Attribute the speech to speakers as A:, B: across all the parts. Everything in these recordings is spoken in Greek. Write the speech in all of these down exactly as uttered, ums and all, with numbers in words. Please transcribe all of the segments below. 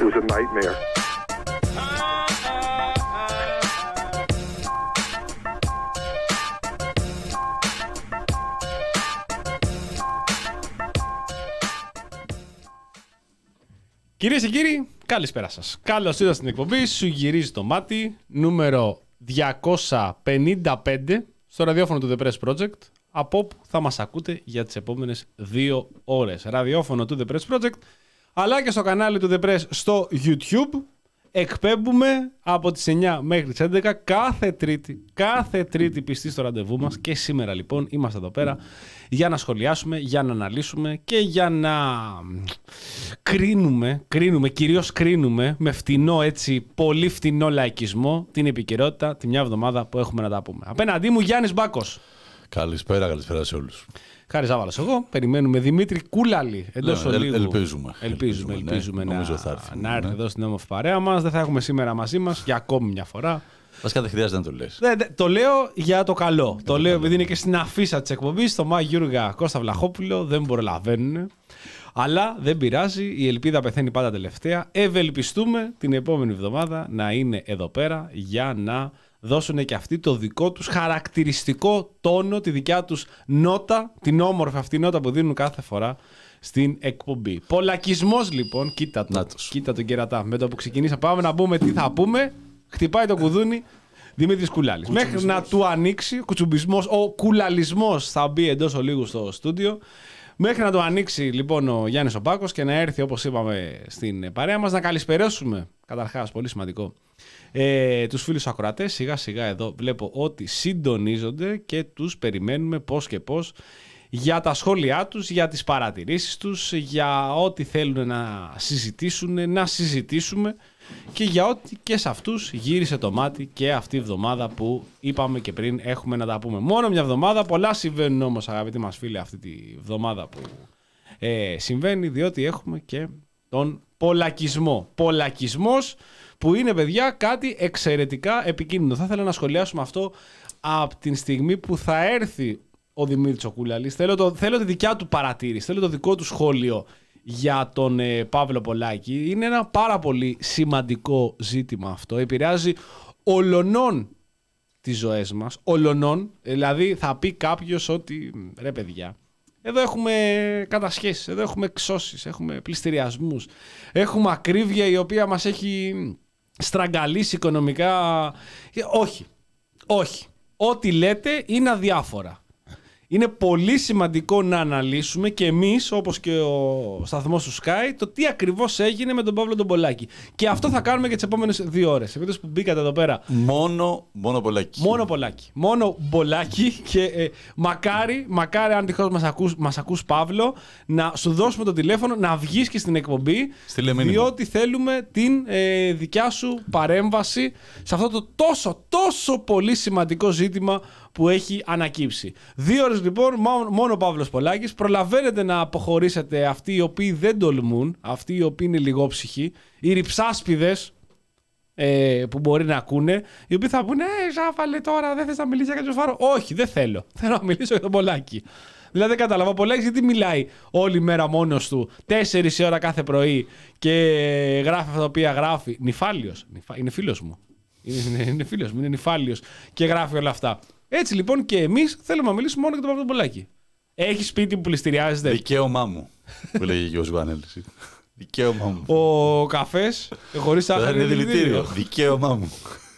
A: It was a nightmare.
B: Κυρίες και κύριοι, καλησπέρα σας. Καλώς ήρθατε στην εκπομπή Σου γυρίζει το μάτι, νούμερο διακόσια πενήντα πέντε, στο ραδιόφωνο του The Press Project, από όπου θα μας ακούτε για τις επόμενες δύο ώρες. Ραδιόφωνο του The Press Project, αλλά και στο κανάλι του The Press στο YouTube. Εκπέμπουμε από τις εννιά μέχρι τις έντεκα κάθε Τρίτη, κάθε Τρίτη πιστή στο ραντεβού μας, και σήμερα λοιπόν είμαστε εδώ πέρα για να σχολιάσουμε, για να αναλύσουμε και για να κρίνουμε, κρίνουμε, κυρίως κρίνουμε με φτηνό, έτσι, πολύ φτηνό λαϊκισμό την επικαιρότητα τη μια εβδομάδα που έχουμε να τα πούμε. Απέναντί μου Γιάννης Μπάκος.
C: Καλησπέρα, καλησπέρα σε όλους.
B: Χάρη Ζάβαλος εγώ. Περιμένουμε Δημήτρη Κούλαλη εντός
C: ναι,
B: ολίγου.
C: Ελπίζουμε.
B: Ελπίζουμε, ελπίζουμε
C: ναι,
B: να,
C: θα έρθει,
B: να έρθει
C: ναι.
B: εδώ στην όμορφη παρέα μας. Δεν θα έχουμε σήμερα μαζί μας για ακόμη μια φορά.
C: Βασικά δεν χρειάζεται να το λες.
B: Ναι, ναι, το λέω για το καλό. Το, το λέω επειδή είναι και στην αφίσα της εκπομπής. Το Μά Γιούργα Κώστα Βλαχόπουλο δεν προλαβαίνουν. Αλλά δεν πειράζει. Η ελπίδα πεθαίνει πάντα τελευταία. Ευελπιστούμε την επόμενη εβδομάδα να είναι εδώ πέρα για να δώσουν και αυτοί το δικό τους χαρακτηριστικό τόνο, τη δικιά τους νότα, την όμορφη αυτή νότα που δίνουν κάθε φορά στην εκπομπή. Πολακισμός λοιπόν, κοίτα το, κοίτα το κερατά. Με το που ξεκινήσα πάμε να πούμε τι θα πούμε. Χτυπάει το κουδούνι Δημήτρης Κουλάλης. Μέχρι να του ανοίξει, ο κουτσουμπισμός, ο κουλαλισμός θα μπει εντός ολίγου στο στούντιο. Μέχρι να το ανοίξει λοιπόν ο Γιάννης ο Μπάκος και να έρθει, όπως είπαμε, στην παρέα μας, να καλησπεράσουμε, καταρχάς πολύ σημαντικό, ε, τους φίλους ακροατές. Σιγά σιγά εδώ βλέπω ότι συντονίζονται και τους περιμένουμε πώς και πώς για τα σχόλιά τους, για τις παρατηρήσεις τους, για ό,τι θέλουν να συζητήσουν, να συζητήσουμε και για ό,τι και σε αυτούς γύρισε το μάτι και αυτή η εβδομάδα που είπαμε και πριν έχουμε να τα πούμε. Μόνο μια εβδομάδα, πολλά συμβαίνουν όμως, αγαπητοί μας φίλοι, αυτή τη εβδομάδα που ε, συμβαίνει, διότι έχουμε και τον πολακισμό. Πολακισμός που είναι, παιδιά, κάτι εξαιρετικά επικίνδυνο. Θα ήθελα να σχολιάσουμε αυτό από την στιγμή που θα έρθει ο Δημήτρης ο Κούλαλης. Θέλω, το, θέλω τη δικιά του παρατήρηση, θέλω το δικό του σχόλιο για τον ε, Παύλο Πολάκη. Είναι ένα πάρα πολύ σημαντικό ζήτημα αυτό. Επηρεάζει ολονών τις ζωές μας. Ολονών. Δηλαδή θα πει κάποιος ότι ρε παιδιά, εδώ έχουμε κατασχέσεις, εδώ έχουμε εξώσεις, έχουμε πληστηριασμούς, έχουμε ακρίβεια η οποία μας έχει στραγγαλίσει οικονομικά. Όχι, όχι. Ό,τι λέτε είναι αδιάφορα. Είναι πολύ σημαντικό να αναλύσουμε και εμείς, όπως και ο σταθμός του Sky, το τι ακριβώς έγινε με τον Παύλο τον Πολάκη. Και αυτό θα κάνουμε και τις επόμενες δύο ώρες. Επειδή που μπήκατε εδώ πέρα.
C: Μόνο, μόνο Πολάκη.
B: Μόνο Πολάκη. Μόνο Πολάκη και ε, μακάρι, μακάρι αν τυχώς μας ακούς, μας ακούς Παύλο, να σου δώσουμε το τηλέφωνο, να βγεις και στην εκπομπή. Διότι θέλουμε την ε, δικιά σου παρέμβαση σε αυτό το τόσο, τόσο πολύ σημαντικό ζήτημα που έχει ανακύψει. Δύο ώρες λοιπόν, μόνο ο Παύλος Πολάκης. Προλαβαίνετε να αποχωρήσετε αυτοί οι οποίοι δεν τολμούν, αυτοί οι οποίοι είναι λιγόψυχοι, οι ρυψάσπιδες ε, που μπορεί να ακούνε, οι οποίοι θα πούνε «Ε, Ζάφαλε τώρα, δεν θες να μιλήσεις για κάποιο φάρο». Όχι, δεν θέλω. Θέλω να μιλήσω για τον Πολάκη. Δηλαδή δεν κατάλαβα. Ο Πολάκης γιατί μιλάει όλη μέρα μόνος του, τέσσερις ώρα κάθε πρωί και γράφει αυτά τα οποία γράφει. Νυφάλιος. Είναι φίλος μου. Είναι, είναι φίλος μου, είναι νυφάλιος και γράφει όλα αυτά. Έτσι λοιπόν και εμείς θέλουμε να μιλήσουμε μόνο για τον Παύλο τον Πολάκη. Έχει σπίτι που πληστηριάζεται.
C: Δικαίωμά μου, που λέγει και ο Ζουάνελης. Δικαίωμά μου.
B: Ο καφές χωρίς άχαρη
C: είναι δηλητήριο. Δικαίωμά μου.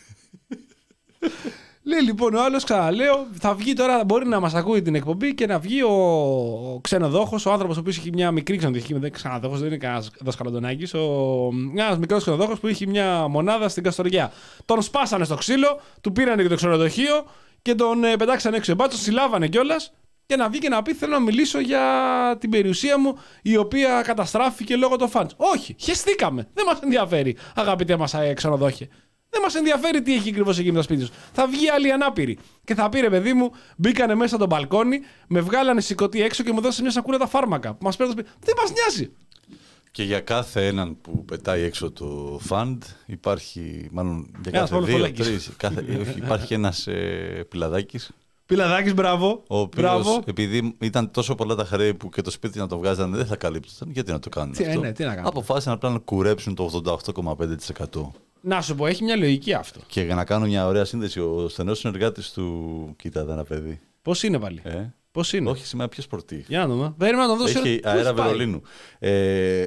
B: Λέει λοιπόν ο άλλος, ξαναλέω, θα βγει τώρα, μπορεί να μας ακούει την εκπομπή και να βγει ο, ο ξενοδόχος, ο άνθρωπος ο οποίος έχει μια μικρή ξενοδοχή, δεν ξενοδόχος, δεν είναι κανένας δασκαλοντονάκης, ένας μικρός ξενοδόχος που έχει μια μονάδα στην Καστοριά. Τον σπάσανε στο ξύλο, του πήρανε και το ξενοδοχείο και τον ε, πετάξανε έξω. Εμπάτσο, συλλάβανε κιόλας και να βγει και να πει: θέλω να μιλήσω για την περιουσία μου η οποία καταστράφηκε λόγω των φαντς. Όχι, χεστήκαμε. Δεν μας ενδιαφέρει, αγαπητέ μας ε, ξενοδόχε. Δεν μας ενδιαφέρει τι έχει ακριβώς εκεί με το σπίτι σου. Θα βγει άλλη ανάπηρη και θα πει: ρε παιδί μου, μπήκανε μέσα το μπαλκόνι, με βγάλανε σηκωτή έξω και μου δώσανε μια σακούλα τα φάρμακα. Που μας παίρνουν. Δεν μας νοιάζει.
C: Και για κάθε έναν που πετάει έξω το φαντ υπάρχει, μάλλον για κάθε δύο, τρεις, κάθε, υπάρχει ένας ε, πιλαδάκης
B: Πιλαδάκης, μπράβο.
C: Ο οποίος, επειδή ήταν τόσο πολλά τα χρέη που και το σπίτι να το βγάζανε δεν θα καλύπτονταν, γιατί να το κάνουν
B: τι,
C: αυτό.
B: ναι, τι να κάνουν.
C: Αποφάσισαν απλά να κουρέψουν το ογδόντα οκτώ κόμμα πέντε τοις εκατό.
B: Να σου πω, έχει μια λογική αυτό.
C: Και για να κάνω μια ωραία σύνδεση, ο στενός συνεργάτης του. Κοίτα, εδώ ένα παιδί.
B: Πώς είναι πάλι.
C: Ε?
B: Πώς είναι.
C: Όχι, σήμερα πιο σπορτίβ.
B: Για να δούμε. Περίμενα να τον δώσω.
C: Έχει αέρα Βερολίνου. Ε,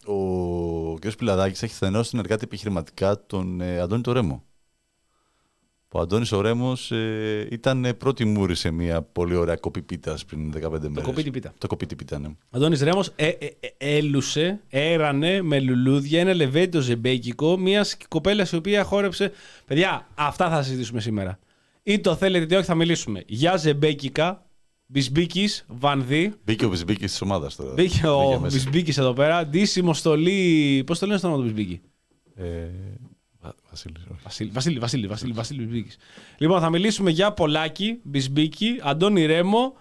C: ο κ. Πιλαδάκης έχει στενό συνεργάτη επιχειρηματικά τον ε, Αντώνη το Ρέμο. Ο Αντώνης ο Ρέμος ε, ήταν πρώτη μούρη σε μια πολύ ωραία κοπή πίτας πριν δεκαπέντε μέρες.
B: Το κοπίτι πίτα.
C: Το κοπίτι πίτα, ναι.
B: Αντώνης Ρέμος ε, ε, ε, έλουσε, έρανε με λουλούδια ένα λεβέντο ζεμπέκικο μια κοπέλα η οποία χόρεψε. Παιδιά, αυτά θα συζητήσουμε σήμερα. Ή το θέλετε είτε όχι, θα μιλήσουμε για ζεμπέκικα, Μπισμπίκης, Βανδύ.
C: Μπήκε ο Μπισμπίκης της ομάδας τώρα.
B: Μπήκε ο Μπισμπίκης εδώ πέρα. Ντύσιμο στολή. Πώς το λένε στο όνομα του Μπισμπίκη.
C: Ε, Βασίλης,
B: Βασίλη, Βασίλη, Βασίλη, Βασίλη, Βασίλη Μπισμπίκης. Λοιπόν, θα μιλήσουμε για Πολάκη, Μπισμπίκη, Αντώνη Ρέμο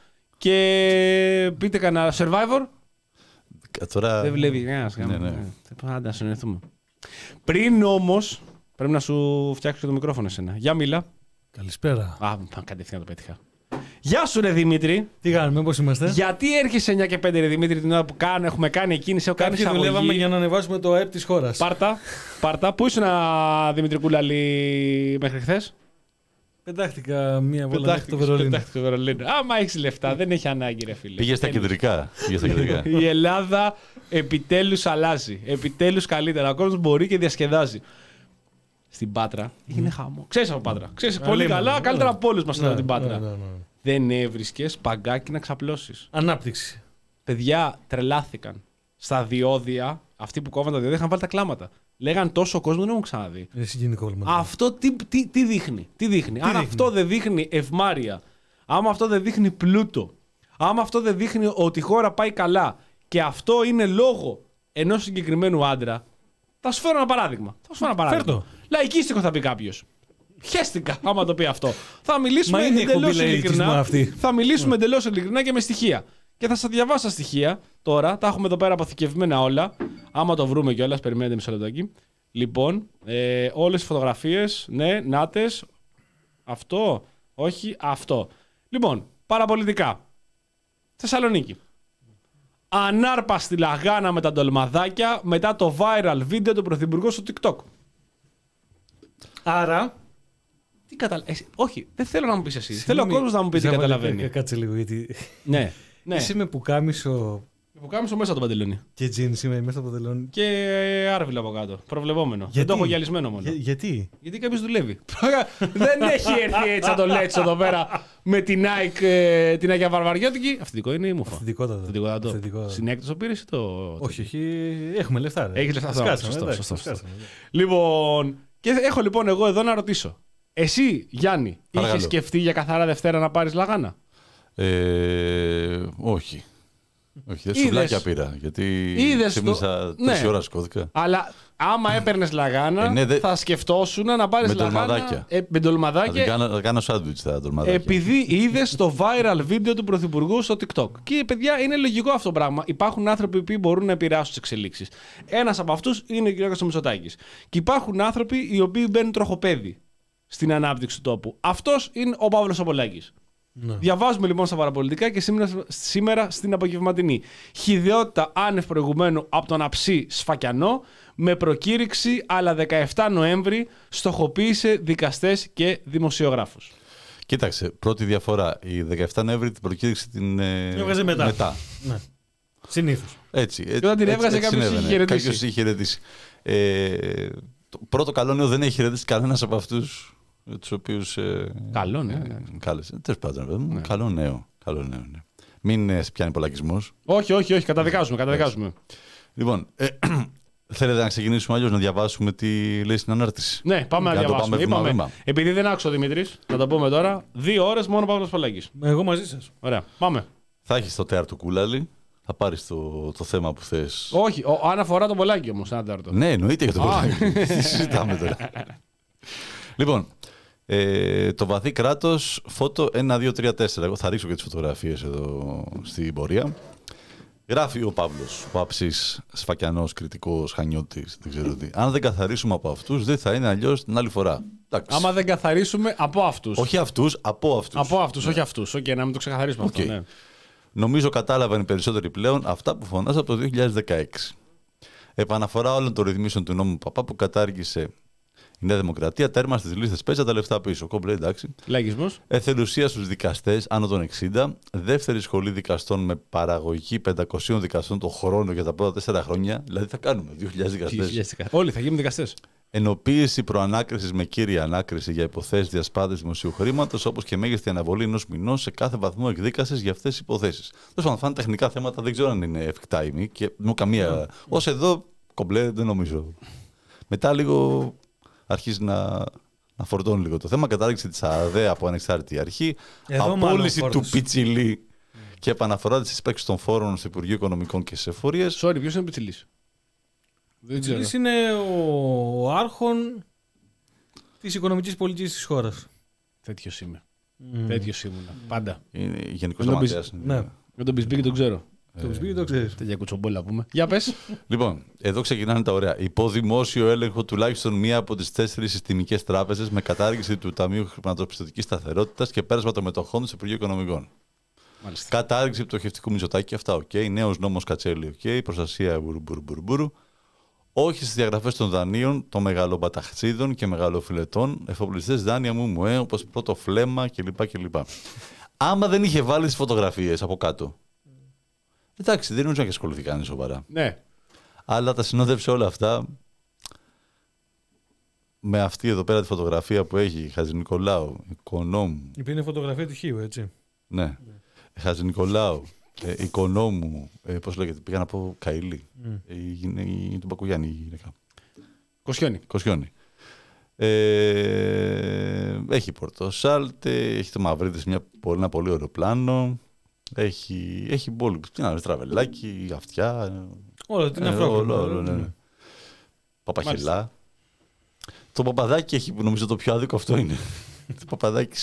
B: και πείτε κανένα Survivor.
C: Τώρα...
B: Δεν βλέπει κανένας.
C: Ναι, ναι.
B: Άντε να συνοηθούμε. Πριν όμως, πρέπει να σου φτιάξω και το μικρόφωνο εσένα. Για μίλα.
A: Καλησπέρα.
B: Α, κατευθείαν το πέτυχα. Γεια σου ρε Δημήτρη.
A: Τι κάνουμε, πώς είμαστε.
B: Γιατί έρχεσαι εννιά και πέντε ρε Δημήτρη την ώρα που κάνω, έχουμε κάνει εκκίνηση, έχω κάνει
A: Κάποιοι
B: εισαγωγή.
A: δουλεύαμε για να ανεβάσουμε το ΑΕΠ της χώρας.
B: Πάρτα, πάρτα. Πού ήσουν Δημήτρη Κούλαλη μέχρι χθες?
A: Πετάχτηκα μία βόλτα μέχρι το Βερολίνο.
B: Πετάχτηκα το Βερολίνο. Άμα έχεις λεφτά, δεν έχει ανάγκη ρε φίλε.
C: Πήγε στα κεντρικά. Πήγε στα κεντρικά.
B: Η Ελλάδα επιτέλους αλλάζει. Επιτέλους καλύτερα. Ο κόσμος μπορεί και διασκεδάζει. Στην Πάτρα έγινε χαμό. Ξέρεις από Πάτρα. Ξέρεις πολύ καλά, καλύτερα από όλους μας εδώ την Πάτρα. Δεν έβρισκες παγκάκι να ξαπλώσεις.
A: Ανάπτυξη.
B: Παιδιά τρελάθηκαν. Στα διόδια, αυτοί που κόβαν τα διόδια είχαν βάλει τα κλάματα. Λέγαν τόσο κόσμο δεν έχουν ξαναδεί.
A: Είναι συγκινικό.
B: Αυτό τι, τι, τι δείχνει. Τι δείχνει.
A: Τι
B: Αν
A: δείχνει?
B: αυτό δεν δείχνει ευμάρεια, άμα αυτό δεν δείχνει πλούτο, άμα αυτό δεν δείχνει ότι η χώρα πάει καλά και αυτό είναι λόγο ενός συγκεκριμένου άντρα, θα σου φέρω ένα παράδειγμα. Θα σου φέρω ένα παράδειγμα.
A: Φέρτο.
B: Λαϊκίστικο θα πει κάποιος. Χαίστηκα άμα το πει αυτό. Θα μιλήσουμε
A: είναι
B: εντελώς
A: εκπομπή
B: ειλικρινά.
A: αυτή.
B: Θα μιλήσουμε εντελώς ειλικρινά και με στοιχεία. Και θα σας διαβάσω τα στοιχεία τώρα. Τα έχουμε εδώ πέρα αποθηκευμένα όλα. Άμα το βρούμε κιόλας, περιμένετε μισό λεπτάκι. Λοιπόν, ε, όλες οι φωτογραφίες, ναι, νάτες. Αυτό, όχι, αυτό. Λοιπόν, παραπολιτικά. Θεσσαλονίκη. Ανάρπαστη λαγάνα με τα ντολμαδάκια μετά το viral βίντεο του Πρωθυπουργού στο TikTok.
A: Άρα.
B: Τι καταλα... εσύ, όχι, δεν θέλω να μου πεις εσύ. Θέλω ο κόσμος να μου πει τι καταλαβαίνει.
A: Κάτσε λίγο, γιατί.
B: Ναι, ναι.
A: Εσύ με πουκάμισο
B: Που κάμισο μέσα από το παντελόνι.
A: και τζίνς, είμαι μέσα από το παντελόνι.
B: Και άρβιλο από κάτω. Προβλεπόμενο.
A: Γιατί?
B: Δεν το έχω γυαλισμένο μόνο.
A: Για, γιατί?
B: Γιατί κάποιο δουλεύει. Δεν έχει έρθει έτσι να το λέξω εδώ πέρα με την Nike, ε, την Αγία Βαρβαριώτικη. Αυθεντικό είναι ή μουφα?
A: Αυθεντικότατο.
B: Αυθεντικότατο.
A: Αυθεντικότατο.
B: Συνέκτος το πήρε ή το.
A: Όχι, όχι. Έχουμε λεφτά. ρε.
B: Έχεις λεφτά.
A: Σκάσαμε,
B: Σωστό,
A: εντάξει,
B: σωστό, σωστό.
A: σκάσαμε, ναι.
B: Λοιπόν, και έχω λοιπόν εγώ εδώ να ρωτήσω. Εσύ, Γιάννη,
C: Παρακαλώ.
B: είχες σκεφτεί για καθαρά Δευτέρα να πάρεις λαγάνα?
C: Ε, όχι. Όχι, δεν
B: Είδες.
C: σουβλάκια πήρα. Γιατί
B: Είδες
C: ξύπνησα
B: το-
C: τόση
B: ναι.
C: ώρα σκόθηκα.
B: Αλλά άμα έπαιρνε λαγάνα,
C: Ε, ναι, δε-
B: θα σκεφτόσουν να πάρει
C: Με
B: λαγάνα.
C: ντολμαδάκια.
B: Ε, με
C: Θα την
B: ντολμαδάκια.
C: κάνω, θα κάνω σάντουιτς τα ντολμαδάκια.
B: Επειδή είδε το viral βίντεο του Πρωθυπουργού στο TikTok. Και παιδιά, είναι λογικό αυτό το πράγμα. Υπάρχουν άνθρωποι που μπορούν να επηρεάσουν τι εξελίξει. Ένα από αυτού είναι ο κ. Μητσοτάκης. Και υπάρχουν άνθρωποι οι οποίοι μπαίνουν τροχοπέδι στην ανάπτυξη του τόπου. Αυτό είναι ο Παύλος Απολάκης.
A: Ναι.
B: Διαβάζουμε λοιπόν στα παραπολιτικά και σήμερα, σήμερα στην απογευματινή. Χυδαιότητα άνευ προηγουμένου από τον Αψί Σφακιανό με προκήρυξη, αλλά δεκαεφτά Νοέμβρη στοχοποίησε δικαστές και δημοσιογράφους.
C: Κοίταξε, πρώτη διαφορά. Η δεκαεφτά Νοέμβρη την προκήρυξη την ε,
A: Την έβγαζε μετά. Ναι. Συνήθως.
C: Έτσι. έτσι
B: όταν την
C: έτσι-
B: έβγαζε,
C: έτσι
B: κάποιος
C: συνέβαινε.
B: είχε χαιρετήσει.
C: Κάποιος είχε χαιρετήσει. Ε, το πρώτο καλό νέο δεν έχει χαιρετήσει κανένας από αυτούς τους οποίους. Ε,
B: Καλό, ναι.
C: ε, κάλεσε. Τέλος πάντων, παιδί μου. Καλό νέο. Καλό νέο ναι. Μην ε, σε πιάνει πολλακισμός.
B: Όχι, όχι, όχι, καταδικάζουμε, καταδικάζουμε.
C: Λοιπόν, ε, θέλετε να ξεκινήσουμε αλλιώς να διαβάσουμε τι λέει στην ανάρτηση?
B: Ναι, πάμε
C: Για
B: να
C: το
B: διαβάσουμε.
C: πάμε
B: Είπαμε,
C: βήμα-βήμα.
B: επειδή δεν άκουσα ο Δημήτρης, να το πούμε τώρα, δύο ώρες μόνο Παύλος Πολάκης.
A: Εγώ μαζί σας.
B: Ωραία, πάμε.
C: Θα έχεις το τέαρτο κούλαλι. Θα πάρεις το, το θέμα που θες.
B: Όχι, ο, αν αφορά τον Πολάκη όμως, ένα τέταρτο.
C: Ναι, εννοείται για το
B: Α.
C: κούλαλι. Τι συζητάμε τώρα. Λοιπόν, ε, το βαθύ κράτος, φώτο ένα, δύο, τρία, τέσσερα. Εγώ θα ρίξω και τις φωτογραφίες εδώ στην πορεία. Γράφει ο Παύλος, ο Αψής, σφακιανός, κριτικός, χανιώτης, δεν ξέρω τι. Αν δεν καθαρίσουμε από αυτούς, δεν θα είναι αλλιώς την άλλη φορά. Εντάξει.
B: Άμα δεν καθαρίσουμε από αυτούς.
C: Όχι αυτούς, από αυτούς.
B: Από αυτούς, ναι. όχι αυτούς. Οκ, okay, να μην το ξεκαθαρίσουμε okay. αυτό. Ναι.
C: Νομίζω κατάλαβαν οι περισσότεροι πλέον αυτά που φωνάσα από το δύο χιλιάδες δεκαέξι. Επαναφορά όλων των ρυθμίσεων του νόμου Παπά που κατάργησε η Νέα Δημοκρατία, τέρμα στις λίστες πέτσα τα λεφτά πίσω. Κόμπλε, εντάξει.
B: Λαγισμός.
C: Εθελουσία στους δικαστές άνω των εξήντα. Δεύτερη σχολή δικαστών με παραγωγή πεντακόσιων δικαστών το χρόνο για τα πρώτα τέσσερα χρόνια. Δηλαδή θα κάνουμε δύο χιλιάδες δικαστές.
B: Όλοι θα γίνουν δικαστές.
C: Ενοποίηση προανάκρισης με κύρια ανάκριση για υποθέσεις διασπάθησης δημοσίου χρήματος, όπως και μέγιστη αναβολή ενός μηνός σε κάθε βαθμό εκδίκασης για αυτές τις υποθέσεις. Τέλος πάντων, φάνε τεχνικά θέματα, δεν ξέρω αν είναι εφικτά ή μη και μου καμία. Yeah. Ως εδώ, κομπλέ, δεν νομίζω. Μετά λίγο αρχίζει να, να φορτώνει λίγο το θέμα. Κατάργηση της ΑΔΕ από ανεξάρτητη αρχή. Εδώ απόλυση του Πιτσιλή mm. και επαναφορά της εισπράξης των φόρων στο Υπουργείο Οικονομικών και στις εφορίες.
B: Sorry, ποιος είναι ο Πιτσιλής?
A: Ο Πιτσιλής είναι ο άρχον της οικονομικής πολιτικής της χώρας.
B: Τέτοιος είμαι. Mm. Τέτοιος ήμουνα. Πάντα.
C: Είναι γενικός γραμματέας.
B: Ναι. Με τον Μπισμπίκη τον ξέρω.
A: Το Μπισμπίκη το ξέρεις.
B: Τέτοια κουτσομπόλα πούμε. Για πες.
C: Λοιπόν, εδώ ξεκινάνε τα ωραία. Υπό δημόσιο έλεγχο τουλάχιστον μία από τις τέσσερις συστημικές τράπεζες με κατάργηση του Ταμείου Χρηματοπιστωτικής Σταθερότητας και πέρασμα των μετοχών του Υπουργείου Οικονομικών. Μάλιστα. Κατάργηση πτωχευτικού Μητσοτάκη, αυτά οκ. Okay. Νέος νόμος Κατσέλη, οκ. Okay. Προστασία μπουρμπουρμπουρμπουρου. Όχι στις διαγραφές των δανείων των μεγαλοπαταχτσίδων και μεγαλοφιλετών, εφοπλιστές δάνεια μου μου, ε, όπως πρώτο φλέμμα κλπ. κλπ. Άμα δεν είχε βάλει τις φωτογραφίες από κάτω. Εντάξει, δεν νομίζω να έχει ασχοληθεί κανείς σοβαρά.
B: Ναι.
C: Αλλά τα συνόδευσε όλα αυτά με αυτή εδώ πέρα τη φωτογραφία που έχει Χατζηνικολάου, οικονόμου.
A: Η οποία είναι φωτογραφία του Χίου, έτσι.
C: Ναι. ναι. Χατζηνικολάου, ε, οικονόμου, ε, πώς λέγεται, πήγα να πω Καηλή. Mm. Ε, η, η, του Μπακογιάννη η γυναίκα.
B: Κοσιόνι.
C: Κοσιόνι. Ε, έχει Πορτοσάλτε, έχει το Μαυρίδης, μια, ένα πολύ ωραίο πλάνο. Έχει, έχει πολύ, τι να τραβελάκι, αυτιά.
A: Όλο, την αφρόκρεμα.
C: Όλο, όλο, ναι. ναι. Παπαχελά. Το Παπαδάκι έχει, νομίζω το πιο άδικο αυτό είναι. Το Παπαδάκι.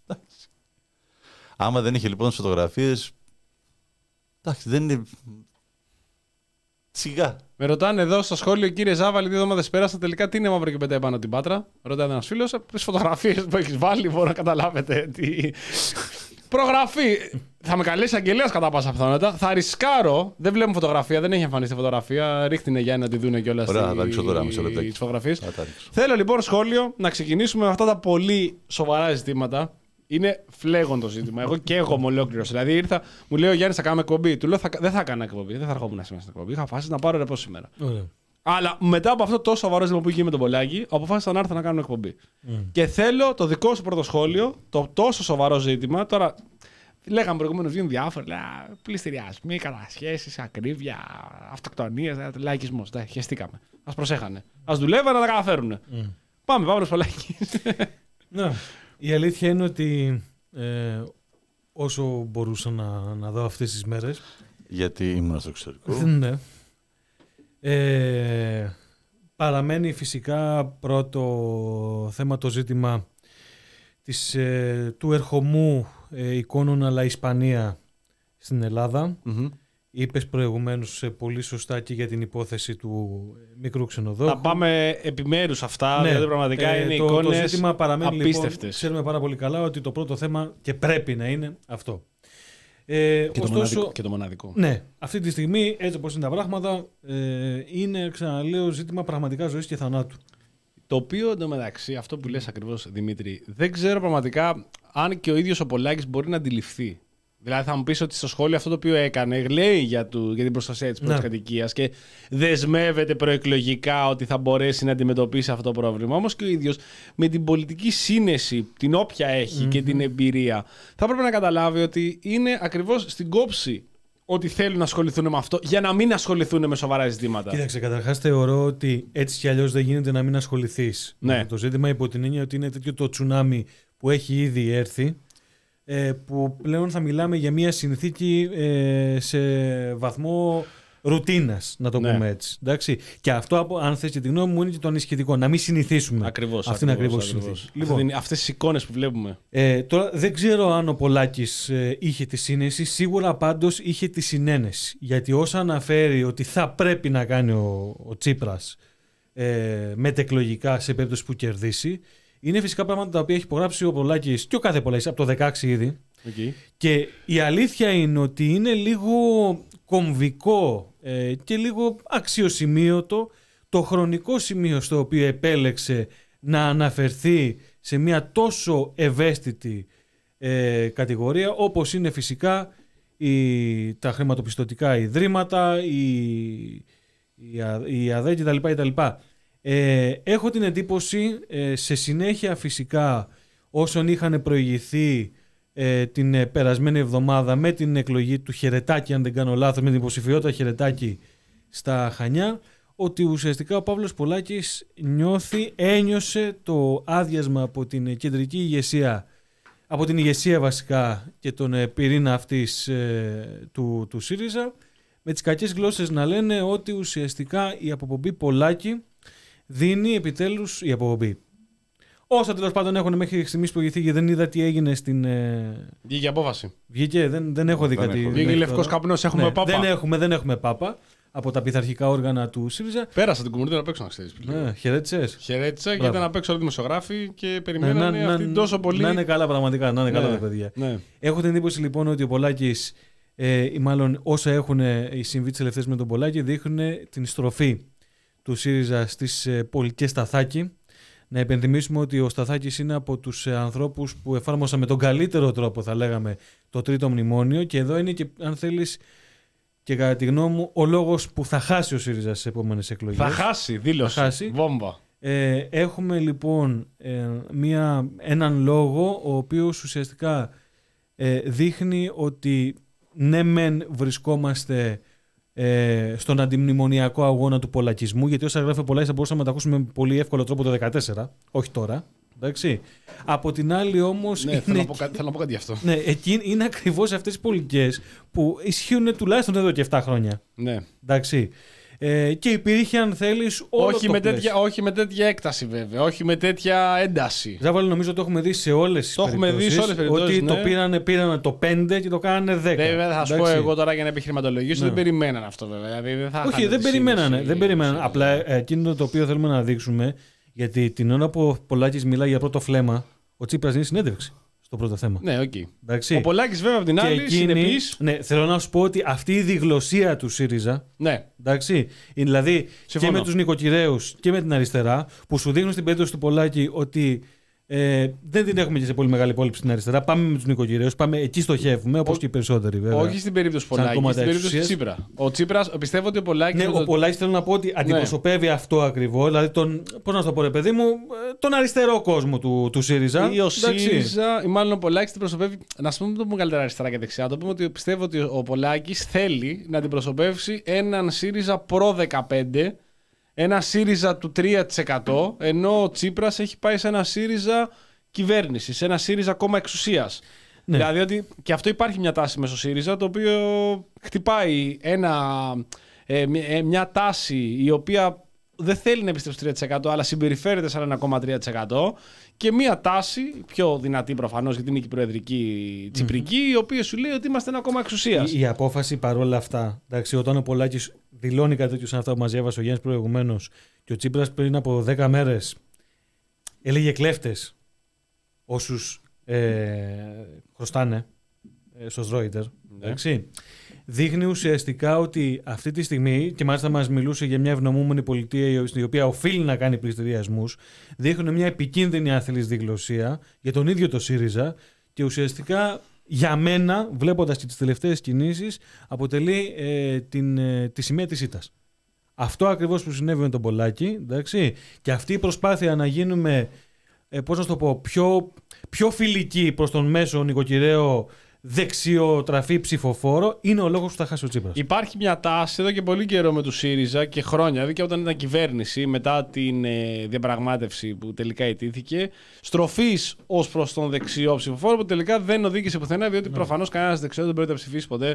C: Άμα δεν είχε λοιπόν τις φωτογραφίες, εντάξει, δεν είναι. Σιγά.
B: Με ρωτάνε εδώ στο σχόλιο, κύριε Ζάβαλη, δύο εβδομάδες πέρασαν. Τελικά τι είναι μαύρο και πετάει πάνω την Πάτρα? Ρωτάει ένα φίλο. Τις φωτογραφίες που έχει βάλει, μπορώ να καταλάβετε τι. Προγραφή. Θα με καλέσει αγγελέας κατά πάσα πιθανότητα. Θα ρισκάρω. Δεν βλέπουμε φωτογραφία, δεν έχει εμφανίσει φωτογραφία. Ρίχτηνε για να τη δούνε κιόλας τις φωτογραφίες. Θέλω λοιπόν σχόλιο να ξεκινήσουμε με αυτά τα πολύ σοβαρά ζητήματα. Είναι φλέγον το ζήτημα. Εγώ και εγώ είμαι ολόκληρος. Δηλαδή ήρθα, μου λέει ο Γιάννης θα κάνουμε εκπομπή. Του λέω θα, δεν θα έκανα εκπομπή. Δεν θα ερχόμουν σήμερα στην εκπομπή. Είχα αποφασίσει να πάρω ρεπό σήμερα. Mm. Αλλά μετά από αυτό το τόσο σοβαρό ζήτημα που είχε με τον Πολάκη, αποφάσισα να έρθω να κάνω εκπομπή. Mm. Και θέλω το δικό σου πρώτο σχόλιο, το τόσο σοβαρό ζήτημα. Τώρα, λέγαμε προηγουμένως βγαίνουν διάφορα. Πληστηριασμοί, κατασχέσεις, ακρίβεια, αυτοκτονίες, λαϊκισμός. Ναι, χεστήκαμε. Ας προσέχανε. Ας δουλεύανε να τα καταφέρουν. Mm. Πάμε, πάμε Πολάκη.
A: Ναι. Η αλήθεια είναι ότι ε, όσο μπορούσα να, να δω αυτές τις μέρες.
C: Γιατί ήμουν στο εξωτερικό.
A: Ναι. Ε, παραμένει φυσικά πρώτο θέμα το ζήτημα της, ε, του ερχομού ε, εικόνων αλλά Ισπανία στην Ελλάδα. Mm-hmm. Είπες προηγουμένως πολύ σωστά και για την υπόθεση του μικρού ξενοδόχου.
B: Θα πάμε επιμέρους αυτά, ναι. Δηλαδή πραγματικά ε, είναι το, εικόνες το ζήτημα παραμένει, απίστευτες. Λοιπόν,
A: ξέρουμε πάρα πολύ καλά ότι το πρώτο θέμα και πρέπει να είναι αυτό. Ε,
B: και,
A: ωστόσο,
B: το μοναδικό, και το μοναδικό.
A: Ναι, αυτή τη στιγμή έτσι όπως είναι τα πράγματα ε, είναι, ξαναλέω, ζήτημα πραγματικά ζωής και θανάτου.
B: Το οποίο εντωμεταξύ, αυτό που λες ακριβώς Δημήτρη, δεν ξέρω πραγματικά αν και ο ίδιος ο Πολάκης μπορεί να αντιληφθεί. Δηλαδή θα μου πεις ότι στο σχόλιο αυτό το οποίο έκανε λέει για, του, για την προστασία της πρώτης κατοικίας και δεσμεύεται προεκλογικά ότι θα μπορέσει να αντιμετωπίσει αυτό το πρόβλημα. Όμως και ο ίδιος με την πολιτική σύνεση, την όποια έχει mm-hmm. και την εμπειρία, θα πρέπει να καταλάβει ότι είναι ακριβώς στην κόψη ότι θέλουν να ασχοληθούν με αυτό για να μην ασχοληθούν με σοβαρά ζητήματα.
A: Κοίταξε, καταρχάς θεωρώ ότι έτσι κι αλλιώς δεν γίνεται να μην ασχοληθείς.
B: Ναι.
A: Το ζήτημα υπό την έννοια ότι είναι τέτοιο το τσουνάμι που έχει ήδη έρθει. Που πλέον θα μιλάμε για μια συνθήκη ε, σε βαθμό ρουτίνας, να το
B: ναι.
A: πούμε έτσι. Εντάξει. Και αυτό, αν θες και τη γνώμη μου, είναι και το ανησυχητικό. Να μην συνηθίσουμε.
B: Ακριβώς.
A: Αυτή είναι ακριβώς η
B: ακριβώς.
A: συνθήκη.
B: Λοιπόν, αυτές τις εικόνες που βλέπουμε.
A: Ε, τώρα δεν ξέρω αν ο Πολάκης ε, είχε τη σύνεση, σίγουρα πάντως είχε τη συνένεση. Γιατί όσα αναφέρει ότι θα πρέπει να κάνει ο, ο Τσίπρας ε, μετεκλογικά σε περίπτωση που κερδίσει, είναι φυσικά πράγματα τα οποία έχει υπογράψει ο Πολάκης και ο κάθε Πολάκης από το δεκαέξι ήδη.
B: Okay.
A: Και η αλήθεια είναι ότι είναι λίγο κομβικό ε, και λίγο αξιοσημείωτο το χρονικό σημείο στο οποίο επέλεξε να αναφερθεί σε μια τόσο ευαίσθητη ε, κατηγορία όπως είναι φυσικά η, τα χρηματοπιστωτικά ιδρύματα, η, η, η ΑΔΕ κτλ. κτλ. Ε, έχω την εντύπωση ε, σε συνέχεια φυσικά όσων είχαν προηγηθεί ε, την ε, περασμένη εβδομάδα με την εκλογή του Χερετάκη, αν δεν κάνω λάθος, με την υποψηφιότητα Χερετάκη στα Χανιά, ότι ουσιαστικά ο Παύλος Πολάκης νιώθει, ένιωσε το άδειασμα από την κεντρική ηγεσία, από την ηγεσία βασικά και τον ε, πυρήνα αυτής ε, του, του ΣΥΡΙΖΑ, με τις κακές γλώσσες να λένε ότι ουσιαστικά η αποπομπή Πολάκη δίνει επιτέλους η αποπομπή. Όσα τέλος πάντων έχουν μέχρι στιγμής προηγηθεί και δεν είδα τι έγινε στην. Ε...
B: Βγήκε απόφαση.
A: Βγήκε, δεν, δεν έχω δει
C: δεν
A: κάτι.
B: Βγήκε λευκός καπνός, έχουμε
A: ναι,
B: πάπα.
A: Δεν έχουμε, δεν έχουμε πάπα από τα πειθαρχικά όργανα του ΣΥΡΙΖΑ.
B: Πέρασα την κομμουνίδα να παίξω, να ξέρεις.
A: Ναι, χαιρέτησες.
B: Χαιρέτησα και ήταν να παίξω όλοι δημοσιογράφοι και περιμένανε
A: ναι, να,
B: αυτοί τόσο πολύ.
A: Να είναι καλά, πραγματικά. Να είναι
B: ναι,
A: καλά τα παιδιά.
B: Ναι.
A: Έχω την εντύπωση λοιπόν ότι ο Πολάκης, ε, ή μάλλον όσα έχουν συμβεί τις τελευταίες με τον Πολάκη, δείχνουν την στροφή του ΣΥΡΙΖΑ στις ε, πολιτικές Σταθάκη. Να υπενθυμίσουμε ότι ο Σταθάκης είναι από τους ε, ανθρώπους που εφάρμοσαν με τον καλύτερο τρόπο, θα λέγαμε, το τρίτο μνημόνιο, και εδώ είναι και, αν θέλεις, και κατά τη γνώμη μου, ο λόγος που θα χάσει ο ΣΥΡΙΖΑ στις επόμενες εκλογές.
B: Θα χάσει, δήλωση.
A: Θα χάσει.
B: Βόμβα.
A: Ε, έχουμε λοιπόν ε, μια, έναν λόγο ο οποίος ουσιαστικά ε, δείχνει ότι ναι μεν βρισκόμαστε ε, στον αντιμνημονιακό αγώνα του πολακισμού, γιατί όσα γράφει ο Πολάκης θα μπορούσαμε να τα ακούσουμε με πολύ εύκολο τρόπο το δύο χιλιάδες δεκατέσσερα, όχι τώρα. Εντάξει. Από την άλλη όμως.
B: Ναι,
A: είναι...
B: θέλω, να πω κάτι, θέλω να πω κάτι γι' αυτό.
A: Ναι, εκεί είναι ακριβώς αυτές οι πολιτικές που ισχύουν τουλάχιστον εδώ και επτά χρόνια.
B: Ναι.
A: Εντάξει. Ε, και υπήρχε, αν θέλεις, όλο
B: όχι,
A: το
B: με
A: πλαίσιο.
B: τέτοια, όχι με τέτοια έκταση, βέβαια. Όχι με τέτοια ένταση.
A: Ζάβαλη, νομίζω το έχουμε δει σε όλες τις
B: Το έχουμε δει σε όλες τις περιπτώσεις.
A: Ότι
B: ναι.
A: το πήρανε, πήρανε το πέντε και το κάνανε δέκα.
B: Βέβαια, θα σου πω εγώ τώρα για να επιχειρηματολογήσω,
A: ναι.
B: δεν περιμέναν αυτό, βέβαια. Δηλαδή, δεν θα
A: όχι, δεν περιμένανε. Δεν περιμένανε. Απλά εκείνο το οποίο θέλουμε να δείξουμε, γιατί την ώρα που ο Πολάκης μιλάει για πρώτο φλέμμα, ο Τσίπρας δίνει συνέντευξη στο πρώτο θέμα.
B: Ναι, οκ. Okay.
A: Εντάξει.
B: Ο Πολάκης, βέβαια, από την άλλη,
A: εκείνη,
B: συνεπής.
A: Ναι, θέλω να σου πω ότι αυτή η διγλωσία του ΣΥΡΙΖΑ.
B: Ναι.
A: Εντάξει. Δηλαδή
B: συμφωνώ.
A: και με τους νοικοκυρέους και με την αριστερά, που σου δείχνουν στην περίπτωση του Πολάκη ότι ε, δεν την έχουμε και σε πολύ μεγάλη υπόλοιψη στην αριστερά. Πάμε με τους νοικοκυρέους, πάμε εκεί στοχεύουμε, όπως και οι περισσότεροι βέβαια.
B: Όχι στην περίπτωση του Πολάκη, στην περίπτωση του Τσίπρα. Ο Τσίπρας, πιστεύω ότι ο Πολάκης.
A: Ναι, ο το... Πολάκης θέλω να πω ότι αντιπροσωπεύει ναι. αυτό ακριβώς. Δηλαδή, τον, πώς να σου το πω, ρε παιδί μου, τον αριστερό κόσμο του, του ΣΥΡΙΖΑ.
B: Ή ο ΣΥΡΙΖΑ, ή μάλλον ο Πολάκης αντιπροσωπεύει. Να σου πούμε το πούμε καλύτερα αριστερά και δεξιά. Να το πούμε ότι πιστεύω ότι ο Πολάκης θέλει να αντιπροσωπεύσει έναν ΣΥΡΙΖΑ προ δεκαπέντε. Ένα ΣΥΡΙΖΑ του τρία τοις εκατό, ενώ ο Τσίπρας έχει πάει σε ένα ΣΥΡΙΖΑ κυβέρνηση, σε ένα ΣΥΡΙΖΑ κόμμα εξουσίας. Ναι. Δηλαδή ότι και αυτό υπάρχει μια τάση μέσω ΣΥΡΙΖΑ, το οποίο χτυπάει ένα, ε, μια τάση η οποία δεν θέλει να επιστρέψει τρία τοις εκατό, αλλά συμπεριφέρεται σαν ένα κόμμα τρία τοις εκατό, και μια τάση, πιο δυνατή προφανώς, γιατί είναι και η προεδρική τσιπρική, mm-hmm. η οποία σου λέει ότι είμαστε ένα κόμμα εξουσίας.
A: Η, η απόφαση παρόλα αυτά, εντάξει, όταν ο Πολάκης δηλώνει κάτι τέτοιο σαν αυτά που μας διάβασε ο Γιάννης προηγουμένως, και ο Τσίπρας πριν από δέκα μέρες έλεγε κλέφτες όσους ε, χρωστάνε ε, στο Reuters, εντάξει. Δείχνει ουσιαστικά ότι αυτή τη στιγμή, και μάλιστα μας μιλούσε για μια ευνομούμενη πολιτεία η οποία οφείλει να κάνει πληστηριασμούς, δείχνουν μια επικίνδυνη άθλης διγλωσία για τον ίδιο το ΣΥΡΙΖΑ, και ουσιαστικά για μένα, βλέποντας και τις τελευταίες κινήσεις, αποτελεί ε, την, ε, τη σημαία της ήττας. Αυτό ακριβώς που συνέβη με τον Πολάκη, εντάξει, και αυτή η προσπάθεια να γίνουμε, ε, πώς να το πω, πιο, πιο φιλικοί προς τον μέσο νοικοκυρέο δεξιοτραφή ψηφοφόρο, είναι ο λόγος που θα χάσει ο Τσίπρας.
B: Υπάρχει μια τάση εδώ και πολύ καιρό με του ΣΥΡΙΖΑ και χρόνια, δηλαδή και όταν ήταν κυβέρνηση, μετά την ε, διαπραγμάτευση που τελικά ιτήθηκε, στροφής ως προς τον δεξιό ψηφοφόρο, που τελικά δεν οδήγησε πουθενά, διότι ναι. προφανώς κανένας δεξιός δεν πρέπει να ψηφίσει ποτέ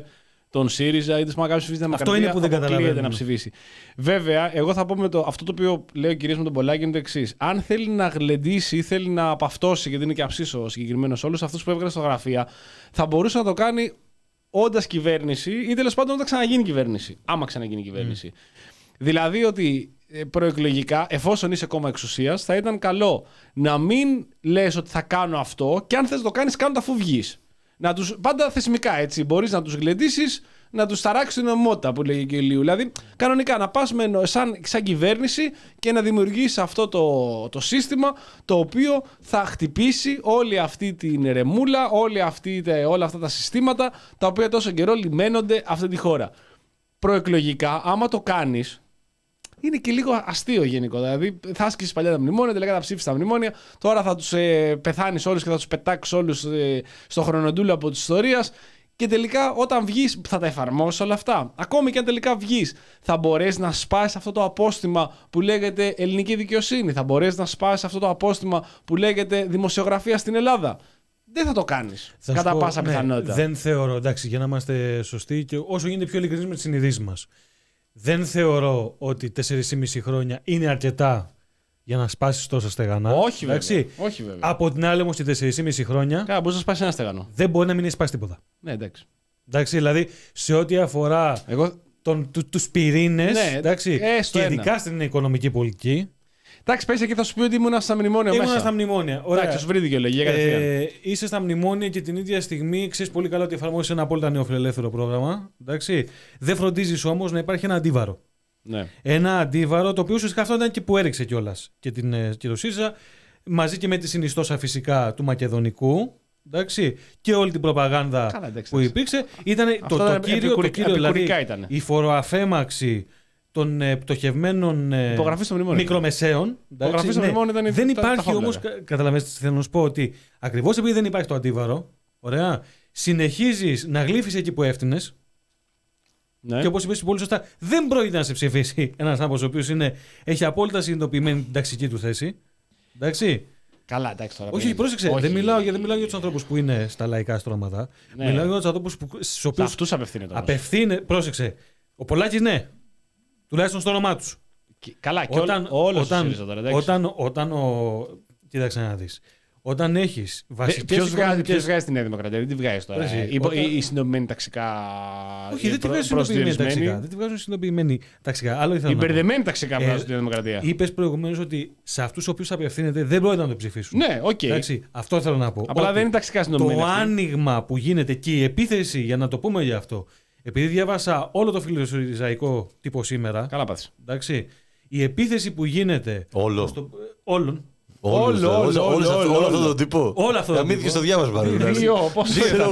B: τον ΣΥΡΙΖΑ ή τη ΣΜΑΚΑ ψηφίσει τη Δημοκρατία.
A: Αυτό είναι που δεν καταλαβαίνω.
B: Να ψηφίσει. Βέβαια, εγώ θα πω με το, αυτό το οποίο λέει ο κυρίας με τον Πολάκη είναι το εξής. Αν θέλει να γλεντήσει ή θέλει να απαυτώσει, γιατί είναι και αψής ο συγκεκριμένος όλους αυτούς που έβγαλε στο γραφεία, θα μπορούσε να το κάνει όντας κυβέρνηση ή τέλος πάντων όταν ξαναγίνει κυβέρνηση. Άμα ξαναγίνει κυβέρνηση. Mm. Δηλαδή ότι προεκλογικά, εφόσον είσαι κόμμα εξουσίας, θα ήταν καλό να μην λες ότι θα κάνω αυτό και αν θες να το κάνεις, κάνω το αφού βγεις. Να τους, πάντα θεσμικά έτσι. Μπορείς να τους γλεντήσεις, να τους ταράξεις την νομιμότητα που λέγει και ο Ηλίου. Δηλαδή, κανονικά να πας με, σαν, σαν κυβέρνηση και να δημιουργήσεις αυτό το, το σύστημα το οποίο θα χτυπήσει όλη αυτή την ρεμούλα, όλη αυτή, όλα αυτά τα συστήματα τα οποία τόσο καιρό λιμένονται αυτή τη χώρα. Προεκλογικά, άμα το κάνεις. Είναι και λίγο αστείο γενικό. Δηλαδή, θα άσκησε παλιά τα μνημόνια, τελικά θα ψήφισε τα μνημόνια. Τώρα θα του ε, πεθάνει όλου και θα του πετάξει όλου ε, στο χρονοτούλο από τη ιστορία. Και τελικά, όταν βγει, θα τα εφαρμόσει όλα αυτά. Ακόμη και αν τελικά βγει, θα μπορέσει να σπάσει αυτό το απόστημα που λέγεται ελληνική δικαιοσύνη. Θα μπορέσει να σπάσει αυτό το απόστημα που λέγεται δημοσιογραφία στην Ελλάδα. Δεν θα το κάνει. Κατά πω, πάσα ναι, πιθανότητα.
A: Δεν θεωρώ, εντάξει, για να είμαστε σωστοί και όσο γίνεται πιο ειλικρινεί με τι συνειδήσεις μα. Δεν θεωρώ ότι τέσσερα και μισό χρόνια είναι αρκετά για να σπάσει τόσα στεγανά.
B: Όχι βέβαια. Όχι, βέβαια.
A: Από την άλλη, όμως, οι τέσσερα και μισό χρόνια.
B: Καλά, μπορεί να σπάσει ένα στεγανό.
A: Δεν μπορεί να μην έχει σπάσει τίποτα.
B: Ναι, εντάξει.
A: Εντάξει, δηλαδή, σε ό,τι αφορά
B: Εγώ...
A: του, τους πυρήνες. Ναι, εντάξει, και ειδικά ένα. Στην οικονομική πολιτική.
B: Εντάξει, πες εκεί θα σου πει ότι ήμουν στα μνημόνια
A: ήμουν
B: μέσα.
A: Ήμουν στα μνημόνια.
B: Εντάξει, σου βρει δικαιολογία.
A: Ε, είσαι στα μνημόνια και την ίδια στιγμή ξέρεις πολύ καλά ότι εφαρμόζεις ένα απόλυτα νεοφιλελεύθερο πρόγραμμα. Εντάξει. Δεν φροντίζεις όμως να υπάρχει ένα αντίβαρο.
B: Ναι.
A: Ένα αντίβαρο το οποίο ουσιαστικά αυτό ήταν και που έριξε κιόλας και, και το ΣΥΡΙΖΑ μαζί και με τη συνιστόσα φυσικά του Μακεδονικού. Εντάξει, και όλη την προπαγάνδα καλά, εντάξει, που υπήρξε. Ήταν το, το, το κύριο, το κύριο δηλαδή ήταν. Η φοροαφέμαξη των ε, πτωχευμένων ε, μικρομεσαίων.
B: Εντάξει, ναι. Ήταν
A: δεν υπάρχει όμως, καταλαβαίνετε, θέλω να σου πω ότι ακριβώς επειδή δεν υπάρχει το αντίβαρο, ωραία, συνεχίζεις να γλύφεις εκεί που έφτυνες. Ναι. Και όπως είπες πολύ σωστά, δεν πρόκειται να σε ψηφίσει ένας άνθρωπος ο οποίος έχει απόλυτα συνειδητοποιημένη την ταξική του θέση. Εντάξει.
B: Καλά, εντάξει τώρα.
A: Όχι, πρόσεξε. Όχι. Δεν μιλάω, δεν μιλάω για τους ανθρώπους που είναι στα λαϊκά στρώματα. Ναι. Μιλάω για τους ανθρώπους που. Στους οποίους.
B: Αυτούς απευθύνεται.
A: Απευθύνεται. Πρόσεξε. Ο Πολάκης ναι. Τουλάχιστον στο όνομά τους.
B: Καλά, και όταν,
A: όλο όταν, όταν, όταν, όταν ο. Κοίταξε να δεις. Όταν έχεις βασικές.
B: Ποιος βγάζει, ποιος βγάζει τη Νέα Δημοκρατία, δεν τη βγάζει τώρα.
A: Πρέσι,
B: η,
A: όταν...
B: η συνδομημένη ταξικά.
A: Όχι, δεν τη βγάζει συνδομημένη ταξικά. Δεν τη βγάζουν συνδομημένη ταξικά. Άλλο ήθελα
B: η μπερδεμένη ταξικά βγάζουν τη Νέα Δημοκρατία.
A: Είπες προηγουμένως ότι σε αυτούς τους οποίους απευθύνεται δεν πρόκειται να το ψηφίσουν.
B: Ναι, οκ. Okay.
A: Αυτό θέλω να πω.
B: Απλά δεν είναι ταξικά συνδομημένη.
A: Το άνοιγμα που γίνεται και η επίθεση, για να το πούμε γι' αυτό. Επειδή διάβασα όλο το φιλοσοφικό τύπο σήμερα.
B: Καλά πάθεις.
A: Εντάξει. Η επίθεση που γίνεται.
C: Όλο.
A: Στο... Όλων.
C: Όλο, όλο, όλο, όλο αυτό το τύπο.
A: Όλο αυτό.
C: Καμίδη και στο διάβασμα.
B: Δύο, πώς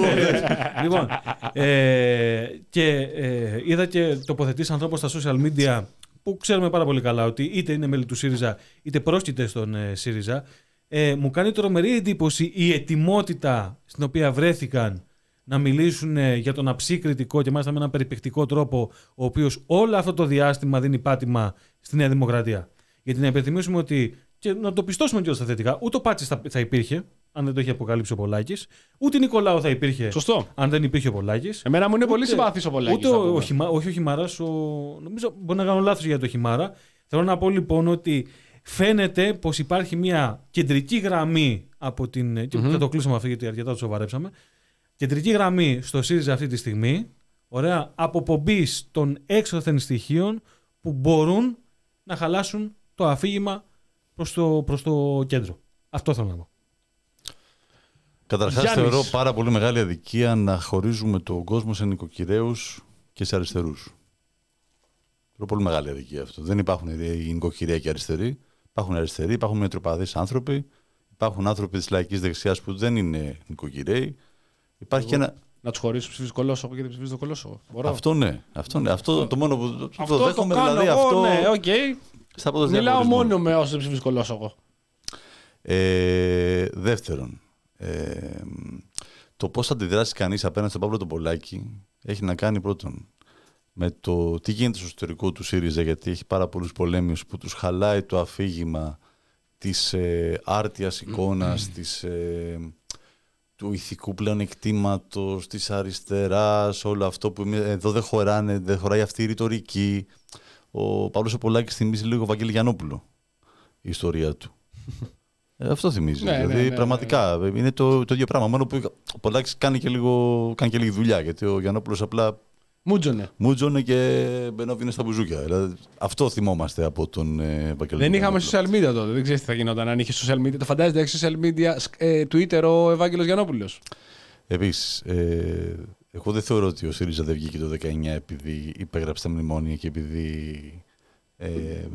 A: Λοιπόν, ε, και ε, είδα και τοποθετήσεις ανθρώπων στα social media που ξέρουμε πάρα πολύ καλά ότι είτε είναι μέλη του ΣΥΡΙΖΑ είτε πρόσκειται στον ε, ΣΥΡΙΖΑ. Ε, μου κάνει τρομερή εντύπωση η ετοιμότητα στην οποία βρέθηκαν να μιλήσουν ε, για τον αψή κριτικό και μάλιστα με έναν περιπεκτικό τρόπο, ο οποίος όλο αυτό το διάστημα δίνει πάτημα στη Νέα Δημοκρατία. Γιατί να υπενθυμίσουμε ότι. Και να το πιστώσουμε και όλα στα θετικά. Ούτε ο Πάτσης θα, θα υπήρχε, αν δεν το είχε αποκαλύψει ο Πολάκης. Ούτε Νικολάου θα υπήρχε,
B: σωστό,
A: αν δεν υπήρχε ο Πολάκης.
B: Εμένα μου είναι ούτε, πολύ συμπαθής ο Πολάκης.
A: Ούτε ο, ο Χιμά, όχι ο Χιμάρας, ο, νομίζω μπορεί να κάνω λάθος για το Χιμάρα. Θέλω να πω λοιπόν ότι φαίνεται πως υπάρχει μια κεντρική γραμμή από την. Mm-hmm. Και θα το κλείσουμε αυτό γιατί αρκετά το σοβαρέψαμε. Κεντρική γραμμή στο ΣΥΡΙΖΑ αυτή τη στιγμή, ωραία, αποπομπής των έξωθεν στοιχείων που μπορούν να χαλάσουν το αφήγημα. Προς το, προς το κέντρο. Αυτό θέλω να πω.
C: Καταρχάς θεωρώ πάρα πολύ μεγάλη αδικία να χωρίζουμε τον κόσμο σε νοικοκυρέους και σε αριστερούς. Θεωρώ πολύ μεγάλη αδικία αυτό. Δεν υπάρχουν οι νοικοκυρέοι και αριστεροί. Υπάρχουν αριστεροί, υπάρχουν μετροπαδείς άνθρωποι. Υπάρχουν άνθρωποι της λαϊκής δεξιάς που δεν είναι νοικοκυρέοι. Υπάρχει Εγώ, και ένα...
B: Να τους χωρίσω ψηφίζω κολόσοχο και δεν ψηφίζω κολόσοχο.
C: Αυτό ναι. Αυτό, ναι. αυτό, αυτό το μόνο που
B: αυτό
C: το δέχομαι.
B: Το κάνω,
C: δηλαδή, αυτό...
B: ναι, okay. Μιλάω μόνο με όσους ψηφίσεις κολόσοχο.
C: Ε, δεύτερον, ε, το πώς θα αντιδράσει κανείς απέναντι στον Παύλο τον Πολάκη έχει να κάνει πρώτον με το τι γίνεται στο εσωτερικό του ΣΥΡΙΖΑ, γιατί έχει πάρα πολλούς πολέμιους που τους χαλάει το αφήγημα της ε, άρτιας εικόνας, της, ε, του ηθικού πλεονεκτήματος, της αριστεράς, όλο αυτό που εδώ δεν χωράνε, δεν χωράει αυτή η ρητορική. Ο Παύλος ο Πολάκης θυμίζει λίγο Βαγγέλη Γιαννόπουλο η ιστορία του. ε, αυτό θυμίζει.
B: Ναι,
C: δηλαδή,
B: ναι, ναι,
C: πραγματικά
B: ναι.
C: είναι το, το ίδιο πράγμα. Μόνο που ο Πολάκης κάνει και, λίγο, κάνει και λίγη δουλειά. Γιατί ο Γιαννόπουλος απλά.
B: Μούτζονε.
C: Μούτζονε και μπαινόβινε στα μπουζούκια. Δηλαδή, αυτό θυμόμαστε από τον ε, Βαγγέλη.
B: Δεν είχαμε social media τότε. Δεν ξέρεις τι θα γινόταν αν είχε social media. Το φαντάζεστε έχει social media, ε, Twitter ο Ευάγγελος Γιαννόπουλος.
C: Επίσης, ε, εγώ δεν θεωρώ ότι ο ΣΥΡΙΖΑ δεν βγήκε το δεκαεννιά επειδή υπέγραψε τα μνημόνια και επειδή ε,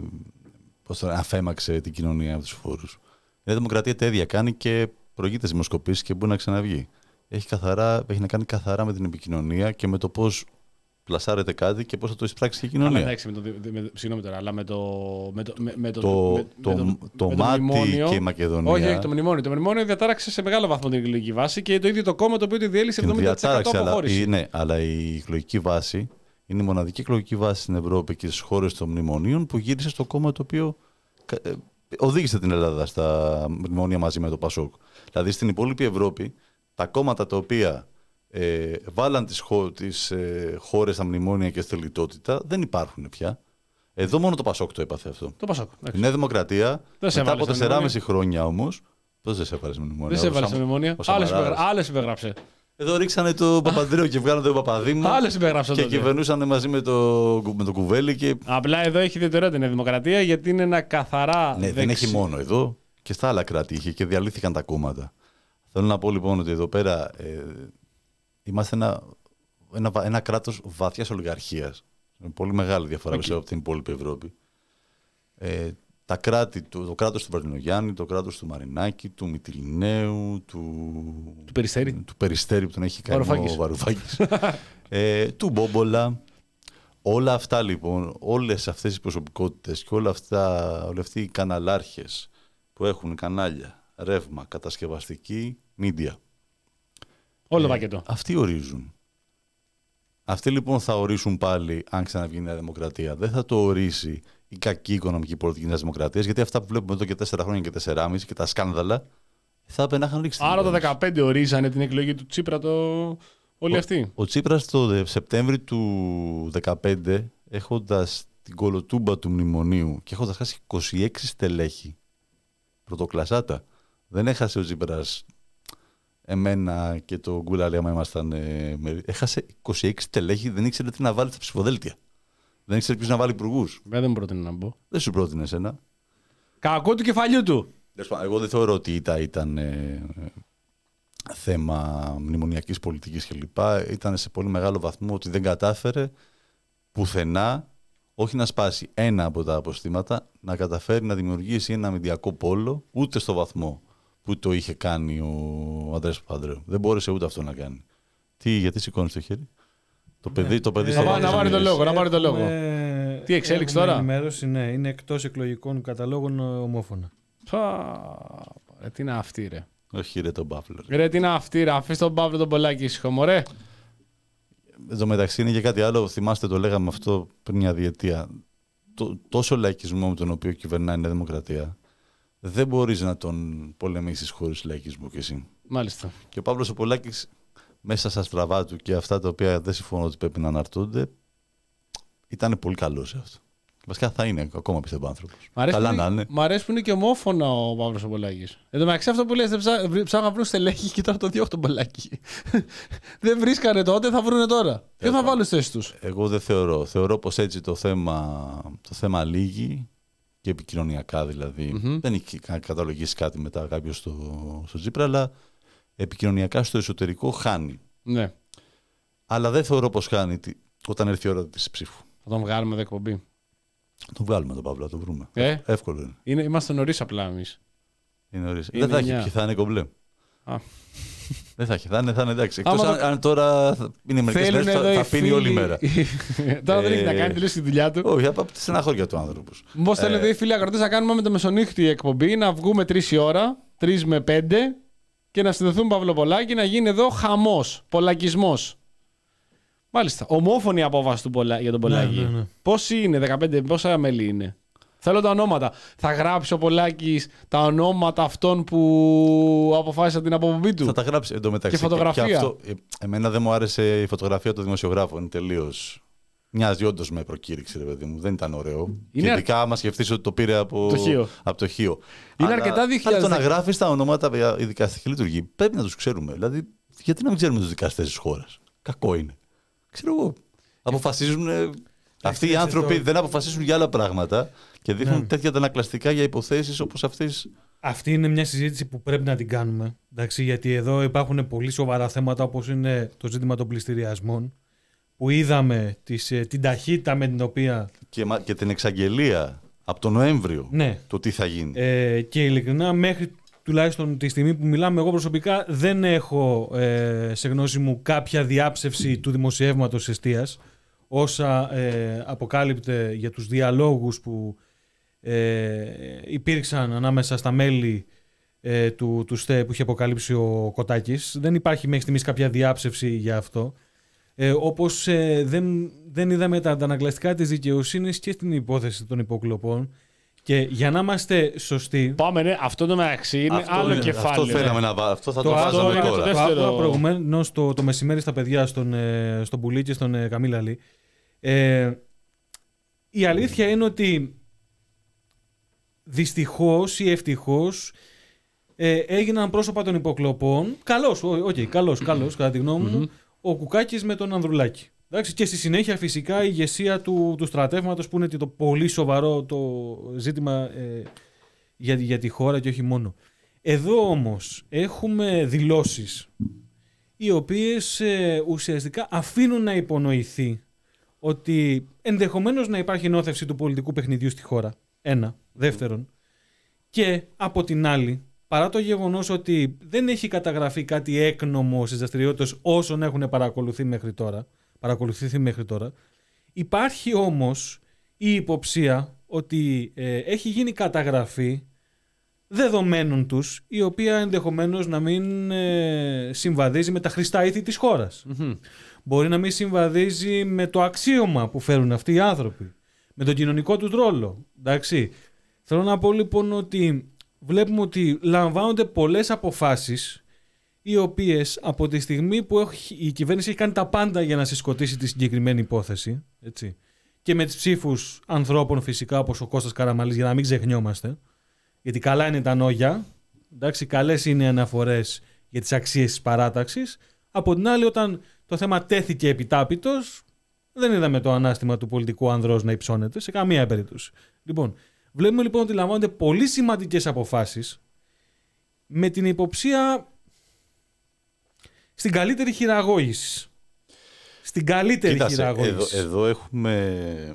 C: πώς το, αφέμαξε την κοινωνία από τους φόρους. Η Δημοκρατία τα ίδια κάνει και προηγείται δημοσκοπήσεις και μπορεί να ξαναβγεί. Έχει, καθαρά, έχει να κάνει καθαρά με την επικοινωνία και με το πώς πλασάρεται κάτι και πώς θα το εισπράξει και η κοινωνία.
B: Αλλά εντάξει, με το, με, συγγνώμη τώρα, αλλά με το, με το, με, με το,
C: το,
B: με,
C: το,
B: με το,
C: το
B: με
C: μάτι
B: μνημόνιο,
C: και η Μακεδονία.
B: Όχι, όχι, το μνημόνιο. Το μνημόνιο διατάραξε σε μεγάλο βαθμό την εκλογική βάση και το ίδιο το κόμμα το οποίο τη διέλυσε εβδομήντα τοις εκατό αποχώρηση.
C: Αλλά, ναι, αλλά η εκλογική βάση είναι η μοναδική εκλογική βάση στην Ευρώπη και στις χώρες των μνημονίων που γύρισε στο κόμμα το οποίο ε, οδήγησε την Ελλάδα στα μνημόνια μαζί με το Πασόκ. Δηλαδή στην υπόλοιπη Ευρώπη τα κόμματα τα οποία ε, βάλαν τις, χώ, τις ε, χώρες στα μνημόνια και στη λιτότητα δεν υπάρχουν πια. Εδώ μόνο το Πασόκ το έπαθε αυτό.
B: Το Πασόκ.
C: Η Νέα Δημοκρατία μετά από τεσσεράμισι χρόνια όμως. Πώς δεν σε έβαλε με μνημόνια.
B: Δεν σε έβαλε με μνημόνια. Άλλες υπεγράψε.
C: Εδώ ρίξανε το Παπανδρέο και βγάλανε τον Παπαδήμο.
B: Άλλες υπεγράψαν
C: και
B: τότε.
C: κυβερνούσαν μαζί με το, με το Κουβέλι. Και...
B: Απλά εδώ έχει ιδιαιτερότητα η Νέα Δημοκρατία γιατί είναι ένα καθαρά.
C: Ναι,
B: δεξι...
C: δεν έχει μόνο εδώ και στα άλλα κράτη είχε και διαλύθηκαν τα κόμματα. Θέλω να πω λοιπόν ότι εδώ πέρα ε, είμαστε ένα, ένα, ένα κράτος βαθιάς ολιγαρχίας. Με πολύ μεγάλη διαφορά okay. από την υπόλοιπη Ευρώπη. Ε, τα κράτη, το, το κράτος του Βαρδινογιάννη, το κράτος του Μαρινάκη, του Μυτιληναίου, του,
B: του Περιστέρη,
C: του Περιστέρη που τον έχει κάνει ο Βαρουφάκης, ε, του Μπόμπολα. Όλα αυτά λοιπόν, όλες αυτές οι προσωπικότητες και όλα αυτά, όλοι αυτοί οι καναλάρχες που έχουν κανάλια, ρεύμα, κατασκευαστική, media.
B: Όλο
C: ε,
B: πακέτο.
C: Αυτοί ορίζουν. Αυτοί λοιπόν θα ορίσουν πάλι αν ξαναβγεί η Νέα Δημοκρατία. Δεν θα το ορίσει η κακή οικονομική πολιτική της Δημοκρατίας, γιατί αυτά που βλέπουμε εδώ και τέσσερα χρόνια και τεσσεράμιση και τα σκάνδαλα θα έπρεπε να είχαν ρίξει.
B: Άρα το δύο χιλιάδες δεκαπέντε ορίζανε την εκλογή του Τσίπρα το... όλοι
C: ο,
B: αυτοί.
C: Ο Τσίπρας το Σεπτέμβρη του δύο χιλιάδες δεκαπέντε, έχοντας την κολοτούμπα του μνημονίου και έχοντας χάσει είκοσι έξι στελέχη πρωτοκλασάτα, δεν έχασε ο Τσίπρας εμένα και το Γκουλαλή άμα ήμασταν. Ε, με... Έχασε είκοσι έξι στελέχη, δεν ήξερε τι να βάλει στα ψηφοδέλτια. Δεν ήξερε ποιος να βάλει υπουργούς.
B: Δεν μου πρότεινε να μπω.
C: Δεν σου πρότεινε εσένα.
B: Κακό του κεφαλιού του.
C: Εγώ δεν θεωρώ ότι ήταν, ήταν ε, θέμα μνημονιακής πολιτικής κλπ. Ήταν σε πολύ μεγάλο βαθμό ότι δεν κατάφερε πουθενά, όχι να σπάσει ένα από τα αποστήματα, να καταφέρει να δημιουργήσει ένα αμυντιακό πόλο, ούτε στο βαθμό που το είχε κάνει ο Ανδρέας Παπανδρέου. Δεν μπόρεσε ούτε αυτό να κάνει. Τι, γιατί σηκώνεις το χέρι? Το παιδί, το παιδί
B: ε,
C: στο
B: να πάρει το λόγο, να πάρει το λόγο. Τι εξέλιξη τώρα?
A: Ενημέρωση, ναι, είναι εκτός εκλογικών καταλόγων ομόφωνα.
B: Ρε, τι είναι αυτή, ρε.
C: Όχι, ρε τον Παύλο.
B: Ρε, ρε τι είναι αυτή, ρε. Αφήστε τον Παύλο τον Πολάκη ήσυχο, μωρέ.
C: Εν τω μεταξύ είναι και κάτι άλλο. Θυμάστε, το λέγαμε αυτό πριν μια διετία. Το, τόσο λαϊκισμό με τον οποίο κυβερνάει η Νέα Δημοκρατία, δεν μπορείς να τον πολεμήσεις χωρίς λαϊκισμό κι εσύ.
B: Μάλιστα.
C: Και ο Παύλος ο Πολάκης, μέσα στα στραβά του και αυτά τα οποία δεν συμφωνώ ότι πρέπει να αναρτούνται, ήταν πολύ καλό σε αυτό. Βασικά θα είναι ακόμα πιστεύω άνθρωπος. Καλά να είναι.
B: Μ' αρέσει που είναι και ομόφωνα ο Παύλος ο Πολάκης. Εν τω μεταξύ αυτό που λες, ψάχνουν να βρουν στελέχη και τώρα το διώχνουν τον Πολάκη. Δεν βρίσκανε τότε, θα βρούνε τώρα. Ποιο θα βάλουν στη θέση τους?
C: Εγώ δεν θεωρώ. Θεωρώ πως έτσι το θέμα, το θέμα λύγει και επικοινωνιακά δηλαδή. Mm-hmm. Δεν έχει καταλογίσει κάτι μετά κάποιος στο, στο Τσίπρα, αλλά επικοινωνιακά στο εσωτερικό χάνει.
B: Ναι.
C: Αλλά δεν θεωρώ πως χάνει όταν έρθει η ώρα της ψήφου.
B: Θα τον βγάλουμε εδώ εκπομπή.
C: Τον βγάλουμε τον Παύλο, θα τον βρούμε.
B: Ε?
C: Εύκολο είναι.
B: είναι. Είμαστε νωρίς απλά εμείς.
C: Είναι νωρίς. Δεν θα έχει, θα είναι κομπλέ.
B: Α.
C: Δεν θα έχει, θα είναι, θα είναι εντάξει. Εκτός αν, το... αν τώρα είναι μερικές μέρες, θα, θα πίνει όλη μέρα.
B: Τώρα δεν έχει να κάνει, τελείως τη δουλειά του.
C: Όχι, από τη στεναχώρια του άνθρωπους.
B: Πώς θέλετε οι φίλοι ακροτές να κάνουμε με το μεσονύχτη εκπομπή, να βγούμε τρεις η ώρα, τρεις με πέντε και να συνδεθούμε Παυλοπολάκη, να γίνει εδώ χαμός, πολακισμός. Μάλιστα. Ομόφωνη απόφαση του Πολα... για τον Πολάκη.
A: Ναι, ναι, ναι.
B: Πόσοι είναι, δεκαπέντε, πόσα μέλη είναι? Θέλω τα ονόματα. Θα γράψει ο Πολάκης τα ονόματα αυτών που αποφάσισαν την αποπομπή του.
C: Θα τα γράψει εντωμεταξύ.
B: Και φωτογραφία.
C: Και αυτό, ε, εμένα δεν μου άρεσε η φωτογραφία του δημοσιογράφου. Είναι τελείως. Μοιάζει όντως με προκήρυξη, ρε παιδί μου. Δεν ήταν ωραίο.
B: Είναι...
C: Και ειδικά άμα σκεφτείς ότι το πήρε από
B: το Χίο.
C: Από το Χίο.
B: Είναι
C: Αλλά,
B: αρκετά δύο χιλιάδες.
C: Αλλά το να γράφεις τα ονόματα για η δικαστική λειτουργία πρέπει να τους ξέρουμε. Δηλαδή, γιατί να μην ξέρουμε τους δικαστές της χώρας. Κακό είναι. Ξέρω εγώ. Αποφασίζουν. Αυτοί οι άνθρωποι το... δεν αποφασίζουν για άλλα πράγματα και δείχνουν ναι. τέτοια αντανακλαστικά για υποθέσεις όπως αυτές.
A: Αυτή είναι μια συζήτηση που πρέπει να την κάνουμε. Εντάξει, γιατί εδώ υπάρχουν πολύ σοβαρά θέματα όπως είναι το ζήτημα των πληστηριασμών. Που είδαμε τις, την ταχύτητα με την οποία.
C: Και, και την εξαγγελία από τον Νοέμβριο.
A: Ναι.
C: Το τι θα γίνει.
A: Ε, και ειλικρινά, μέχρι τουλάχιστον τη στιγμή που μιλάμε, εγώ προσωπικά δεν έχω ε, σε γνώση μου κάποια διάψευση του δημοσιεύματος εστίας. Όσα ε, αποκάλυπτε για τους διαλόγους που ε, υπήρξαν ανάμεσα στα μέλη ε, του, του ΣΤΕ που είχε αποκαλύψει ο Κωτάκης. Δεν υπάρχει μέχρι στιγμής κάποια διάψευση για αυτό. Ε, όπως ε, δεν, δεν είδαμε τα αντανακλαστικά της δικαιοσύνης και στην υπόθεση των υποκλοπών. Και για να είμαστε σωστοί.
B: Πάμε, ναι, αυτό το μεταξύ είναι
C: αυτό,
B: άλλο
C: ναι,
B: κεφάλαιο.
C: Αυτό, φέραμε να, αυτό θα
A: το,
C: το βάζαμε
A: το,
C: τώρα.
A: Το άκουγα προηγουμένως το, το μεσημέρι στα παιδιά, στον, ε, στον Πουλί και στον ε, Καμίλαλη. Ε, η αλήθεια είναι ότι δυστυχώς ή ευτυχώς ε, έγιναν πρόσωπα των υποκλοπών. Καλώς, okay, καλώς, καλώς κατά τη γνώμη μου, mm-hmm. ο Κουκάκης με τον Ανδρουλάκη. Εντάξει, και στη συνέχεια φυσικά η ηγεσία του, του στρατεύματος που είναι το πολύ σοβαρό το ζήτημα ε, για, για τη χώρα και όχι μόνο. Εδώ όμως έχουμε δηλώσεις οι οποίες ε, ουσιαστικά αφήνουν να υπονοηθεί ότι ενδεχομένως να υπάρχει νόθευση του πολιτικού παιχνιδιού στη χώρα. Ένα. Δεύτερον. Και από την άλλη, παρά το γεγονός ότι δεν έχει καταγραφεί κάτι έκνομο στις δραστηριότητες όσων έχουν παρακολουθεί μέχρι τώρα, παρακολουθηθεί μέχρι τώρα, υπάρχει όμως η υποψία ότι ε, έχει γίνει καταγραφή δεδομένων τους, η οποία ενδεχομένως να μην ε, συμβαδίζει με τα χρηστά ήθη της χώρας. Mm-hmm. Μπορεί να μην συμβαδίζει με το αξίωμα που φέρουν αυτοί οι άνθρωποι, με τον κοινωνικό τους ρόλο. Εντάξει. Θέλω να πω λοιπόν ότι βλέπουμε ότι λαμβάνονται πολλές αποφάσεις οι οποίες από τη στιγμή που έχει, η κυβέρνηση έχει κάνει τα πάντα για να συσκοτήσει τη συγκεκριμένη υπόθεση, έτσι, και με τις ψήφους ανθρώπων φυσικά όπως ο Κώστας Καραμανλής, για να μην ξεχνιόμαστε, γιατί καλά είναι τα νόγια, εντάξει, καλές είναι οι αναφορές για τις αξίες της παράταξης. Από την άλλη, όταν το θέμα τέθηκε επιτάπητος, δεν είδαμε το ανάστημα του πολιτικού ανδρός να υψώνεται σε καμία περίπτωση. Λοιπόν, βλέπουμε λοιπόν ότι λαμβάνονται πολύ σημαντικές αποφάσεις με την υποψία στην καλύτερη χειραγώγηση. Στην καλύτερη
C: Κοίτασε,
A: χειραγώγηση.
C: Εδώ, εδώ έχουμε